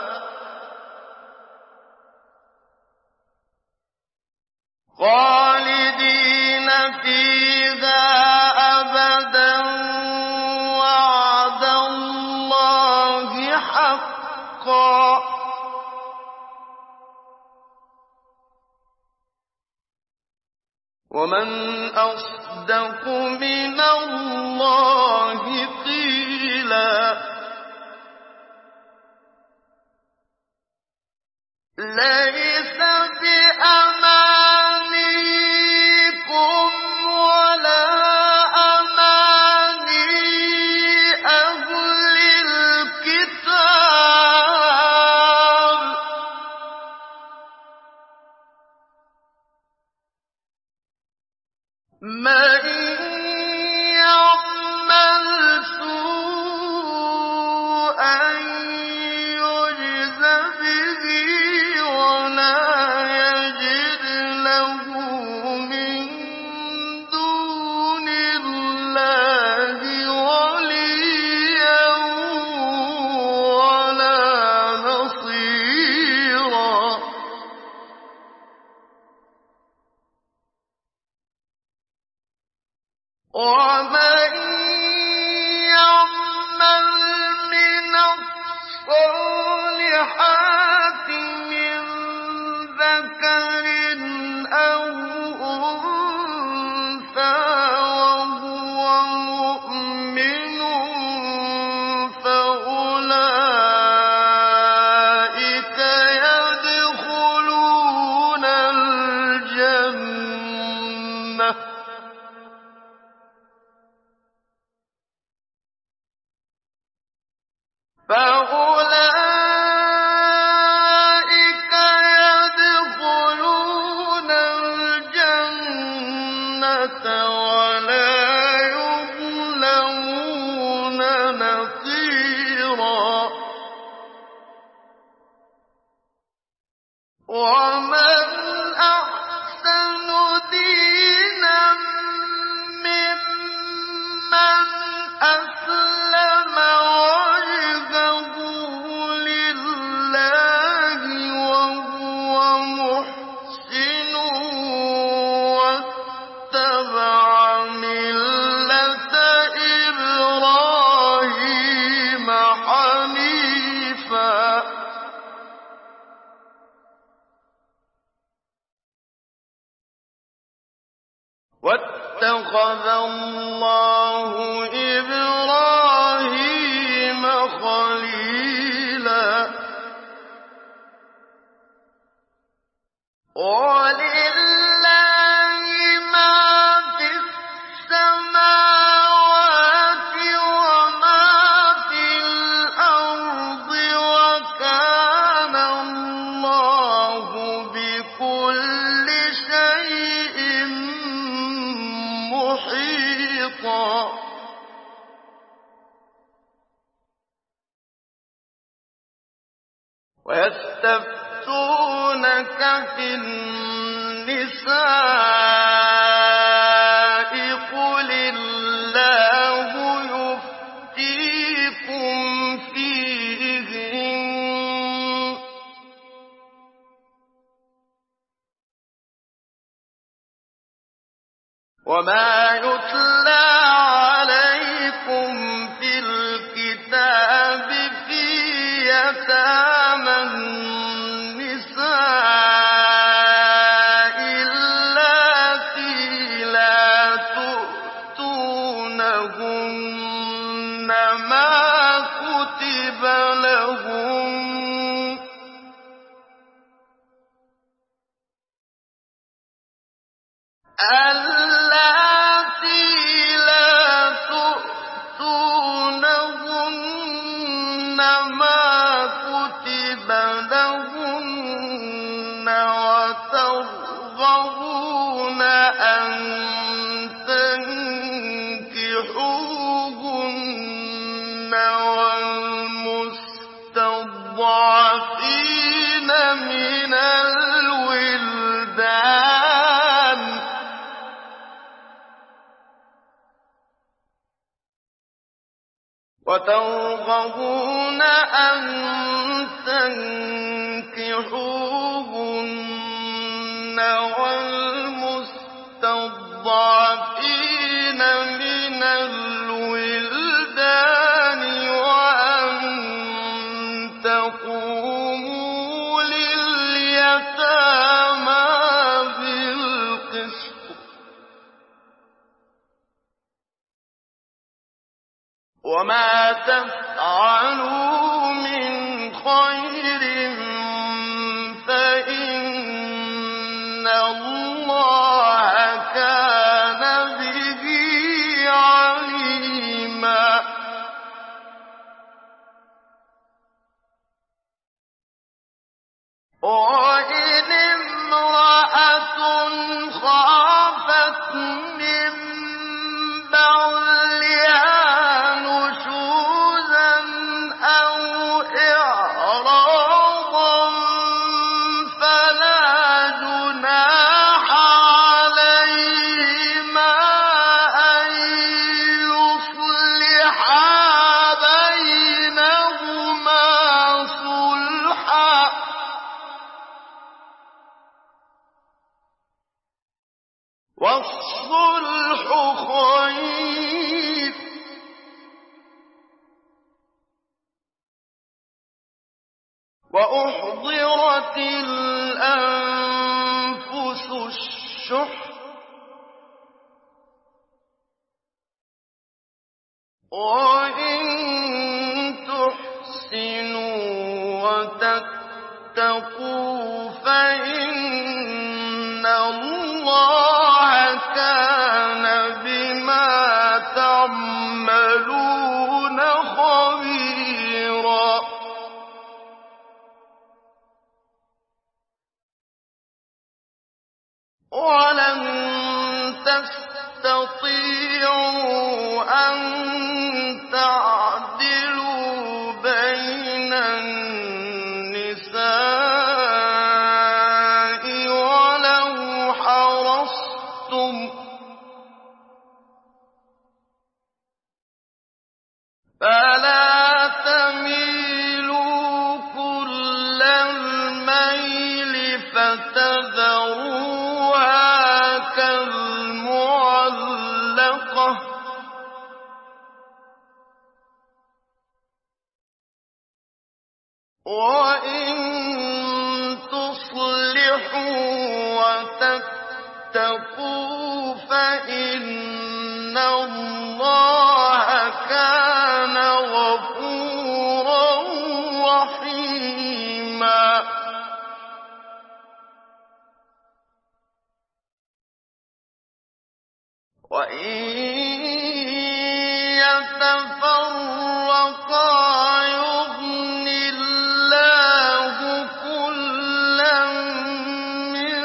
خالدين فيها أبدا وعد الله حقا ومن أصدق من الله قيلا. ليس بأمانيكم ولا أماني أهل الكتاب من يعمل سوءا يجز به ولا يجد له من دون الله وليا ولا نصيرا. ومن يعمل من الصالحات من ذكر أو أنثى وهو مؤمن فأولئك يدخلون الجنة فأولئك يدخلون الجنة ولا يظلمون نقيرا. ومن أحسن دينا ممن أسلم وجهه لله وهو محسن واتبع ملة إبراهيم حنيفا واتبع واتخذ الله إبراهيم خليلا ولله ما في السماوات وما في الأرض وكان الله بكل شيء محيطا ويستفتونك في النساء قل الله يفتيكم فيهن وما يتلى عليكم في الكتاب في يتامى النساء اللاتي لا تؤتونهن ما كتب لهن اللاتي لا تؤتونهن ما كتب لهن وترغبون أن تنكحوهن والمستضعفين من الولدان وترغبون أن تنكحوهن والمستضعفين من الولدان وأن تقوموا لليتامى بالقسط وما تفعلوا من خير فإن الله كان به عليما وإن امرأة خافت من بعلها نشوزا أو إعراضا فلا جناح عليهما أن يصلحا بينهما صلحا والصلح خير وأحضرت الأنفس الشح وإن تحسنوا وتتقوا فإن الله كان بما تعملون خبيرا ولن تستطيعوا أن تعدلوا بين النساء ولو حرصتم فلا تميلوا كل الميل فتذروها كالمعلقة وإن تصلحوا وتتقوا فإن الله كان غفورا رحيما وإن يتفرقا يغن الله كلا من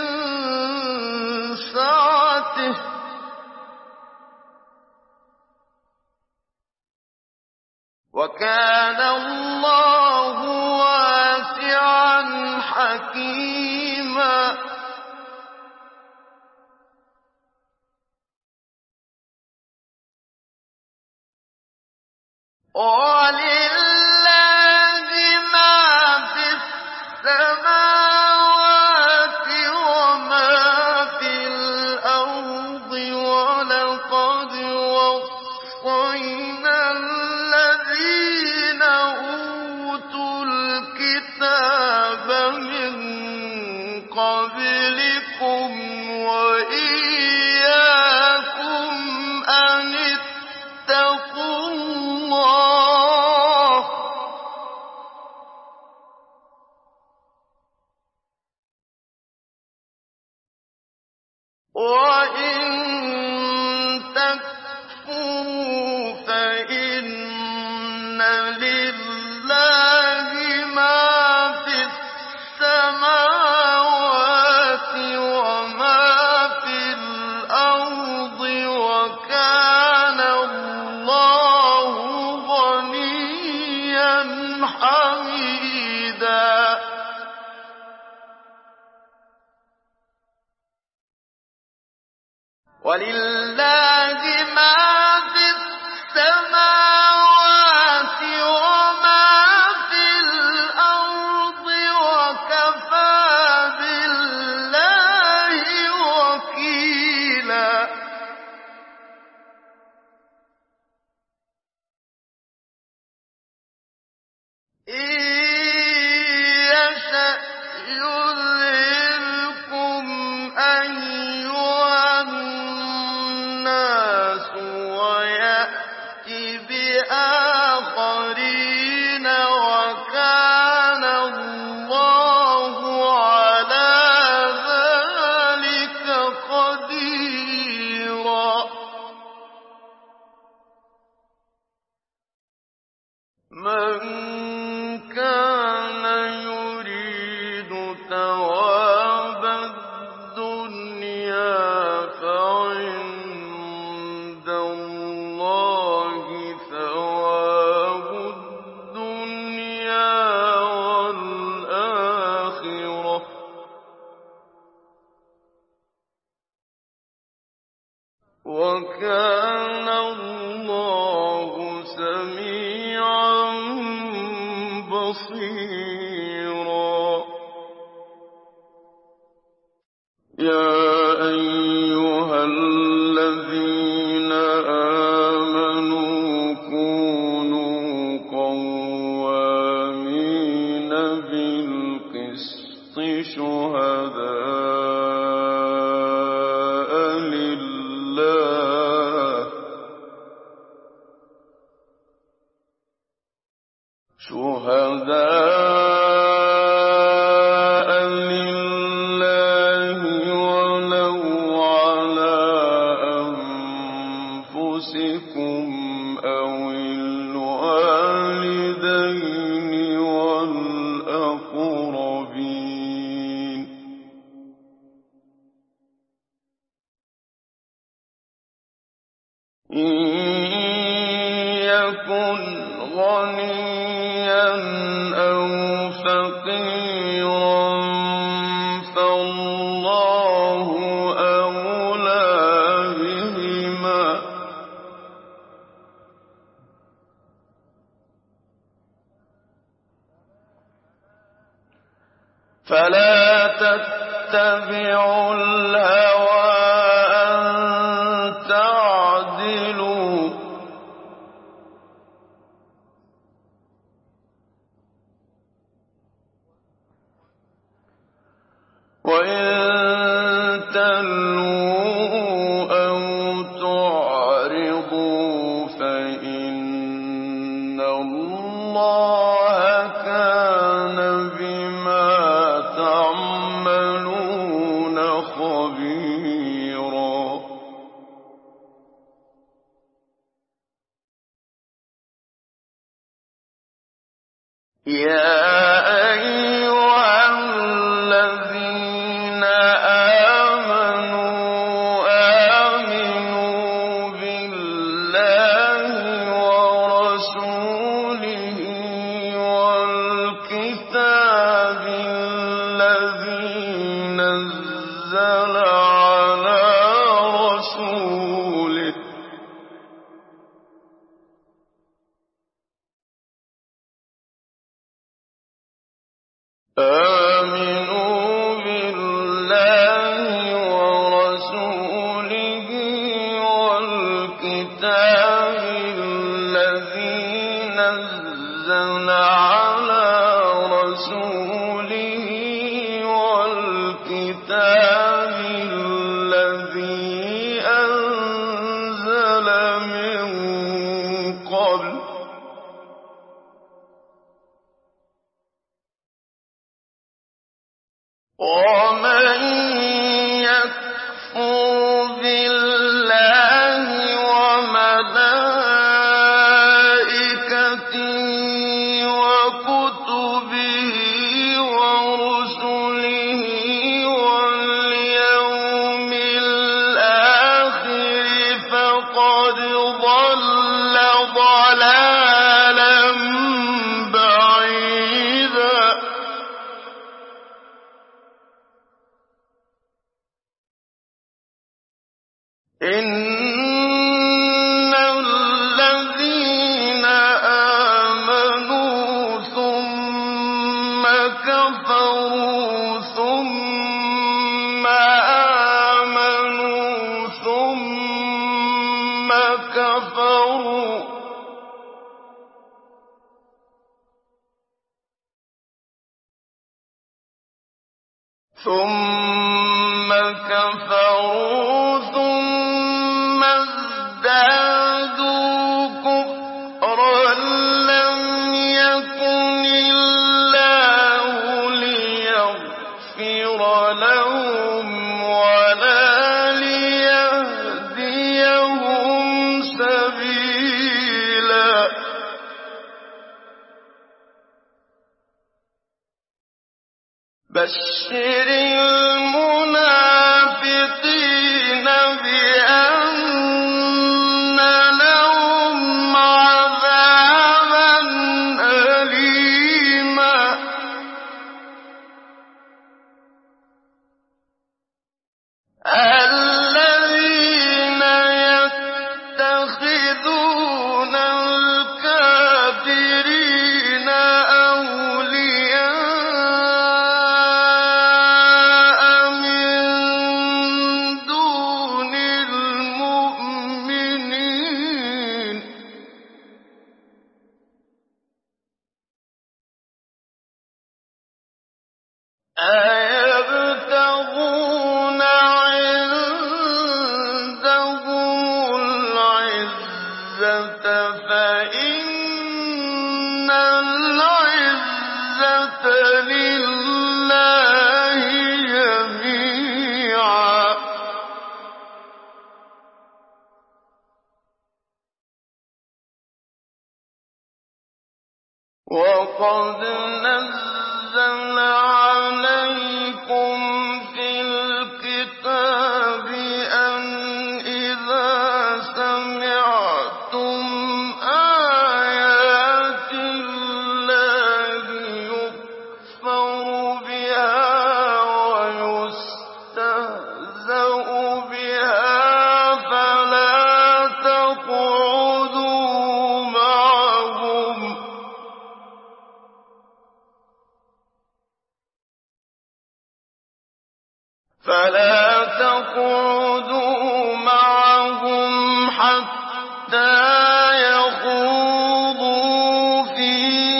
سعته وكان الله واسعا حكيما ولله ما في السماوات وما في الأرض ولقد وصينا الذين أوتوا الكتاب من قبلكم وإياكم أن اتقوا الله وإن تكفروا فإن لله ما في السماوات وما في الأرض وكان الله غنيا حميدا ولله ما في السماوات وما في الأرض وكفى بالله وكيلا إن يشأ يذهبكم أيها الناس ويأت بآخرين وكان الله على ذلك قديرا من كان يريد ثواب الدنيا فعند الله ثواب الدنيا والآخرة وكان الله سميعا بصيرا يا أيها الذين آمنوا كونوا قوامين بالقسط شهداء لله شهداء لله ولو على أنفسكم أو الوالدين والأقربين إن يكن غنيا أو فقيرا فالله أولى بهما فلا تتبعوا الهوى أن تعدلوا وإن تلووا أو خبيرا. يا أيها الذين آمنوا آمنوا بالله ورسوله والكتاب الذي نزل على رسوله آمنوا بالله ورسوله والكتاب الذي نزل على رسوله والكتاب الذي أنزل من قبل ومن يكفر بالله وملائكته وكتبه ورسله واليوم الآخر فقد ضل ضلالا بعيدا. إن الذين آمنوا ثم كفروا ثم آمنوا ثم كفروا ثم كفروا ثم ازدادوا كفرا لم يكن الله ليغفر لهم ولا ليهديهم سبيلا. بشر المنافقين بأن لهم عذابا أليما. الذين يتخذون الكافرين أولياء من دون المؤمنين أيبتغون عندهم العزة فإن العزة لله جميعا. وقد نزل عليكم في الكتاب أن إذا سمعتم آيات الله يكفر بها ويستهزأ بها فلا تقعدوا معهم فلا تقعدوا معهم حتى يخوضوا في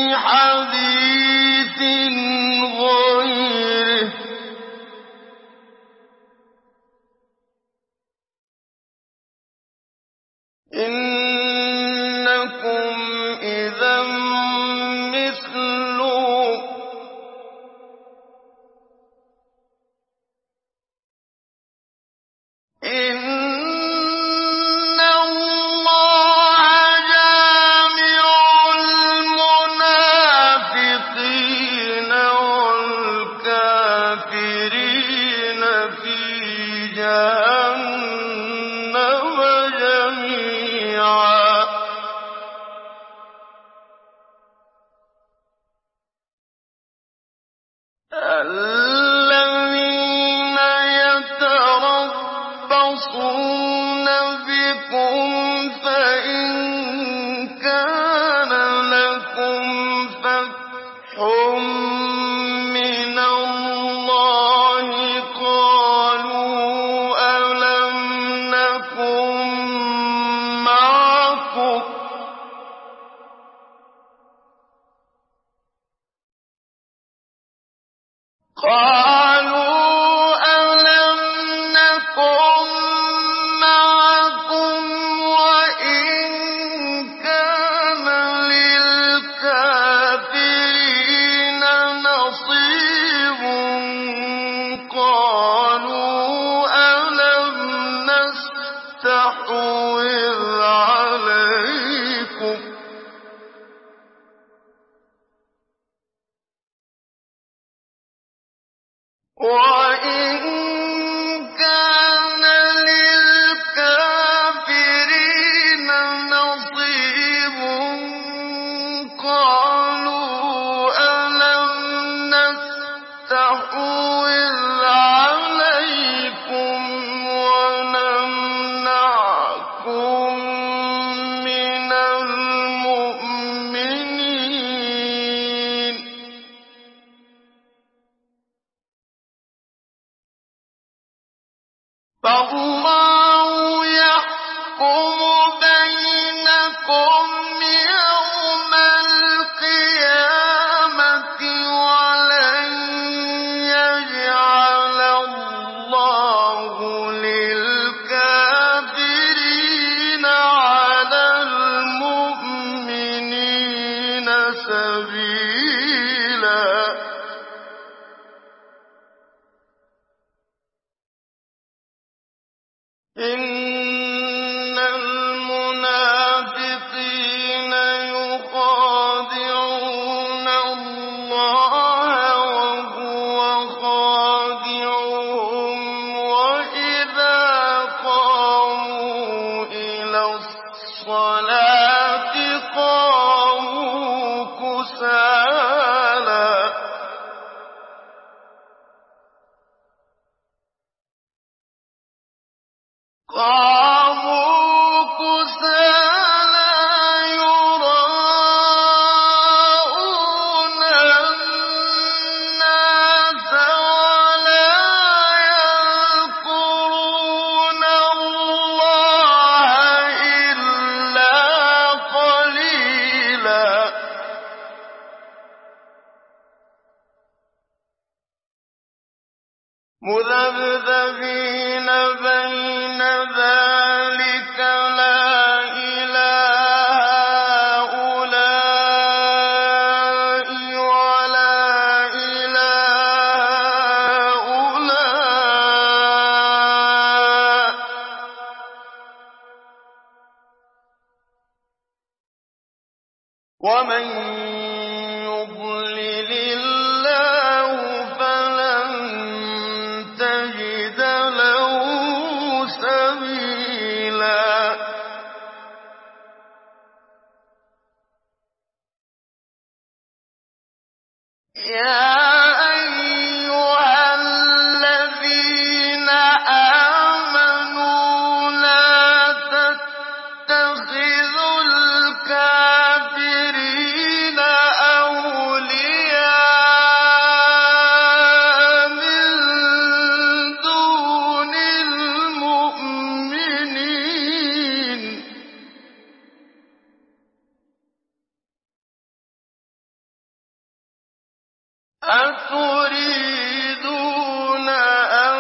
حديث غيره إنكم إذا مثلهم الكافرين في جهنم جميعا الذين يتربصون بكم فإن كان لكم فتح من الله قالوا ألم نكن معكم قالوا ألم نكن معكم وإن كان للكافرين نصيب قالوا ألم نستحوذ عليكم وإن كان للكافرين نصيب قالوا ألم نستحوذ عليكم ونمنعكم من المؤمنين فالله يحكم بينكم يوم القيامة ولن يجعل الله للكافرين على المؤمنين سبيلا إن المنافقين يخادعون الله وهو خادعهم وإذا قاموا إلى الصلاة قاموا كسالى قاموا كسالى يراءون الناس ولا يذكرون الله إلا قليلا مذبذبين بين ذلك لا إلى هؤلاء ولا إلى هؤلاء ومن يضلل الله فلن تجد له سبيلا يا أيها الذين آمنوا لا تتخذوا الكافرين أولياء من دون المؤمنين أتريدون أن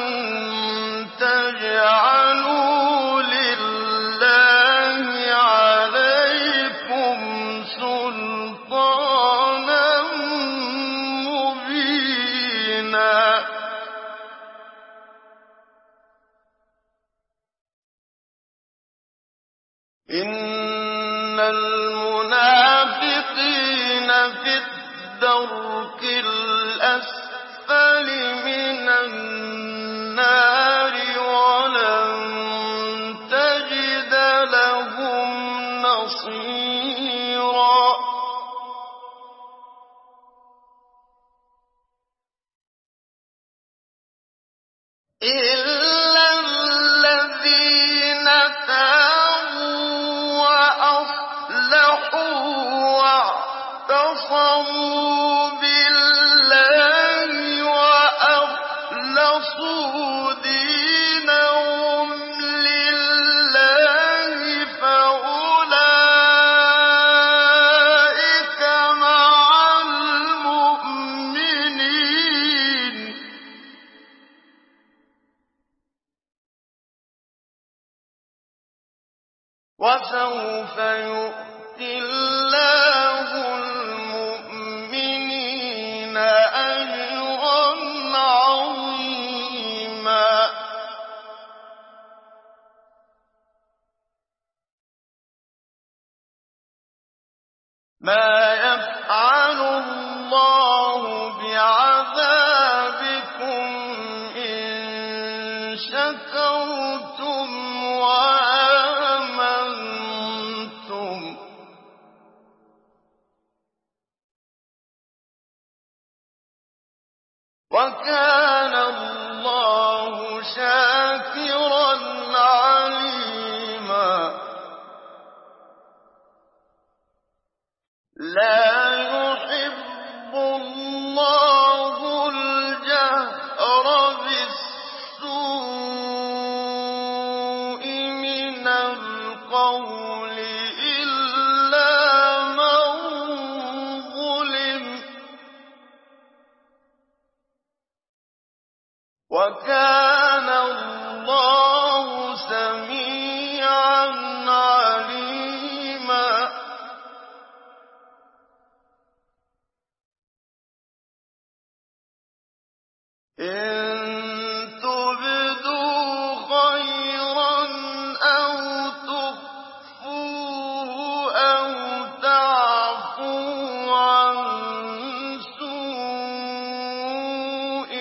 تجعلوا لله عليكم سلطانا مبينا إن المنافقين في الدرك الأسفل بصيرا إلا الذين تابوا وأصلحوا واعتصموا بالله وأخلصوا دينهم لله فأولئك مع المؤمنين وسوف يؤتي الله المؤمنين أجرا عظيما ما يفعل الله بعذابكم إن شكرتم وآمنتم وكان الله شاكرا عليما لا يحب الله الجهر بالسوء من القول إلا من ظلم وكان الله سميعا عليما إن تبدوا خيرا أو تخفوه أو تعفوا عن سوء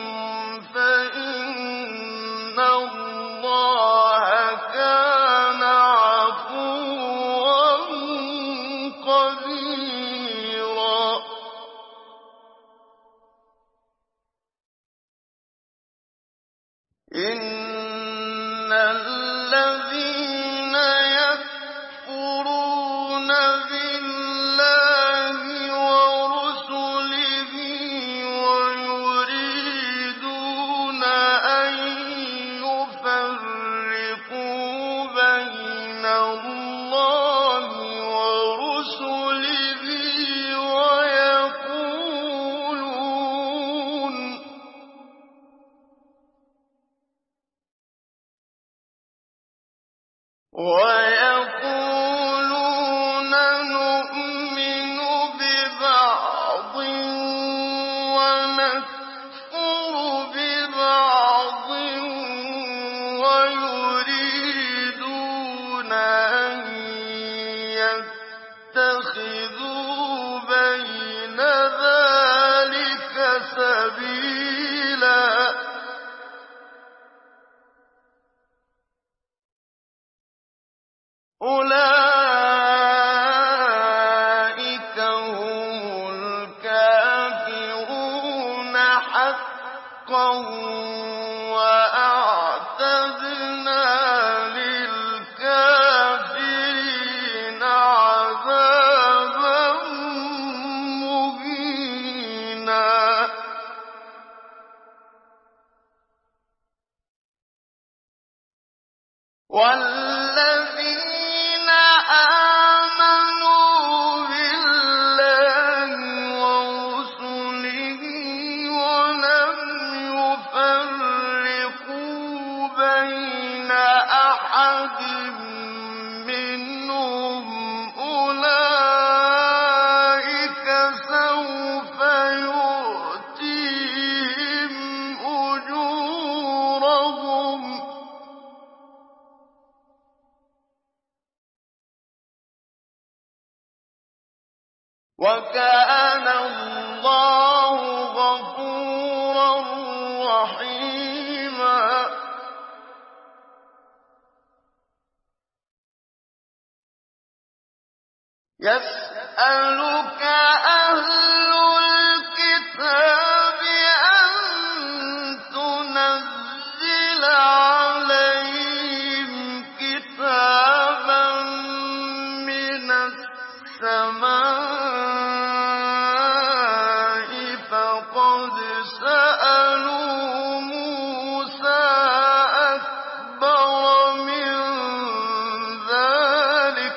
فإن الله كان عفوا قديرا إن الذين يكفرون بالله ورسله ويريدون أن يفرقوا بين الله ورسله ويقولون ويقولون نؤمن ببعض ونكفر ببعض ويريدون أن يتخذوا بين ذلك سبيلا أولئك هم الكافرون حقا وأعتدنا للكافرين عذابا مهينا والذين آمنوا بالله ورسله ولم يفرقوا بين أحد منهم أولئك سوف يؤتيهم أجورهم وكان الله غفورا رحيما يسألك أهل الكتاب أن تنزل عليهم كتابا من السماء فقد سألوا موسى أكبر من ذلك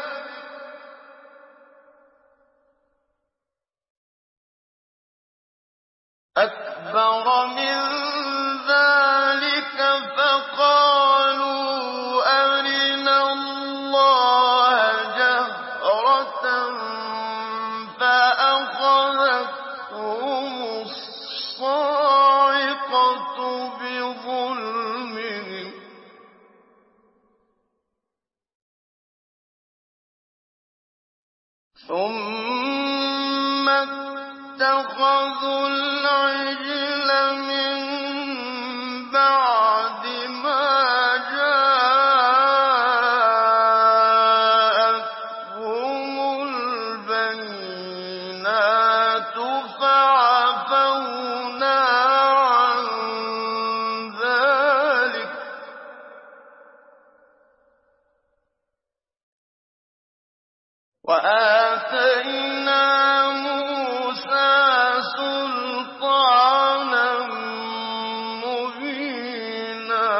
أكبر من ذلك فقالوا أرنا الله جهرة فأخذتهم الصاعقة بظلمهم ثم اتخذوا العجل من بعد ما جاءتهم البينات فعفونا عن ذلك وآتينا موسى سلطانا مبينا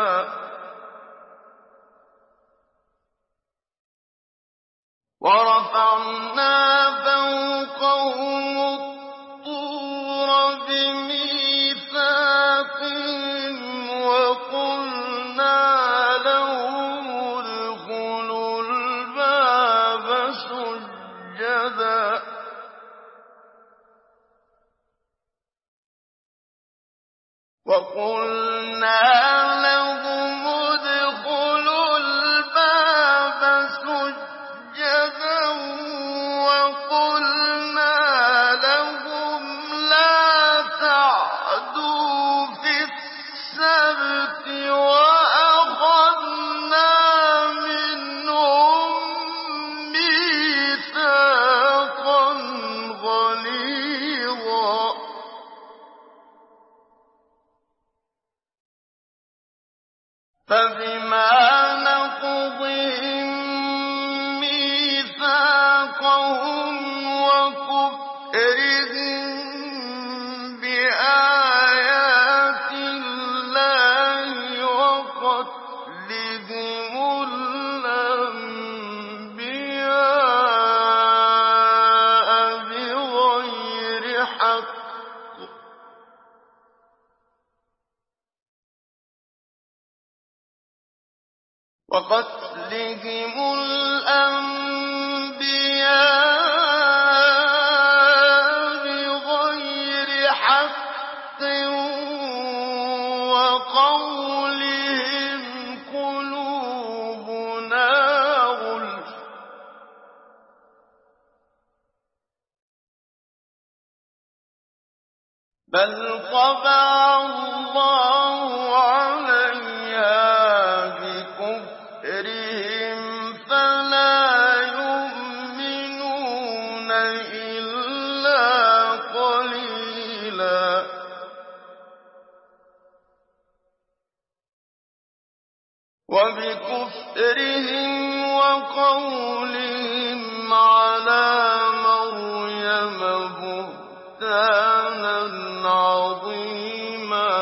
ورفعنا فوقهم الطور بميثاقهم وقلنا لهم ادخلوا الباب سجدا وقلنا لهم ادخلوا الباب سجدا وقلنا لهم لا تعدوا في السبت وأخذنا منهم ميثاقا غليظا فبما نقضهم ميثاقهم وكفرهم بآيات الله وقتلهم الأنبياء بغير حق وقتلهم الأنبياء بغير حق وقولهم قلوبنا غلف بل طبع الله عليها بكفرهم فلا يؤمنون إلا قليلا وبكفرهم وقولهم على مريم بهتانا عظيما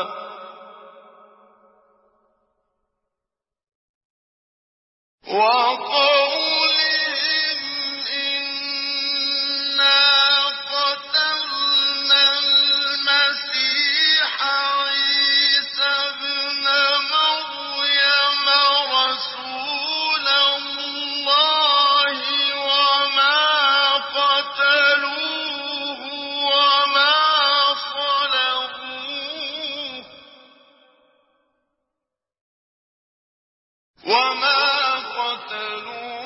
وقولهم إنا قتلنا المسيح عيسى ابن مريم رسول الله وما قتلوه وما صلبوه وما قتلوه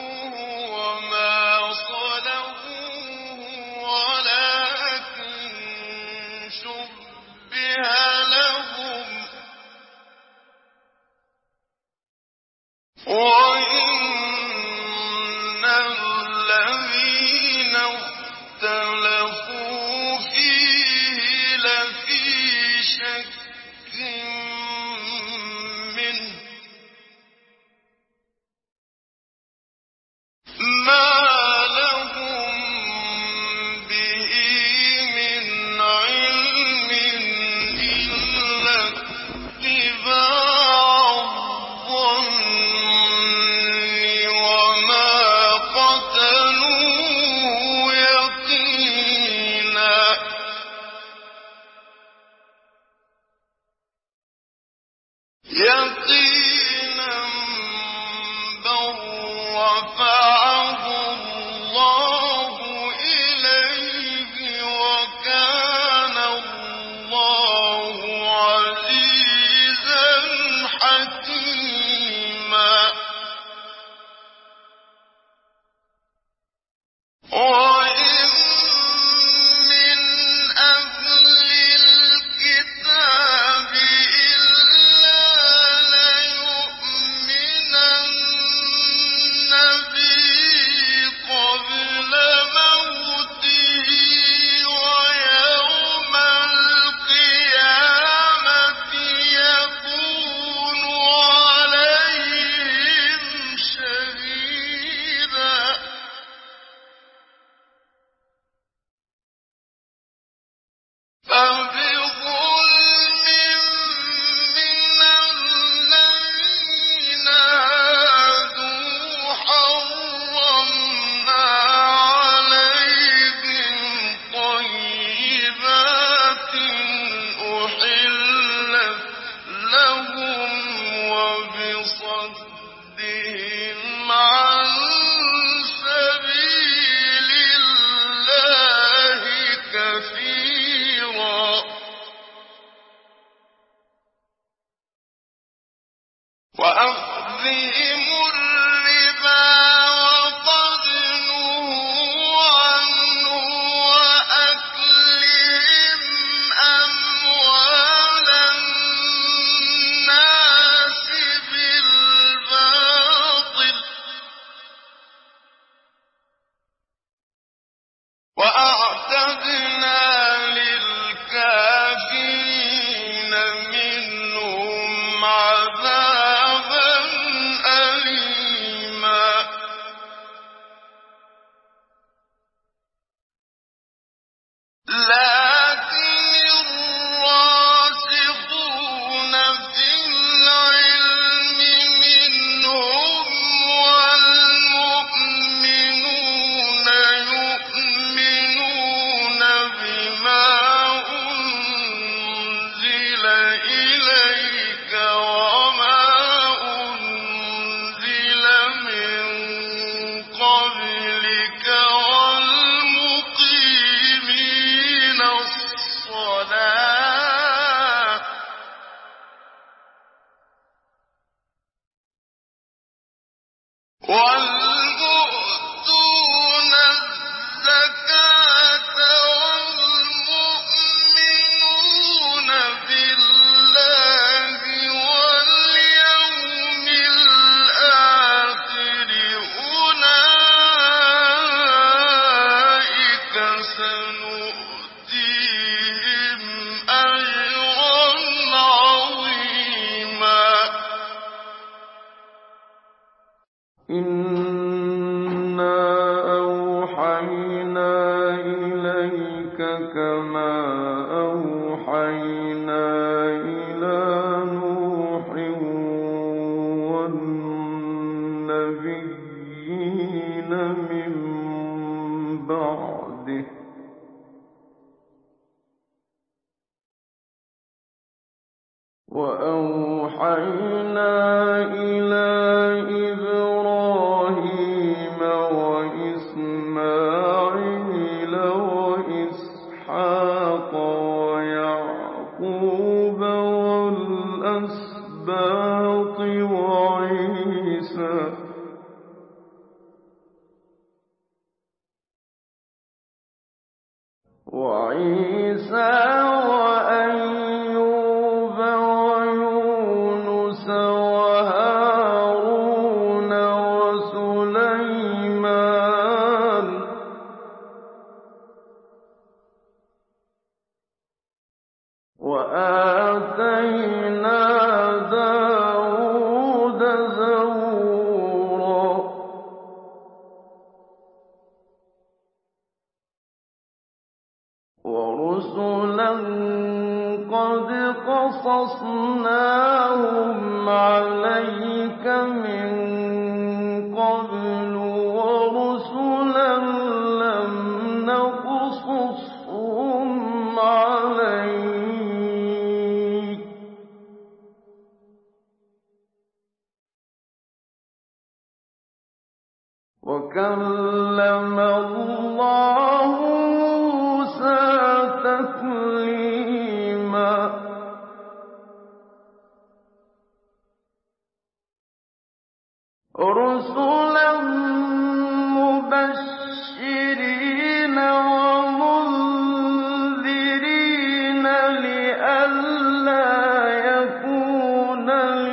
يقينا بل رفعه الله إليه وكان الله عزيزا حكيما وإن من أهل الكتاب وأخذهم الربا وقد نهوا عنه وأكلهم أموال الناس بالباطل وأعتدنا للكافرين منهم عذابا أليما لكن الراسخون في العلم منهم والمؤمنون يؤمنون بما أنزل إليك وما أنزل من قبلك والمقيمين الصلاة والمؤتون الزكاة والمؤمنون بالله واليوم الآخر أولئك سنؤتيهم أجرا عظيما إنا أوحينا إليك كما أوحينا إلى نوح والنبيين من بعده وأوحينا إلى إبراهيم وإسماعيل وإسحاق ويعقوب والأسباط وعيسى وعيسى وأيوب ويونس وهارون وسليمان وآتينا داود زبورا ورسلا قد قصصناهم عليك من قبل ورسلا لم نقصصهم عليك وَكَلَّمَ اللَّهُ مُوسَىٰ تَكْلِيمًا. رُسُلًا مُّبَشِّرِينَ وَمُنذِرِينَ لِئَلَّا يَكُونَ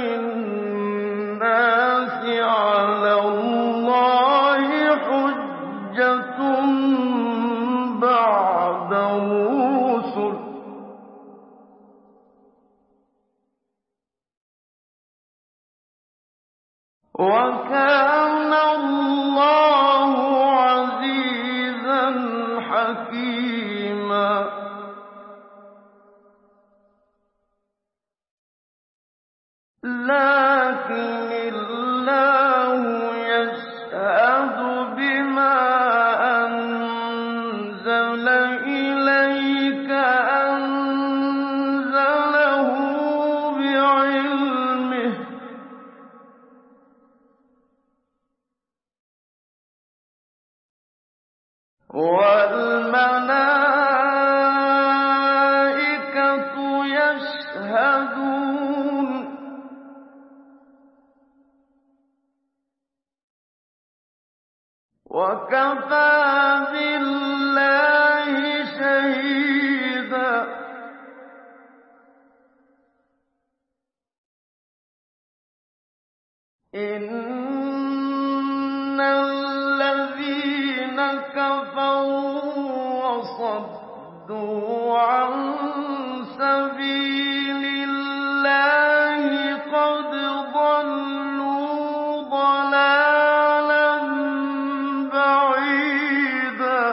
لِلنَّاسِ عَلَى اللَّهِ حُجَّةٌ بَعْدَ الرُّسُلِ ۚ وَكَانَ اللَّهُ عَزِيزًا حَكِيمًا. لَّٰكِنِ اللَّهُ يَشْهَدُ بِمَا أَنزَلَ إِلَيْكَ أَنزَلَهُ بِعِلْمِهِ ۖ وَالْمَلَائِكَةُ يَشْهَدُونَ ۚ وَكَفَىٰ بِاللَّهِ شَهِيدًا. إِنَّ الَّذِينَ كَفَرُوا وَصَدُّوا عَن سَبِيلِ اللَّهِ قَدْ ضَلُّوا ضَلَالًا بَعِيدًا.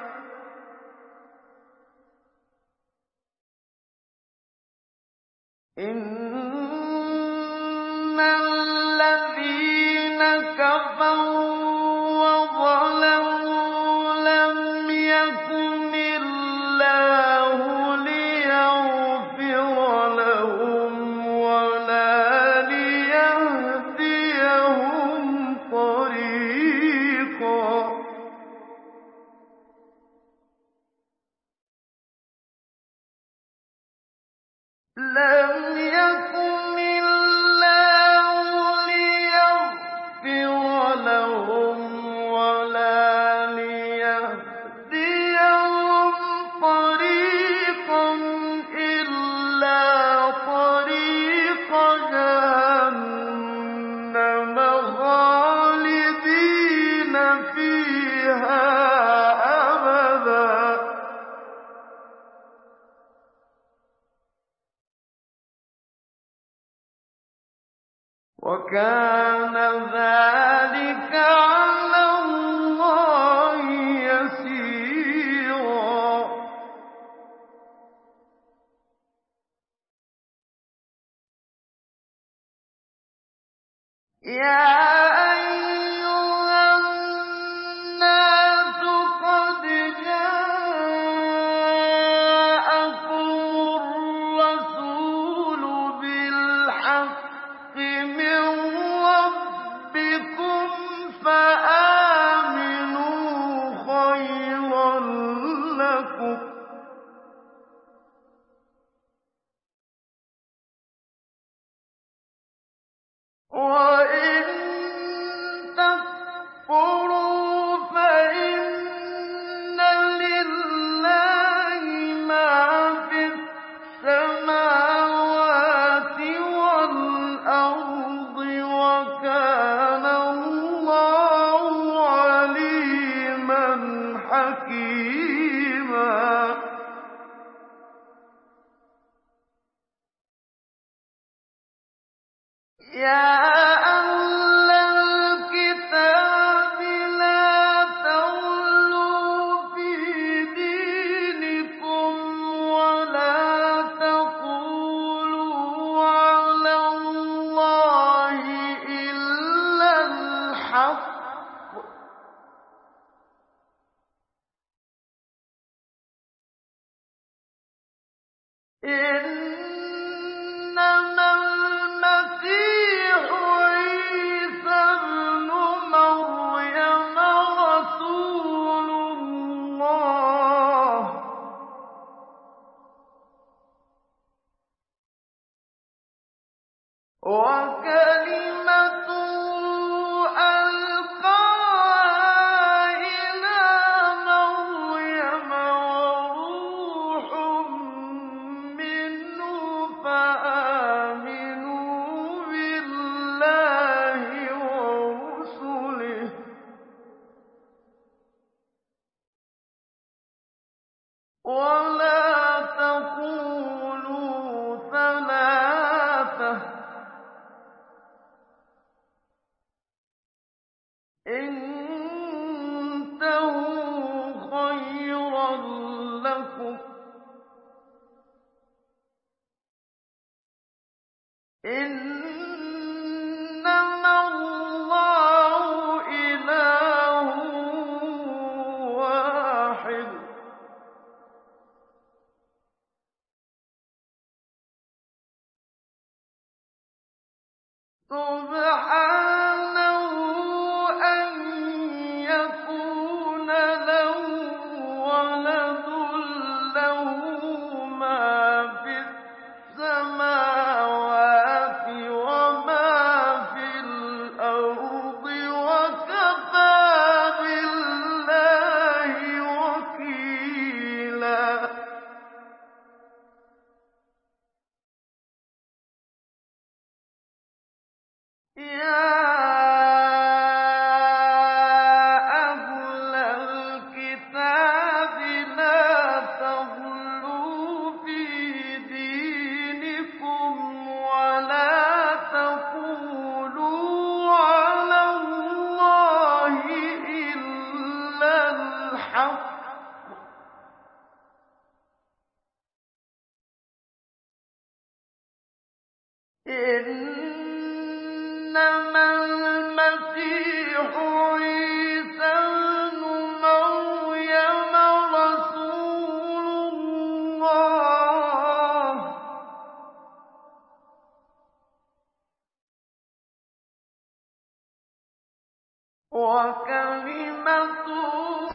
إِنَّ الَّذِينَ كَفَرُوا وَظَلَمُوا لَمْ يَكُنِ اللَّهُ لِيَغْفِرَ لَهُمْ وَلَا لِيَهْدِيَهُمْ طَرِيقًا. لَمْ يَكُنِ اللَّهُ لِيَغْفِرَ لَهُمْ وَلَا لِيَهْدِيَهُمْ طَرِيقًا إِلَّا طَرِيقَ جَهَنَّمَ خَالِدِينَ فِيهَا أَبَدًا ۚ وَكَانَ ذَٰلِكَ عَلَى اللَّهِ يَسِيرًا. يَا أَيُّهَا النَّاسُ قَدْ جَاءَكُمُ الرَّسُولُ بِالْحَقِّ مِن رَّبِّكُمْ فَآمِنُوا خَيْرًا لَّكُمْ ۚ وَإِن تَكْفُرُوا فَإِنَّ لِلَّهِ مَا فِي السَّمَاوَاتِ وَالْأَرْضِ ۚ وَكَانَ اللَّهُ عَلِيمًا حَكِيمًا. يَا أَهْلَ الْكِتَابِ لَا تَغْلُوا فِي دِينِكُمْ وَلَا تَقُولُوا عَلَى اللَّهِ إِلَّا الْحَقَّ ۚ إِنَّمَا الْمَسِيحُ وَكَلِمَتُهُ أَلْقَاهَا إِلَىٰ مَرْيَمَ وَرُوحٌ مِّنْهُ فَآمِنُوا بِاللَّهِ وَرُسُلِهِ ۖ وَلَا تَقُولُوا ثَلَاثَةٌ ۚ انتهوا خيرا لكم، إنما الله إله واحد، سبحانه أن يكون له ولد، له ما في السماوات وما في الأرض، وكفى بالله وكيلا. يَا أَهْلَ الْكِتَابِ لَا تَغْلُوا فِي دِينِكُمْ وَلَا تَقُولُوا عَلَى اللَّهِ إِلَّا الْحَقَّ ۚ إِنَّمَا الْمَسِيحُ عِيسَى ابْنُ مَرْيَمَ رَسُولُ اللَّهِ وَكَلِمَتُهُ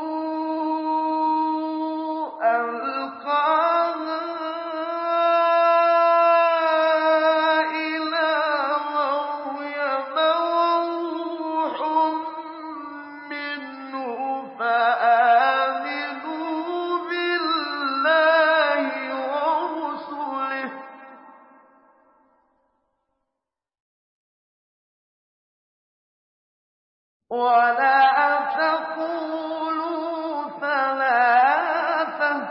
أَلْقَاهَا إِلَىٰ مَرْيَمَ وَرُوحٌ مِّنْهُ فَآمِنُوا بِاللَّهِ وَرُسُلِهِ ۖ وَلَا تَقُولُوا ثَلَاثَةٌ ۚ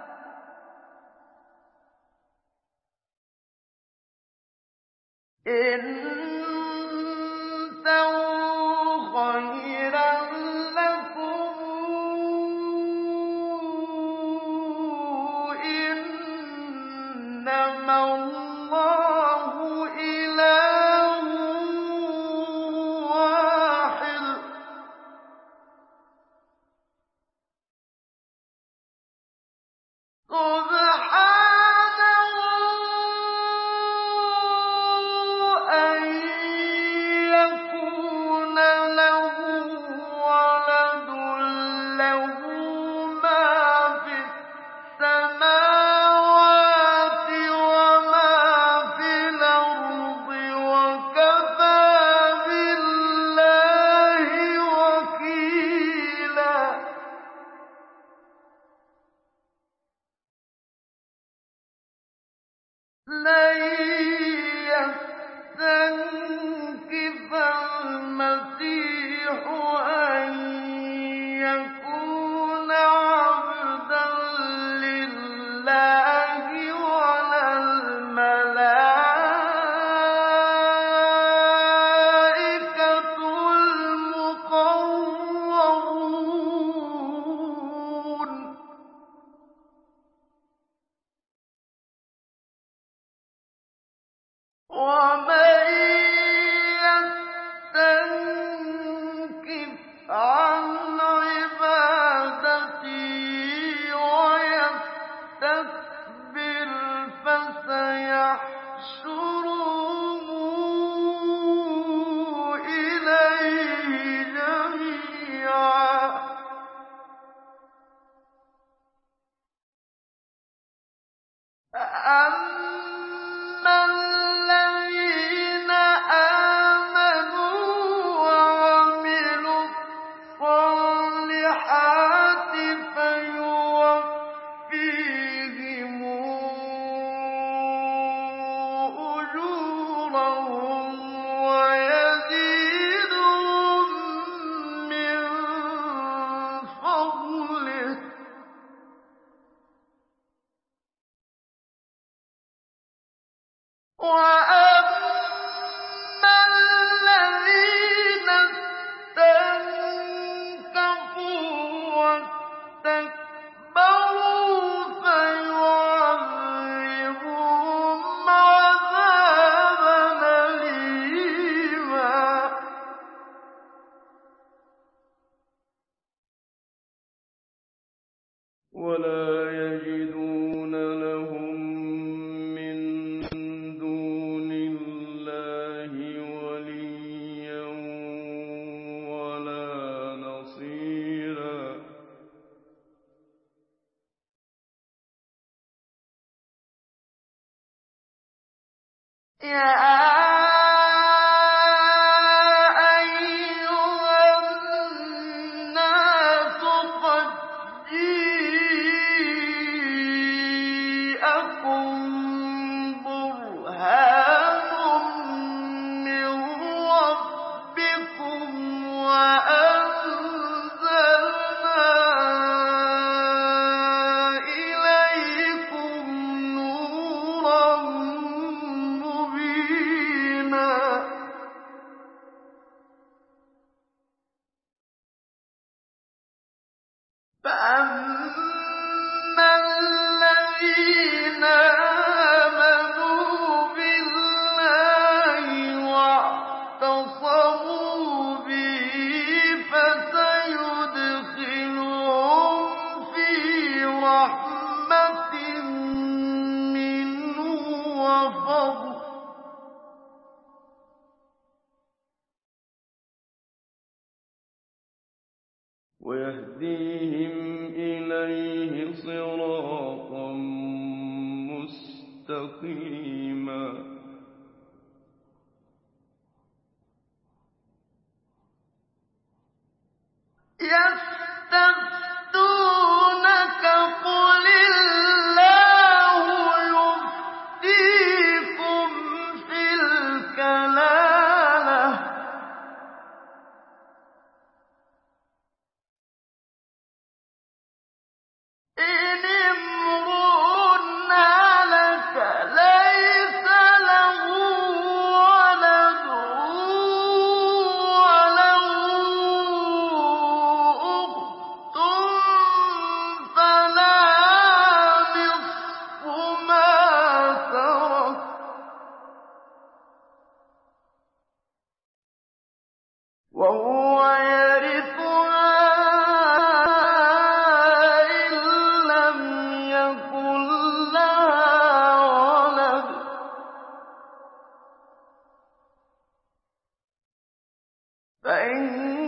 انتهوا خيرا لكم، إنما الله إله واحد، سبحانه أن يكون له ولد، له ما في السماوات وما في الأرض، وكفى بالله وكيلا. لن يستنكف المسيح أن يكون عبدا لله ولا الملائكة المقربون، ومن يستنكف عن عبادتي ويستكبر فسيحشرهم إليه جميعا، فأما الذين وَأَمَّا الَّذِينَ اسْتَنكَفُوا وَاسْتَكْبَرُوا فَيُعَذِّبُهُمْ عَذَابًا أَلِيمًا وَلَا يَجِدُونَ لَهُم مِّن دُونِ اللَّهِ وَلِيًّا وَلَا نَصِيرًا يَا أَيُّهَا النَّاسُ قَدْ جِاءَكُم بُرْهَانٌ مِّن رَّبِّكُمْ وَأَنزَلْنَا إِلَيْكُمْ نُورًا مُّبِينًا فَأَمَّا الَّذِينَ آمَنُوا بِاللَّهِ وَاعْتَصَمُوا بِهِ فَسَيُدْخِلُهُمْ فِي رَحْمَةٍ مِّنْهُ وَفَضْلٍ وَيَهْدِيهِمْ إِلَيْهِ صِرَاطًا مُّسْتَقِيمًا يَسْتَفْتُونَكَ قُلِ اللَّهُ يُفْتِيكُمْ فِي الْكَلَالَةِ إِنِ امْرُؤٌ هَلَكَ لَيْسَ لَهُ وَلَدٌ وَلَهُ أُخْتٌ فَلَهَا نِصْفُ مَا تَرَكَ ۚ وَهُوَ يَرِثُهَا إِن لَّمْ يَكُن لَّهَا وَلَدٌ ۚ فَإِن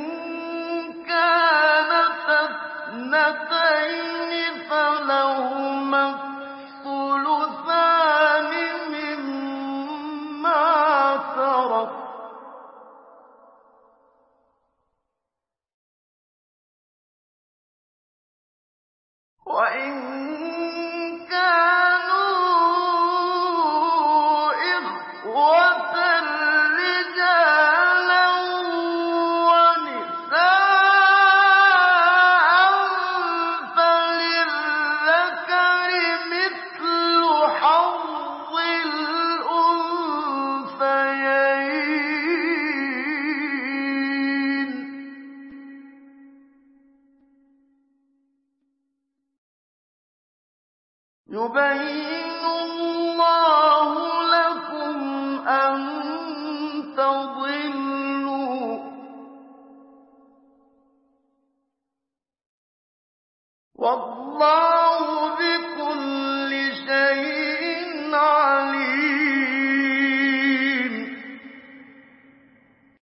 كَانَتَا اثْنَتَيْنِ فَلَهُمَا الثُّلُثَانِ مِمَّا تَرَكَ ۚ وَإِن كَانُوا إِخْوَةً رِّجَالًا وَنِسَاءً فَلِلذَّكَرِ مِثْلُ حَظِّ الْأُنثَيَيْنِ ۗ يُبَيِّنُ اللَّهُ لَكُمْ أَن تَضِلُّوا ۗ وَاللَّهُ بِكُلِّ